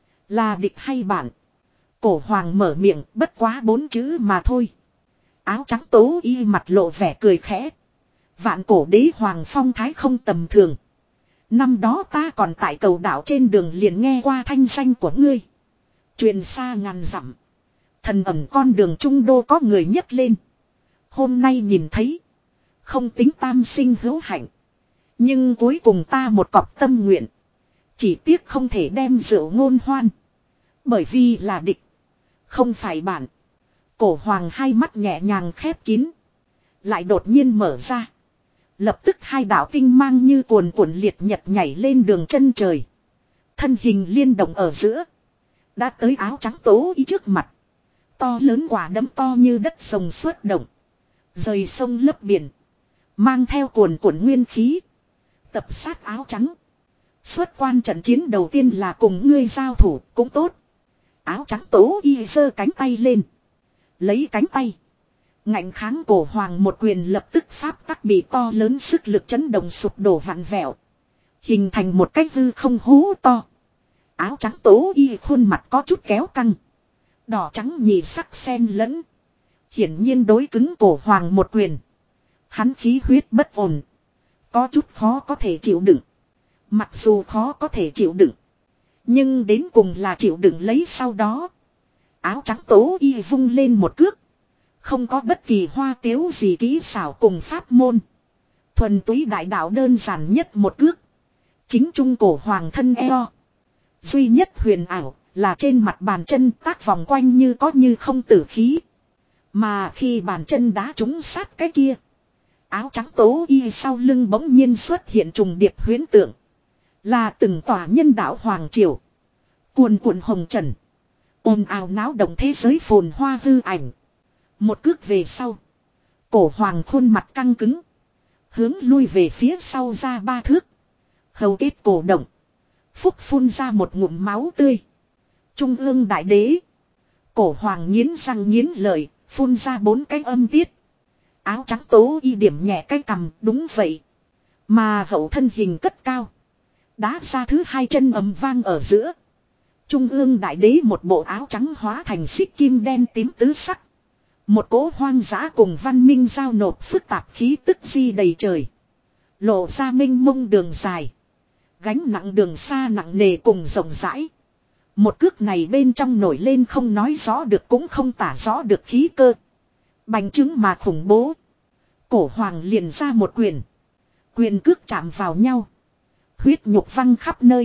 Là địch hay bạn. Cổ hoàng mở miệng bất quá bốn chữ mà thôi. Áo trắng tố y mặt lộ vẻ cười khẽ. Vạn cổ đế hoàng phong thái không tầm thường. Năm đó ta còn tại cầu đảo trên đường liền nghe qua thanh danh của ngươi. Truyền xa ngàn dặm. Thần ẩn con đường trung đô có người nhấc lên. Hôm nay nhìn thấy. Không tính tam sinh hữu hạnh. Nhưng cuối cùng ta một cọc tâm nguyện. Chỉ tiếc không thể đem rượu ngôn hoan. Bởi vì là địch. Không phải bạn. Cổ hoàng hai mắt nhẹ nhàng khép kín. Lại đột nhiên mở ra. Lập tức hai đạo tinh mang như cuồn cuộn liệt nhật nhảy lên đường chân trời. Thân hình liên động ở giữa. Đã tới áo trắng tố y trước mặt. To lớn quả đấm to như đất sông xuất động. Rời sông lấp biển. Mang theo cuồn cuộn nguyên khí. Tập sát áo trắng. Xuất quan trận chiến đầu tiên là cùng ngươi giao thủ cũng tốt. Áo trắng tố y giơ cánh tay lên. Lấy cánh tay. Ngạnh kháng cổ hoàng một quyền lập tức pháp tắc bị to lớn sức lực chấn động sụp đổ vặn vẹo. Hình thành một cái hư không hố to. Áo trắng tố y khuôn mặt có chút kéo căng. Đỏ trắng nhì sắc xen lẫn. Hiển nhiên đối cứng cổ hoàng một quyền. Hắn khí huyết bất ổn. Có chút khó có thể chịu đựng. Mặc dù khó có thể chịu đựng. Nhưng đến cùng là chịu đựng lấy sau đó. Áo trắng tố y vung lên một cước. Không có bất kỳ hoa tiếu gì kỹ xảo cùng pháp môn. Thuần túy đại đạo đơn giản nhất một cước. Chính trung cổ hoàng thân eo. Duy nhất huyền ảo là trên mặt bàn chân tác vòng quanh như có như không tử khí. Mà khi bàn chân đá trúng sát cái kia. Áo trắng tố y sau lưng bỗng nhiên xuất hiện trùng điệp huyễn tượng. Là từng tòa nhân đạo hoàng triều. Cuồn cuộn hồng trần. Ồn ào náo động thế giới phồn hoa hư ảnh. Một cước về sau. Cổ hoàng khuôn mặt căng cứng. Hướng lui về phía sau ra ba thước. Hầu kết cổ động. Phúc phun ra một ngụm máu tươi. Trung ương đại đế. Cổ hoàng nghiến răng nghiến lợi. Phun ra bốn cái âm tiết. Áo trắng tố y điểm nhẹ cái cằm. Đúng vậy. Mà hậu thân hình cất cao. Đá ra thứ hai chân ầm vang ở giữa. Trung ương đại đế một bộ áo trắng hóa thành xích kim đen tím tứ sắc. Một cỗ hoang dã cùng văn minh giao nộp phức tạp khí tức di đầy trời. Lộ ra minh mông đường dài. Gánh nặng đường xa nặng nề cùng rộng rãi. Một cước này bên trong nổi lên không nói rõ được cũng không tả rõ được khí cơ. Bành trướng mà khủng bố. Cổ hoàng liền ra một quyền. Quyền cước chạm vào nhau. Huyết nhục văng khắp nơi.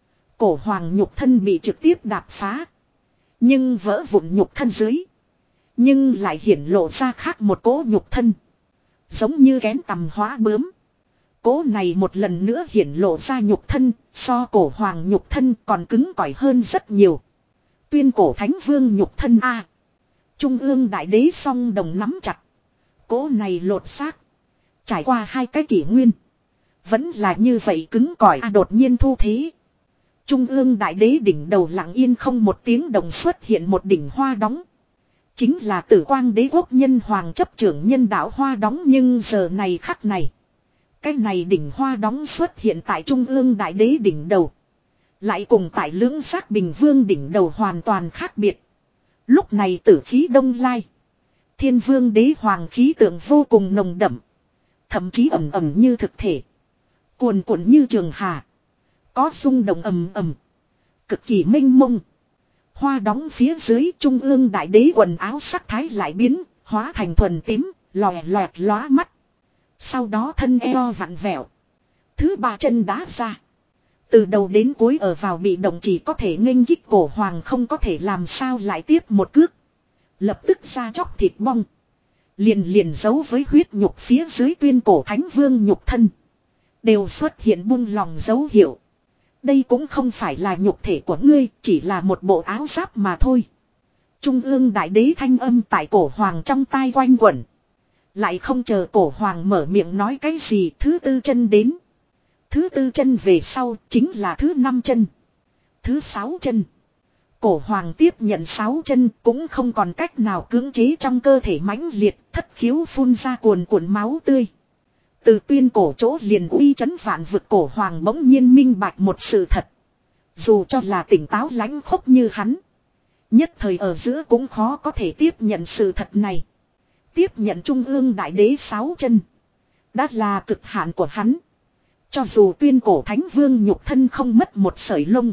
Cổ hoàng nhục thân bị trực tiếp đạp phá. Nhưng vỡ vụn nhục thân dưới. Nhưng lại hiển lộ ra khác một cỗ nhục thân. Giống như kén tầm hóa bướm. Cỗ này một lần nữa hiển lộ ra nhục thân. So cổ hoàng nhục thân còn cứng cỏi hơn rất nhiều. Tuyên cổ thánh vương nhục thân A. Trung ương đại đế song đồng nắm chặt. Cỗ này lột xác. Trải qua hai cái kỷ nguyên. Vẫn là như vậy cứng cỏi A đột nhiên thu thế. Trung ương đại đế đỉnh đầu lặng yên không một tiếng đồng xuất hiện một đỉnh hoa đóng. Chính là tử quang đế quốc nhân hoàng chấp trưởng nhân đạo hoa đóng, nhưng giờ này khắc này. Cái này đỉnh hoa đóng xuất hiện tại trung ương đại đế đỉnh đầu. Lại cùng tại lưỡng giác bình vương đỉnh đầu hoàn toàn khác biệt. Lúc này tử khí đông lai. Thiên vương đế hoàng khí tượng vô cùng nồng đậm. Thậm chí ẩm ẩm như thực thể. Cuồn cuộn như trường hà. Có xung động ầm ầm. Cực kỳ mênh mông. Hoa đóng phía dưới trung ương đại đế quần áo sắc thái lại biến. Hóa thành thuần tím, lòe loẹt lóa mắt. Sau đó thân eo vặn vẹo. Thứ ba chân đá ra. Từ đầu đến cuối ở vào bị động chỉ có thể nghênh kích cổ hoàng không có thể làm sao lại tiếp một cước. Lập tức ra chóc thịt bong. Liền liền giấu với huyết nhục phía dưới tuyên cổ thánh vương nhục thân. Đều xuất hiện buông lòng dấu hiệu. Đây cũng không phải là nhục thể của ngươi, chỉ là một bộ áo giáp mà thôi. Trung ương đại đế thanh âm tại cổ hoàng trong tai quanh quẩn. Lại không chờ cổ hoàng mở miệng nói cái gì, thứ tư chân đến. Thứ tư chân về sau chính là thứ năm chân. Thứ sáu chân. Cổ hoàng tiếp nhận sáu chân cũng không còn cách nào cưỡng chế trong cơ thể mãnh liệt, thất khiếu phun ra cuồn cuộn máu tươi. Từ tuyên cổ chỗ liền uy chấn vạn vực cổ hoàng bỗng nhiên minh bạch một sự thật. Dù cho là tỉnh táo lãnh khốc như hắn. Nhất thời ở giữa cũng khó có thể tiếp nhận sự thật này. Tiếp nhận trung ương đại đế sáu chân. Đã là cực hạn của hắn. Cho dù tuyên cổ thánh vương nhục thân không mất một sợi lông.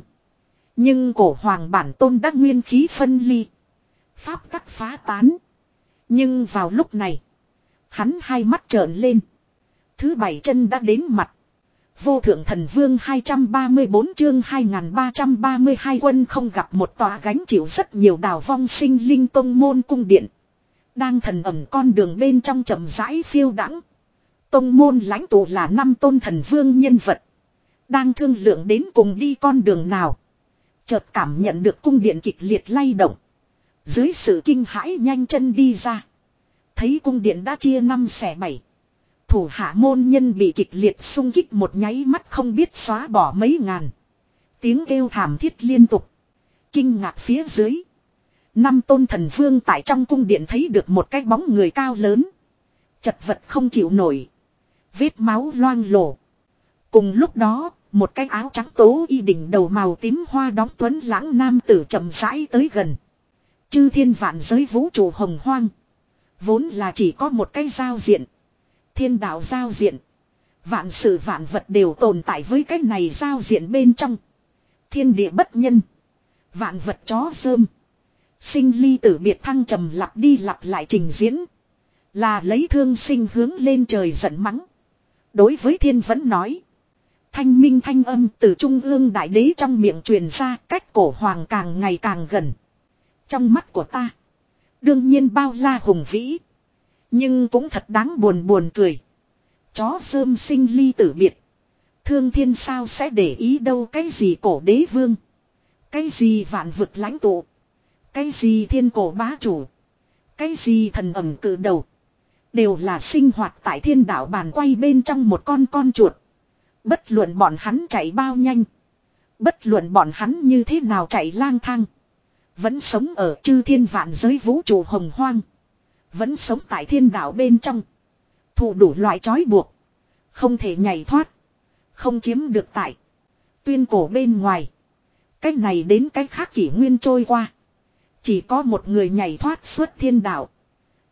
Nhưng cổ hoàng bản tôn đã nguyên khí phân ly. Pháp tắc phá tán. Nhưng vào lúc này. Hắn hai mắt trợn lên. Thứ bảy chân đã đến mặt. Vô thượng thần vương hai trăm ba mươi bốn chương hai nghìn ba trăm ba mươi hai quân không gặp một tòa gánh chịu rất nhiều đào vong sinh linh tông môn cung điện. Đang thần ẩn con đường bên trong chậm rãi phiêu đãng. Tông môn lãnh tụ là năm tôn thần vương nhân vật. Đang thương lượng đến cùng đi con đường nào. Chợt cảm nhận được cung điện kịch liệt lay động. Dưới sự kinh hãi nhanh chân đi ra. Thấy cung điện đã chia năm xẻ bảy. Thủ hạ môn nhân bị kịch liệt xung kích một nháy mắt không biết xóa bỏ mấy ngàn. Tiếng kêu thảm thiết liên tục. Kinh ngạc phía dưới. Năm tôn thần vương tại trong cung điện thấy được một cái bóng người cao lớn. Chật vật không chịu nổi. Vết máu loang lổ. Cùng lúc đó, một cái áo trắng tố y đỉnh đầu màu tím hoa đóng tuấn lãng nam tử chậm rãi tới gần. Chư thiên vạn giới vũ trụ hồng hoang. Vốn là chỉ có một cái giao diện. Thiên đạo giao diện. Vạn sự vạn vật đều tồn tại với cái này giao diện bên trong. Thiên địa bất nhân. Vạn vật chó rơm. Sinh ly tử biệt thăng trầm lặp đi lặp lại trình diễn. Là lấy thương sinh hướng lên trời giận mắng. Đối với thiên vẫn nói. Thanh minh thanh âm từ trung ương đại đế trong miệng truyền ra, cách cổ hoàng càng ngày càng gần. Trong mắt của ta. Đương nhiên bao la hùng vĩ. Nhưng cũng thật đáng buồn buồn cười. Chó rơm sinh ly tử biệt. Thương thiên sao sẽ để ý đâu cái gì cổ đế vương. Cái gì vạn vực lãnh tụ. Cái gì thiên cổ bá chủ. Cái gì thần ẩm cự đầu. Đều là sinh hoạt tại thiên đạo bàn quay bên trong một con con chuột. Bất luận bọn hắn chạy bao nhanh. Bất luận bọn hắn như thế nào chạy lang thang. Vẫn sống ở chư thiên vạn giới vũ trụ hồng hoang. Vẫn sống tại thiên đạo bên trong. Thụ đủ loại trói buộc. Không thể nhảy thoát. Không chiếm được tại. Tuyên cổ bên ngoài. Cách này đến cách khác kỷ nguyên trôi qua. Chỉ có một người nhảy thoát xuất thiên đạo.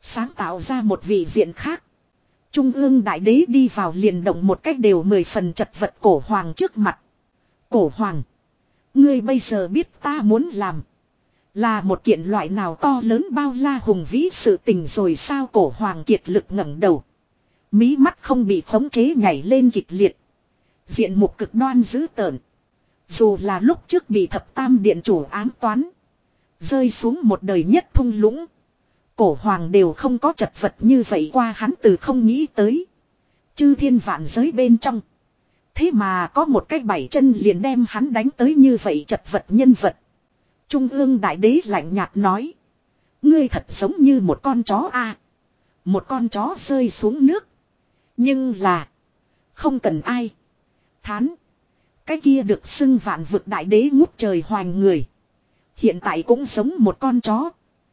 Sáng tạo ra một vị diện khác. Trung ương đại đế đi vào liền động một cách đều mười phần chật vật cổ hoàng trước mặt. Cổ hoàng. Ngươi bây giờ biết ta muốn làm. Là một kiện loại nào to lớn bao la hùng vĩ sự tình rồi sao cổ hoàng kiệt lực ngẩng đầu. Mí mắt không bị khống chế nhảy lên kịch liệt. Diện mục cực đoan dữ tợn. Dù là lúc trước bị thập tam điện chủ ám toán. Rơi xuống một đời nhất thung lũng. Cổ hoàng đều không có chật vật như vậy qua hắn từ không nghĩ tới. Chư thiên vạn giới bên trong. Thế mà có một cái bảy chân liền đem hắn đánh tới như vậy chật vật nhân vật. Trung ương đại đế lạnh nhạt nói. Ngươi thật giống như một con chó a à. Một con chó rơi xuống nước. Nhưng là. Không cần ai. Thán. Cái kia được xưng vạn vực đại đế ngút trời hoành người. Hiện tại cũng giống một con chó.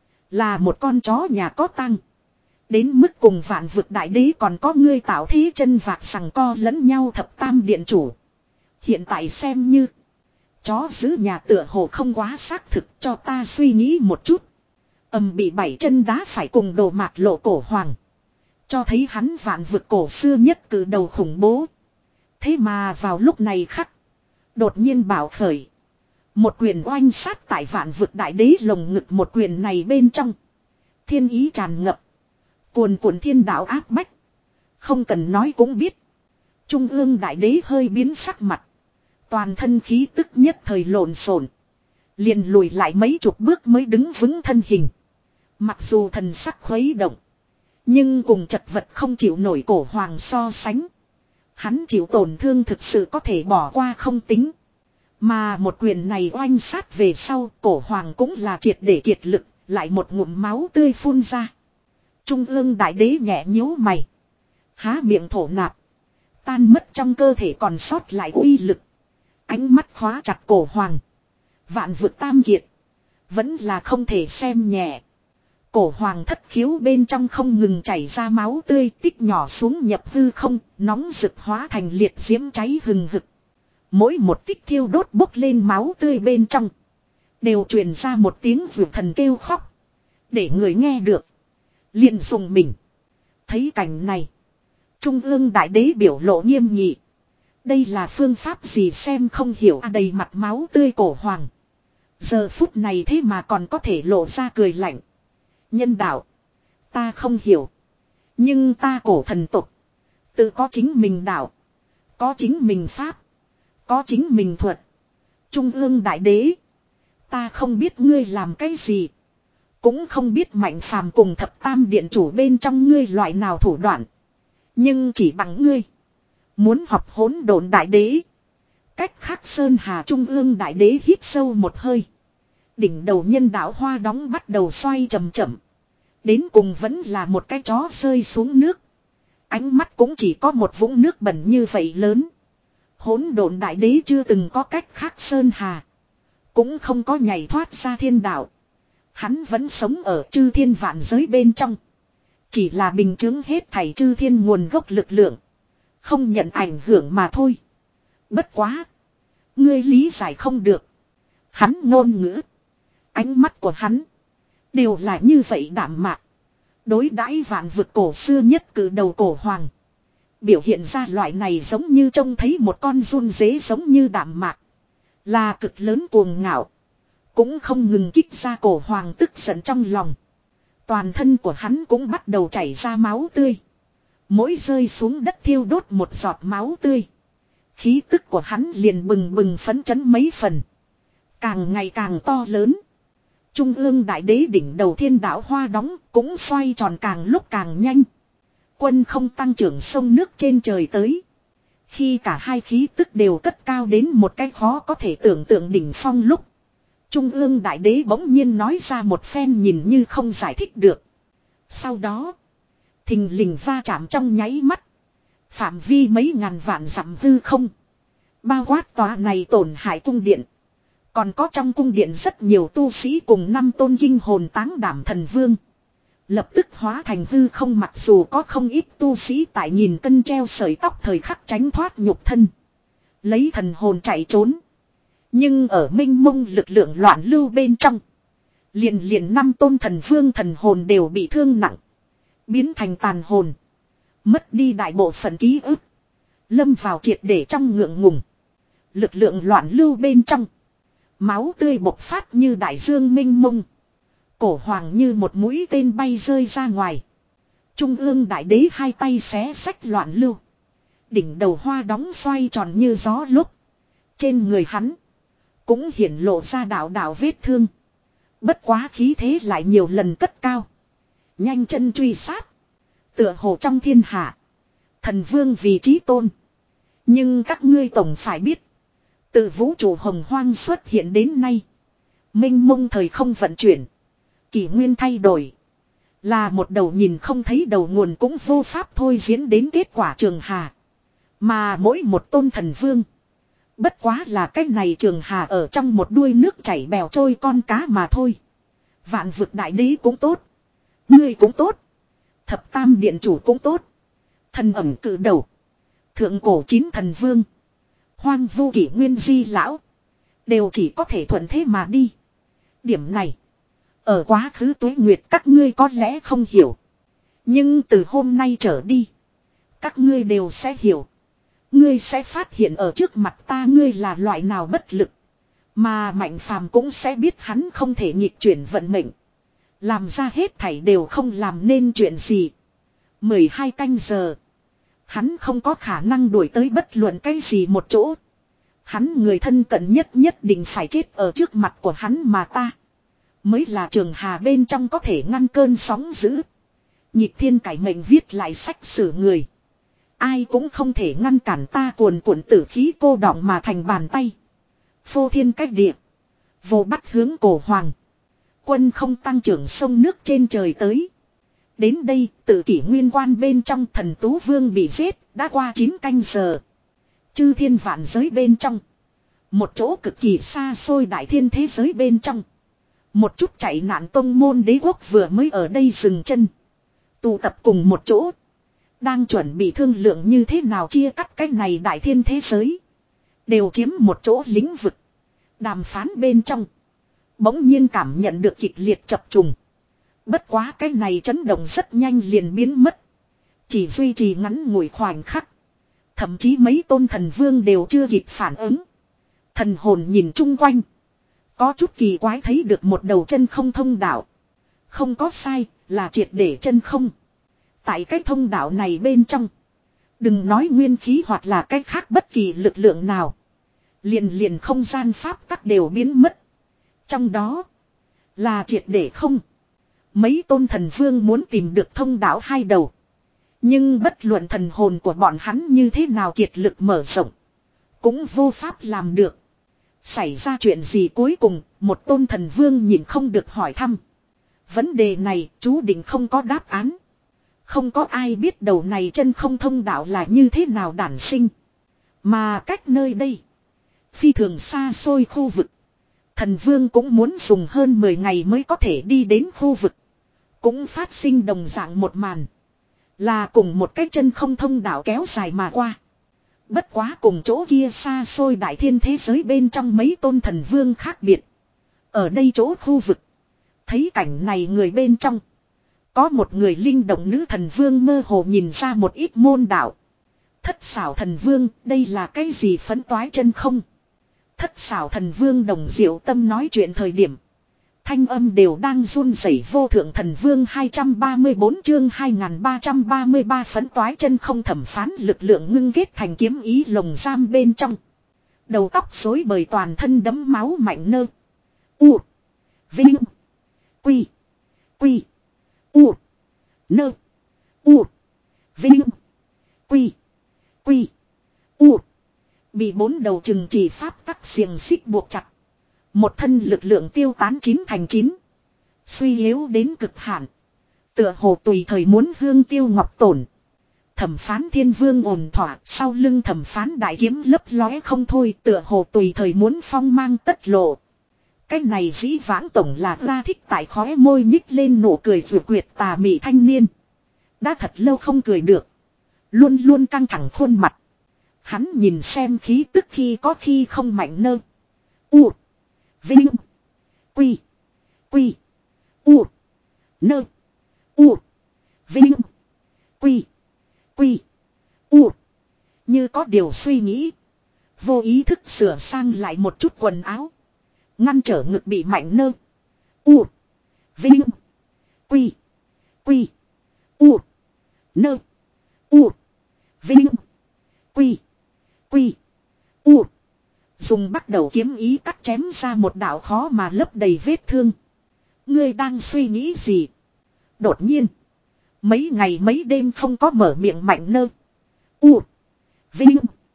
Là một con chó nhà có tăng. Đến mức cùng vạn vực đại đế còn có ngươi tạo thế chân vạc sằng co lẫn nhau thập tam điện chủ. Hiện tại xem như. Chó giữ nhà tựa hồ không quá xác thực cho ta suy nghĩ một chút. Ầm bị bảy chân đá phải cùng đồ mạt lộ cổ hoàng. Cho thấy hắn vạn vực cổ xưa nhất cử đầu khủng bố. Thế mà vào lúc này khắc. Đột nhiên bảo khởi. Một quyền oanh sát tại vạn vực đại đế lồng ngực một quyền này bên trong. Thiên ý tràn ngập. Cuồn cuộn thiên đạo áp bách. Không cần nói cũng biết. Trung ương đại đế hơi biến sắc mặt. Toàn thân khí tức nhất thời lộn xộn, liền lùi lại mấy chục bước mới đứng vững thân hình. Mặc dù thần sắc khuấy động. Nhưng cùng chật vật không chịu nổi cổ hoàng so sánh. Hắn chịu tổn thương thực sự có thể bỏ qua không tính. Mà một quyền này oanh sát về sau cổ hoàng cũng là triệt để kiệt lực. Lại một ngụm máu tươi phun ra. Trung ương đại đế nhẹ nhíu mày. Há miệng thổ nạp. Tan mất trong cơ thể còn sót lại uy lực. Ánh mắt khóa chặt cổ hoàng. Vạn vực tam kiệt. Vẫn là không thể xem nhẹ. Cổ hoàng thất khiếu bên trong không ngừng chảy ra máu tươi tích nhỏ xuống nhập hư không. Nóng rực hóa thành liệt diễm cháy hừng hực. Mỗi một tích thiêu đốt bốc lên máu tươi bên trong. Đều truyền ra một tiếng vượt thần kêu khóc. Để người nghe được. Liền dùng mình. Thấy cảnh này. Trung ương đại đế biểu lộ nghiêm nghị. Đây là phương pháp gì xem không hiểu à, đầy mặt máu tươi cổ hoàng. Giờ phút này thế mà còn có thể lộ ra cười lạnh. Nhân đạo. Ta không hiểu. Nhưng ta cổ thần tục. Tự có chính mình đạo. Có chính mình pháp. Có chính mình thuật. Trung ương đại đế. Ta không biết ngươi làm cái gì. Cũng không biết mạnh phàm cùng thập tam điện chủ bên trong ngươi loại nào thủ đoạn. Nhưng chỉ bằng ngươi. Muốn học hỗn độn đại đế. Cách khắc sơn hà trung ương đại đế hít sâu một hơi. Đỉnh đầu nhân đạo hoa đóng bắt đầu xoay chậm chậm. Đến cùng vẫn là một cái chó rơi xuống nước. Ánh mắt cũng chỉ có một vũng nước bẩn như vậy lớn. Hỗn độn đại đế chưa từng có cách khắc sơn hà. Cũng không có nhảy thoát ra thiên đạo. Hắn vẫn sống ở chư thiên vạn giới bên trong. Chỉ là bình chứng hết thảy chư thiên nguồn gốc lực lượng. Không nhận ảnh hưởng mà thôi. Bất quá. Ngươi lý giải không được. Hắn ngôn ngữ. Ánh mắt của hắn. Đều là như vậy đạm mạc. Đối đãi vạn vực cổ xưa nhất cử đầu cổ hoàng. Biểu hiện ra loại này giống như trông thấy một con run dế giống như đạm mạc. Là cực lớn cuồng ngạo. Cũng không ngừng kích ra cổ hoàng tức giận trong lòng. Toàn thân của hắn cũng bắt đầu chảy ra máu tươi. Mỗi rơi xuống đất thiêu đốt một giọt máu tươi. Khí tức của hắn liền bừng bừng phấn chấn mấy phần. Càng ngày càng to lớn. Trung ương đại đế đỉnh đầu thiên đạo hoa đóng cũng xoay tròn càng lúc càng nhanh. Quân không tăng trưởng sông nước trên trời tới. Khi cả hai khí tức đều cất cao đến một cái khó có thể tưởng tượng đỉnh phong lúc. Trung ương đại đế bỗng nhiên nói ra một phen nhìn như không giải thích được. Sau đó. Thình lình va chạm trong nháy mắt. Phạm vi mấy ngàn vạn dặm hư không. Bao quát tòa này tổn hại cung điện. Còn có trong cung điện rất nhiều tu sĩ cùng năm tôn kinh hồn táng đảm thần vương. Lập tức hóa thành hư không mặc dù có không ít tu sĩ tại nhìn cân treo sợi tóc thời khắc tránh thoát nhục thân. Lấy thần hồn chạy trốn. Nhưng ở minh mông lực lượng loạn lưu bên trong. Liền liền năm tôn thần vương thần hồn đều bị thương nặng. Biến thành tàn hồn. Mất đi đại bộ phận ký ức. Lâm vào triệt để trong ngượng ngùng. Lực lượng loạn lưu bên trong. Máu tươi bộc phát như đại dương minh mông. Cổ hoàng như một mũi tên bay rơi ra ngoài. Trung ương đại đế hai tay xé xách loạn lưu. Đỉnh đầu hoa đóng xoay tròn như gió lúc. Trên người hắn. Cũng hiển lộ ra đạo đạo vết thương. Bất quá khí thế lại nhiều lần cất cao. Nhanh chân truy sát. Tựa hồ trong thiên hạ. Thần vương vì chí tôn. Nhưng các ngươi tổng phải biết. Từ vũ trụ hồng hoang xuất hiện đến nay. Minh mông thời không vận chuyển. Kỷ nguyên thay đổi. Là một đầu nhìn không thấy đầu nguồn cũng vô pháp thôi diễn đến kết quả trường hà. Mà mỗi một tôn thần vương. Bất quá là cái này trường hà ở trong một đuôi nước chảy bèo trôi con cá mà thôi. Vạn vực đại đế cũng tốt. Ngươi cũng tốt. Thập tam điện chủ cũng tốt. Thần ẩm cử đầu. Thượng cổ chín thần vương. Hoang vu kỷ nguyên di lão. Đều chỉ có thể thuận thế mà đi. Điểm này. Ở quá khứ tuế nguyệt các ngươi có lẽ không hiểu. Nhưng từ hôm nay trở đi. Các ngươi đều sẽ hiểu. Ngươi sẽ phát hiện ở trước mặt ta ngươi là loại nào bất lực. Mà Mạnh Phàm cũng sẽ biết hắn không thể nghịch chuyển vận mệnh. Làm ra hết thảy đều không làm nên chuyện gì. mười hai canh giờ. Hắn không có khả năng đuổi tới bất luận cái gì một chỗ. Hắn người thân cận nhất nhất định phải chết ở trước mặt của hắn mà ta. Mới là trường hà bên trong có thể ngăn cơn sóng dữ. Nhịp thiên cải mệnh viết lại sách sử người. Ai cũng không thể ngăn cản ta cuồn cuộn tử khí cô đọng mà thành bàn tay. Phô thiên cách địa. Vô bắt hướng cổ hoàng. Quân không tăng trưởng sông nước trên trời tới. Đến đây tự kỷ nguyên quan bên trong thần tú vương bị giết đã qua chín canh giờ. Chư thiên vạn giới bên trong. Một chỗ cực kỳ xa xôi đại thiên thế giới bên trong. Một chút chạy nạn tông môn đế quốc vừa mới ở đây dừng chân. Tụ tập cùng một chỗ. Đang chuẩn bị thương lượng như thế nào chia cắt cái này đại thiên thế giới. Đều chiếm một chỗ lĩnh vực. Đàm phán bên trong. Bỗng nhiên cảm nhận được kịch liệt chập trùng. Bất quá cái này chấn động rất nhanh liền biến mất. Chỉ duy trì ngắn ngủi khoảnh khắc. Thậm chí mấy tôn thần vương đều chưa kịp phản ứng. Thần hồn nhìn chung quanh. Có chút kỳ quái thấy được một đầu chân không thông đạo. Không có sai, là triệt để chân không. Tại cái thông đạo này bên trong. Đừng nói nguyên khí hoặc là cái khác bất kỳ lực lượng nào. Liền liền không gian pháp tắc đều biến mất. Trong đó là triệt để không. Mấy tôn thần vương muốn tìm được thông đạo hai đầu. Nhưng bất luận thần hồn của bọn hắn như thế nào kiệt lực mở rộng. Cũng vô pháp làm được. Xảy ra chuyện gì cuối cùng, một tôn thần vương nhìn không được hỏi thăm. Vấn đề này chú định không có đáp án. Không có ai biết đầu này chân không thông đạo là như thế nào đản sinh. Mà cách nơi đây. Phi thường xa xôi khu vực. Thần vương cũng muốn dùng hơn mười ngày mới có thể đi đến khu vực. Cũng phát sinh đồng dạng một màn. Là cùng một cái chân không thông đạo kéo dài mà qua. Bất quá cùng chỗ kia xa xôi đại thiên thế giới bên trong mấy tôn thần vương khác biệt. Ở đây chỗ khu vực. Thấy cảnh này người bên trong. Có một người linh động nữ thần vương mơ hồ nhìn ra một ít môn đạo. Thất xảo thần vương, đây là cái gì phấn toái chân không? Thất xảo thần vương đồng diệu tâm nói chuyện thời điểm. Thanh âm đều đang run rẩy vô thượng thần vương hai trăm ba mươi bốn chương hai nghìn ba trăm ba mươi ba phấn toái chân không thẩm phán lực lượng ngưng kết thành kiếm ý lồng giam bên trong. Đầu tóc rối bời toàn thân đẫm máu mạnh nơ. U. Vinh. Quy. Quy. U. Nơ. U. Vinh. Quy. Quy. U. Bị bốn đầu chừng chỉ pháp tắc xiềng xích buộc chặt. Một thân lực lượng tiêu tán chín thành chín. Suy yếu đến cực hạn. Tựa hồ tùy thời muốn hương tiêu ngọc tổn. Thẩm phán thiên vương ồn thỏa. Sau lưng thẩm phán đại kiếm lấp lóe không thôi. Tựa hồ tùy thời muốn phong mang tất lộ. Cái này dĩ vãng tổng là ra thích tại khóe môi nhích lên nụ cười rượu quyệt tà mị thanh niên. Đã thật lâu không cười được. Luôn luôn căng thẳng khuôn mặt. Hắn nhìn xem khí tức khi có khi không mạnh nơ. U. Vinh. Quy. Quy. U. Nơ. U. Vinh. Quy. Quy. U. Như có điều suy nghĩ. Vô ý thức sửa sang lại một chút quần áo. Ngăn trở ngực bị Mạnh Nơ. U. Vinh. Quy. Quy. U. Nơ. U. Vinh. Quy. Quy. U. Dùng bắt đầu kiếm ý cắt chém ra một đạo khó mà lấp đầy vết thương. Ngươi đang suy nghĩ gì? Đột nhiên. Mấy ngày mấy đêm không có mở miệng Mạnh Nơ. U. Vinh.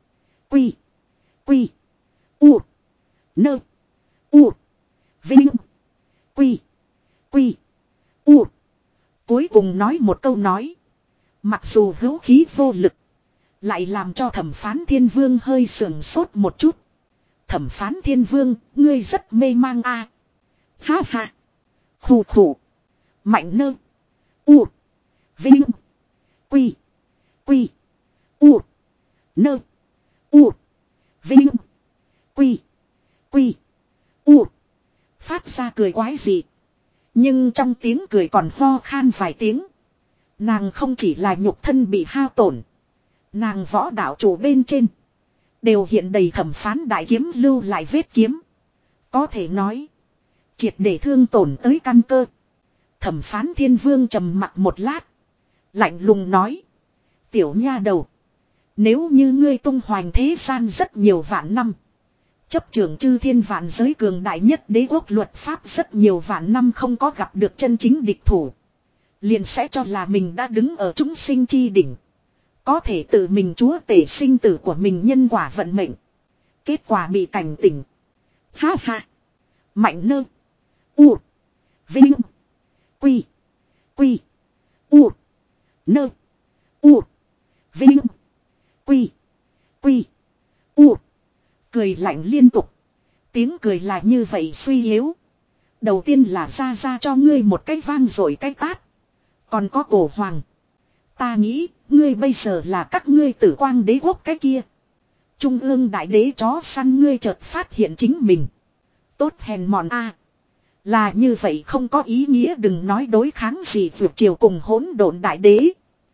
Quy. Quy. U. Nơ. U. Vinh. Quy. Quy. U. Cuối cùng nói một câu nói. Mặc dù hữu khí vô lực. Lại làm cho thẩm phán thiên vương hơi sườn sốt một chút. Thẩm phán thiên vương, ngươi rất mê mang a. À. Ha ha. Khủ khủ. Mạnh Nơ. U. Vinh. Quy. Quy. U. Nơ. U. Vinh. Quy. Quy. U. Phát ra cười quái dị. Nhưng trong tiếng cười còn ho khan vài tiếng. Nàng không chỉ là nhục thân bị hao tổn. Nàng võ đạo chủ bên trên. Đều hiện đầy thẩm phán đại kiếm lưu lại vết kiếm. Có thể nói. Triệt để thương tổn tới căn cơ. Thẩm phán thiên vương trầm mặc một lát. Lạnh lùng nói. Tiểu nha đầu. Nếu như ngươi tung hoành thế gian rất nhiều vạn năm. Chấp trưởng chư thiên vạn giới cường đại nhất đế quốc luật pháp rất nhiều vạn năm không có gặp được chân chính địch thủ. Liền sẽ cho là mình đã đứng ở chúng sinh chi đỉnh. Có thể tự mình chúa tể sinh tử của mình nhân quả vận mệnh. Kết quả bị cảnh tỉnh. Ha ha. Mạnh Nơ. U. Vinh. Quy. Quy. U. Nơ. U. Vinh. Quy. Quy. U. Cười lạnh liên tục. Tiếng cười là như vậy suy yếu. Đầu tiên là ra ra cho ngươi một cái vang rồi cái tát. Còn có cổ hoàng. Ta nghĩ, ngươi bây giờ là các ngươi tử quang đế quốc cái kia. Trung ương đại đế chó săn ngươi chợt phát hiện chính mình. Tốt hèn mọn a. À. Là như vậy không có ý nghĩa đừng nói đối kháng gì vượt chiều cùng hỗn độn đại đế.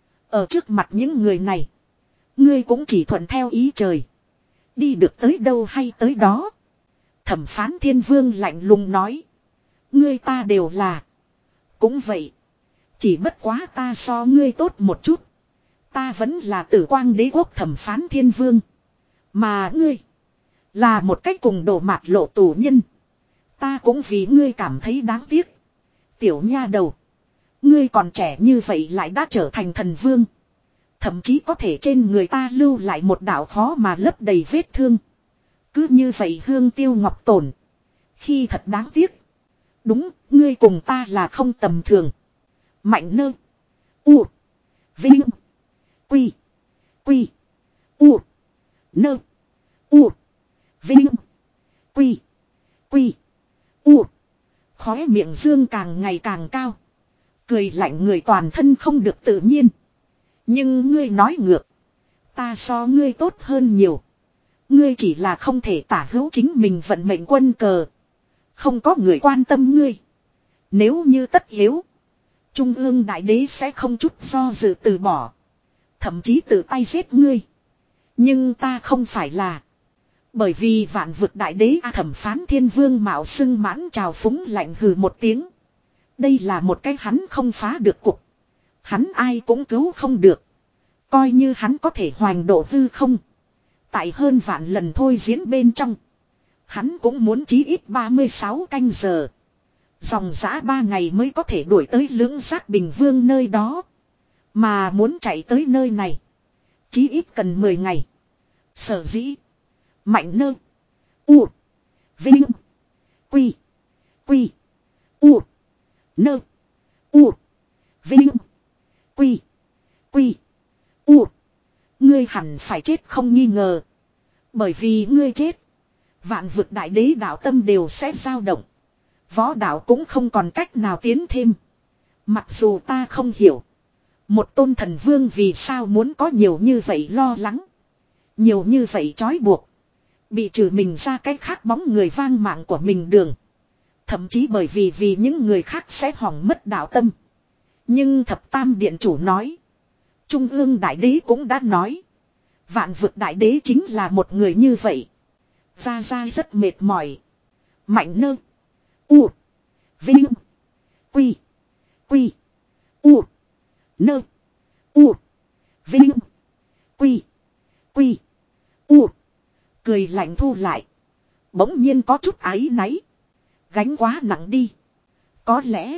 Ở trước mặt những người này. Ngươi cũng chỉ thuận theo ý trời. Đi được tới đâu hay tới đó. Thẩm phán thiên vương lạnh lùng nói. Ngươi ta đều là. Cũng vậy. Chỉ bất quá ta so ngươi tốt một chút. Ta vẫn là tử quang đế quốc thẩm phán thiên vương. Mà ngươi. Là một cách cùng đổ mạt lộ tù nhân. Ta cũng vì ngươi cảm thấy đáng tiếc. Tiểu nha đầu. Ngươi còn trẻ như vậy lại đã trở thành thần vương. Thậm chí có thể trên người ta lưu lại một đạo khó mà lấp đầy vết thương. Cứ như vậy hương tiêu ngọc tổn. Khi thật đáng tiếc. Đúng, ngươi cùng ta là không tầm thường. Mạnh Nơ. U. Vinh. Quy. Quy. U. Nơ. U. Vinh. Quy. Quy. U. Khóe miệng dương càng ngày càng cao. Cười lạnh người toàn thân không được tự nhiên. Nhưng ngươi nói ngược. Ta so ngươi tốt hơn nhiều. Ngươi chỉ là không thể tả hữu chính mình vận mệnh quân cờ. Không có người quan tâm ngươi. Nếu như tất yếu. Trung ương đại đế sẽ không chút do dự từ bỏ. Thậm chí tự tay giết ngươi. Nhưng ta không phải là. Bởi vì vạn vực đại đế A thẩm phán thiên vương mạo xưng mãn trào phúng lạnh hừ một tiếng. Đây là một cái hắn không phá được cục. Hắn ai cũng cứu không được. Coi như hắn có thể hoành độ hư không. Tại hơn vạn lần thôi diễn bên trong. Hắn cũng muốn chí ít ba mươi sáu canh giờ. Dòng dã ba ngày mới có thể đuổi tới lưỡng giác bình vương nơi đó. Mà muốn chạy tới nơi này. Chí ít cần mười ngày. Sở dĩ. Mạnh Nơ. U. Vinh. Quy. Quy. U. Nơ. U. Vinh. Quy. Quy. U. Ngươi hẳn phải chết không nghi ngờ. Bởi vì ngươi chết. Vạn vực đại đế đạo tâm đều sẽ dao động. Võ đạo cũng không còn cách nào tiến thêm. Mặc dù ta không hiểu. Một tôn thần vương vì sao muốn có nhiều như vậy lo lắng. Nhiều như vậy trói buộc. Bị trừ mình ra cách khác bóng người vang mạng của mình đường. Thậm chí bởi vì vì những người khác sẽ hỏng mất đạo tâm. Nhưng thập tam điện chủ nói. Trung ương đại đế cũng đã nói. Vạn vực đại đế chính là một người như vậy. Ra Ra rất mệt mỏi. Mạnh nơ. U. Vinh. Quy. Quy. U. Nơ. U. Vinh. Quy. Quy. U. Cười lạnh thu lại. Bỗng nhiên có chút áy náy. Gánh quá nặng đi. Có lẽ.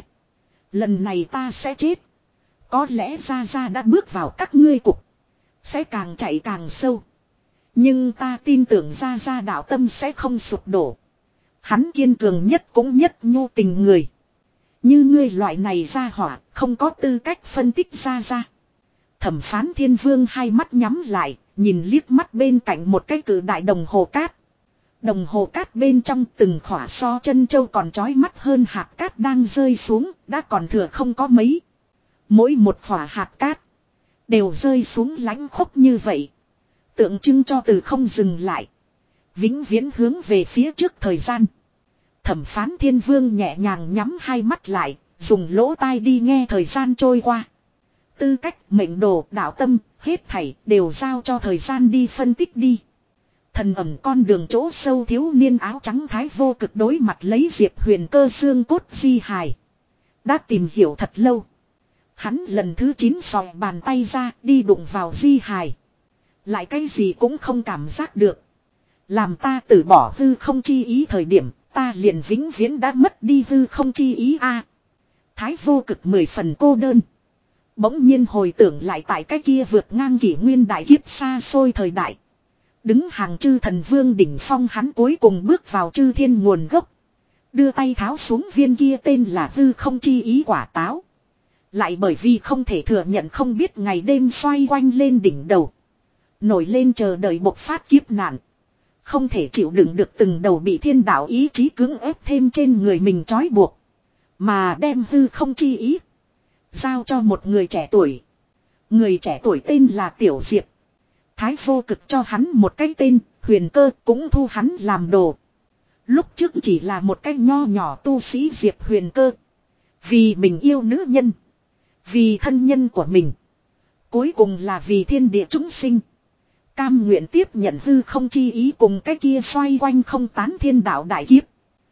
Lần này ta sẽ chết. Có lẽ Ra Ra đã bước vào các ngươi cục. Sẽ càng chạy càng sâu. Nhưng ta tin tưởng Ra Ra đạo tâm sẽ không sụp đổ. Hắn kiên cường nhất cũng nhất nhu tình người. Như ngươi loại này ra hỏa, không có tư cách phân tích Ra Ra. Thẩm phán thiên vương hai mắt nhắm lại, nhìn liếc mắt bên cạnh một cái cự đại đồng hồ cát. Đồng hồ cát bên trong từng khỏa so chân châu còn chói mắt hơn hạt cát đang rơi xuống, đã còn thừa không có mấy. Mỗi một khỏa hạt cát đều rơi xuống lãnh khốc như vậy. Tượng trưng cho từ không dừng lại. Vĩnh viễn hướng về phía trước thời gian. Thẩm phán thiên vương nhẹ nhàng nhắm hai mắt lại, dùng lỗ tai đi nghe thời gian trôi qua. Tư cách, mệnh đồ, đạo tâm, hết thảy đều giao cho thời gian đi phân tích đi. Thần ẩm con đường chỗ sâu thiếu niên áo trắng thái vô cực đối mặt lấy Diệp Huyền cơ xương cốt di hài. Đã tìm hiểu thật lâu. Hắn lần thứ chín sòi bàn tay ra đi đụng vào di hài. Lại cái gì cũng không cảm giác được. Làm ta từ bỏ hư không chi ý thời điểm, ta liền vĩnh viễn đã mất đi hư không chi ý a. Thái vô cực mười phần cô đơn. Bỗng nhiên hồi tưởng lại tại cái kia vượt ngang kỷ nguyên đại kiếp xa xôi thời đại. Đứng hàng chư thần vương đỉnh phong hắn cuối cùng bước vào chư thiên nguồn gốc. Đưa tay tháo xuống viên kia tên là hư không chi ý quả táo. Lại bởi vì không thể thừa nhận không biết ngày đêm xoay quanh lên đỉnh đầu. Nổi lên chờ đợi bộc phát kiếp nạn. Không thể chịu đựng được từng đầu bị thiên đạo ý chí cưỡng ép thêm trên người mình trói buộc. Mà đem hư không chi ý. Giao cho một người trẻ tuổi. Người trẻ tuổi tên là Tiểu Diệp. Thái vô cực cho hắn một cái tên, Huyền Cơ cũng thu hắn làm đồ. Lúc trước chỉ là một cái nho nhỏ tu sĩ Diệp Huyền Cơ. Vì mình yêu nữ nhân. Vì thân nhân của mình. Cuối cùng là vì thiên địa chúng sinh. Cam nguyện tiếp nhận hư không chi ý cùng cái kia xoay quanh không tán thiên đạo đại kiếp.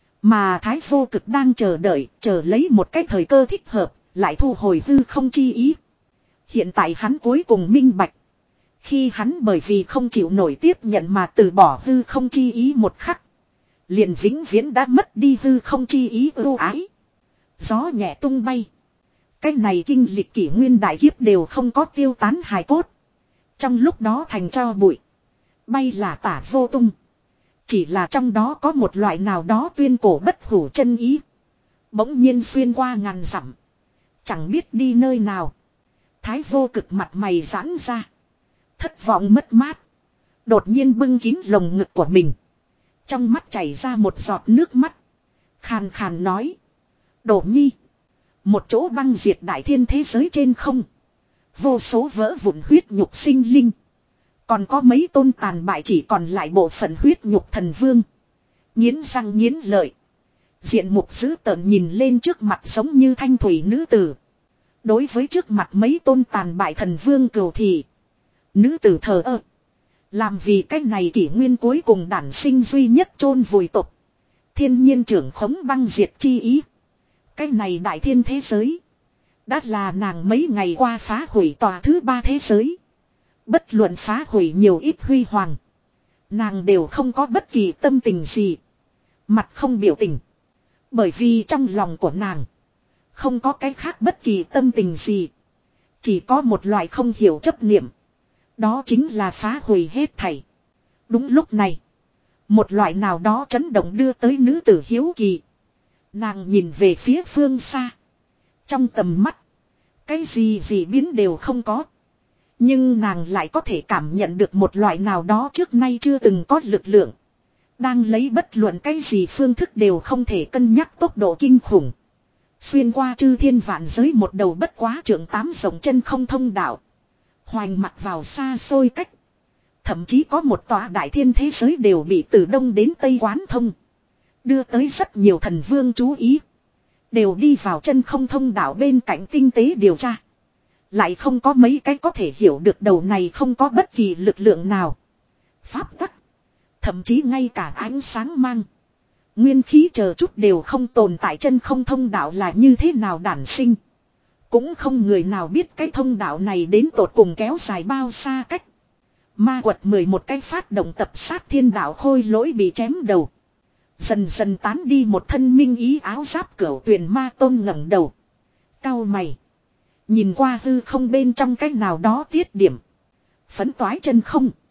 Mà Thái vô cực đang chờ đợi, chờ lấy một cái thời cơ thích hợp, lại thu hồi hư không chi ý. Hiện tại hắn cuối cùng minh bạch. Khi hắn bởi vì không chịu nổi tiếp nhận mà từ bỏ hư không chi ý một khắc. Liền vĩnh viễn đã mất đi hư không chi ý ưu ái. Gió nhẹ tung bay. Cái này kinh lịch kỷ nguyên đại kiếp đều không có tiêu tán hài cốt. Trong lúc đó thành cho bụi. Bay là tả vô tung. Chỉ là trong đó có một loại nào đó tuyên cổ bất hủ chân ý. Bỗng nhiên xuyên qua ngàn dặm. Chẳng biết đi nơi nào. Thái vô cực mặt mày giãn ra. Thất vọng mất mát. Đột nhiên bưng kín lồng ngực của mình. Trong mắt chảy ra một giọt nước mắt. Khàn khàn nói. Đổ nhi. Một chỗ băng diệt đại thiên thế giới trên không. Vô số vỡ vụn huyết nhục sinh linh. Còn có mấy tôn tàn bại chỉ còn lại bộ phận huyết nhục thần vương. Nghiến răng nghiến lợi. Diện mục dữ tợn nhìn lên trước mặt giống như thanh thủy nữ tử. Đối với trước mặt mấy tôn tàn bại thần vương cừu thị. Nữ tử thờ ơ. Làm vì cách này kỷ nguyên cuối cùng đản sinh duy nhất chôn vùi tục. Thiên nhiên trưởng khống băng diệt chi ý. Cách này đại thiên thế giới. Đã là nàng mấy ngày qua phá hủy tòa thứ ba thế giới. Bất luận phá hủy nhiều ít huy hoàng. Nàng đều không có bất kỳ tâm tình gì. Mặt không biểu tình. Bởi vì trong lòng của nàng. Không có cái khác bất kỳ tâm tình gì. Chỉ có một loại không hiểu chấp niệm. Đó chính là phá hủy hết thảy. Đúng lúc này. Một loại nào đó chấn động đưa tới nữ tử hiếu kỳ. Nàng nhìn về phía phương xa. Trong tầm mắt. Cái gì gì biến đều không có. Nhưng nàng lại có thể cảm nhận được một loại nào đó trước nay chưa từng có lực lượng. Đang lấy bất luận cái gì phương thức đều không thể cân nhắc tốc độ kinh khủng. Xuyên qua chư thiên vạn giới một đầu bất quá trượng tám rộng chân không thông đạo. Hoành mặt vào xa xôi cách. Thậm chí có một tòa đại thiên thế giới đều bị từ đông đến tây quán thông. Đưa tới rất nhiều thần vương chú ý. Đều đi vào chân không thông đạo bên cạnh tinh tế điều tra. Lại không có mấy cái có thể hiểu được đầu này không có bất kỳ lực lượng nào. Pháp tắc. Thậm chí ngay cả ánh sáng mang. Nguyên khí chờ chút đều không tồn tại chân không thông đạo là như thế nào đản sinh. Cũng không người nào biết cái thông đạo này đến tột cùng kéo dài bao xa cách. Ma quật mười một cái phát động tập sát thiên đạo khôi lỗi bị chém đầu. Dần dần tán đi một thân minh ý áo giáp cửu tuyền ma tôn ngẩng đầu. Cau mày. Nhìn qua hư không bên trong cách nào đó tiết điểm. Phấn toái chân không.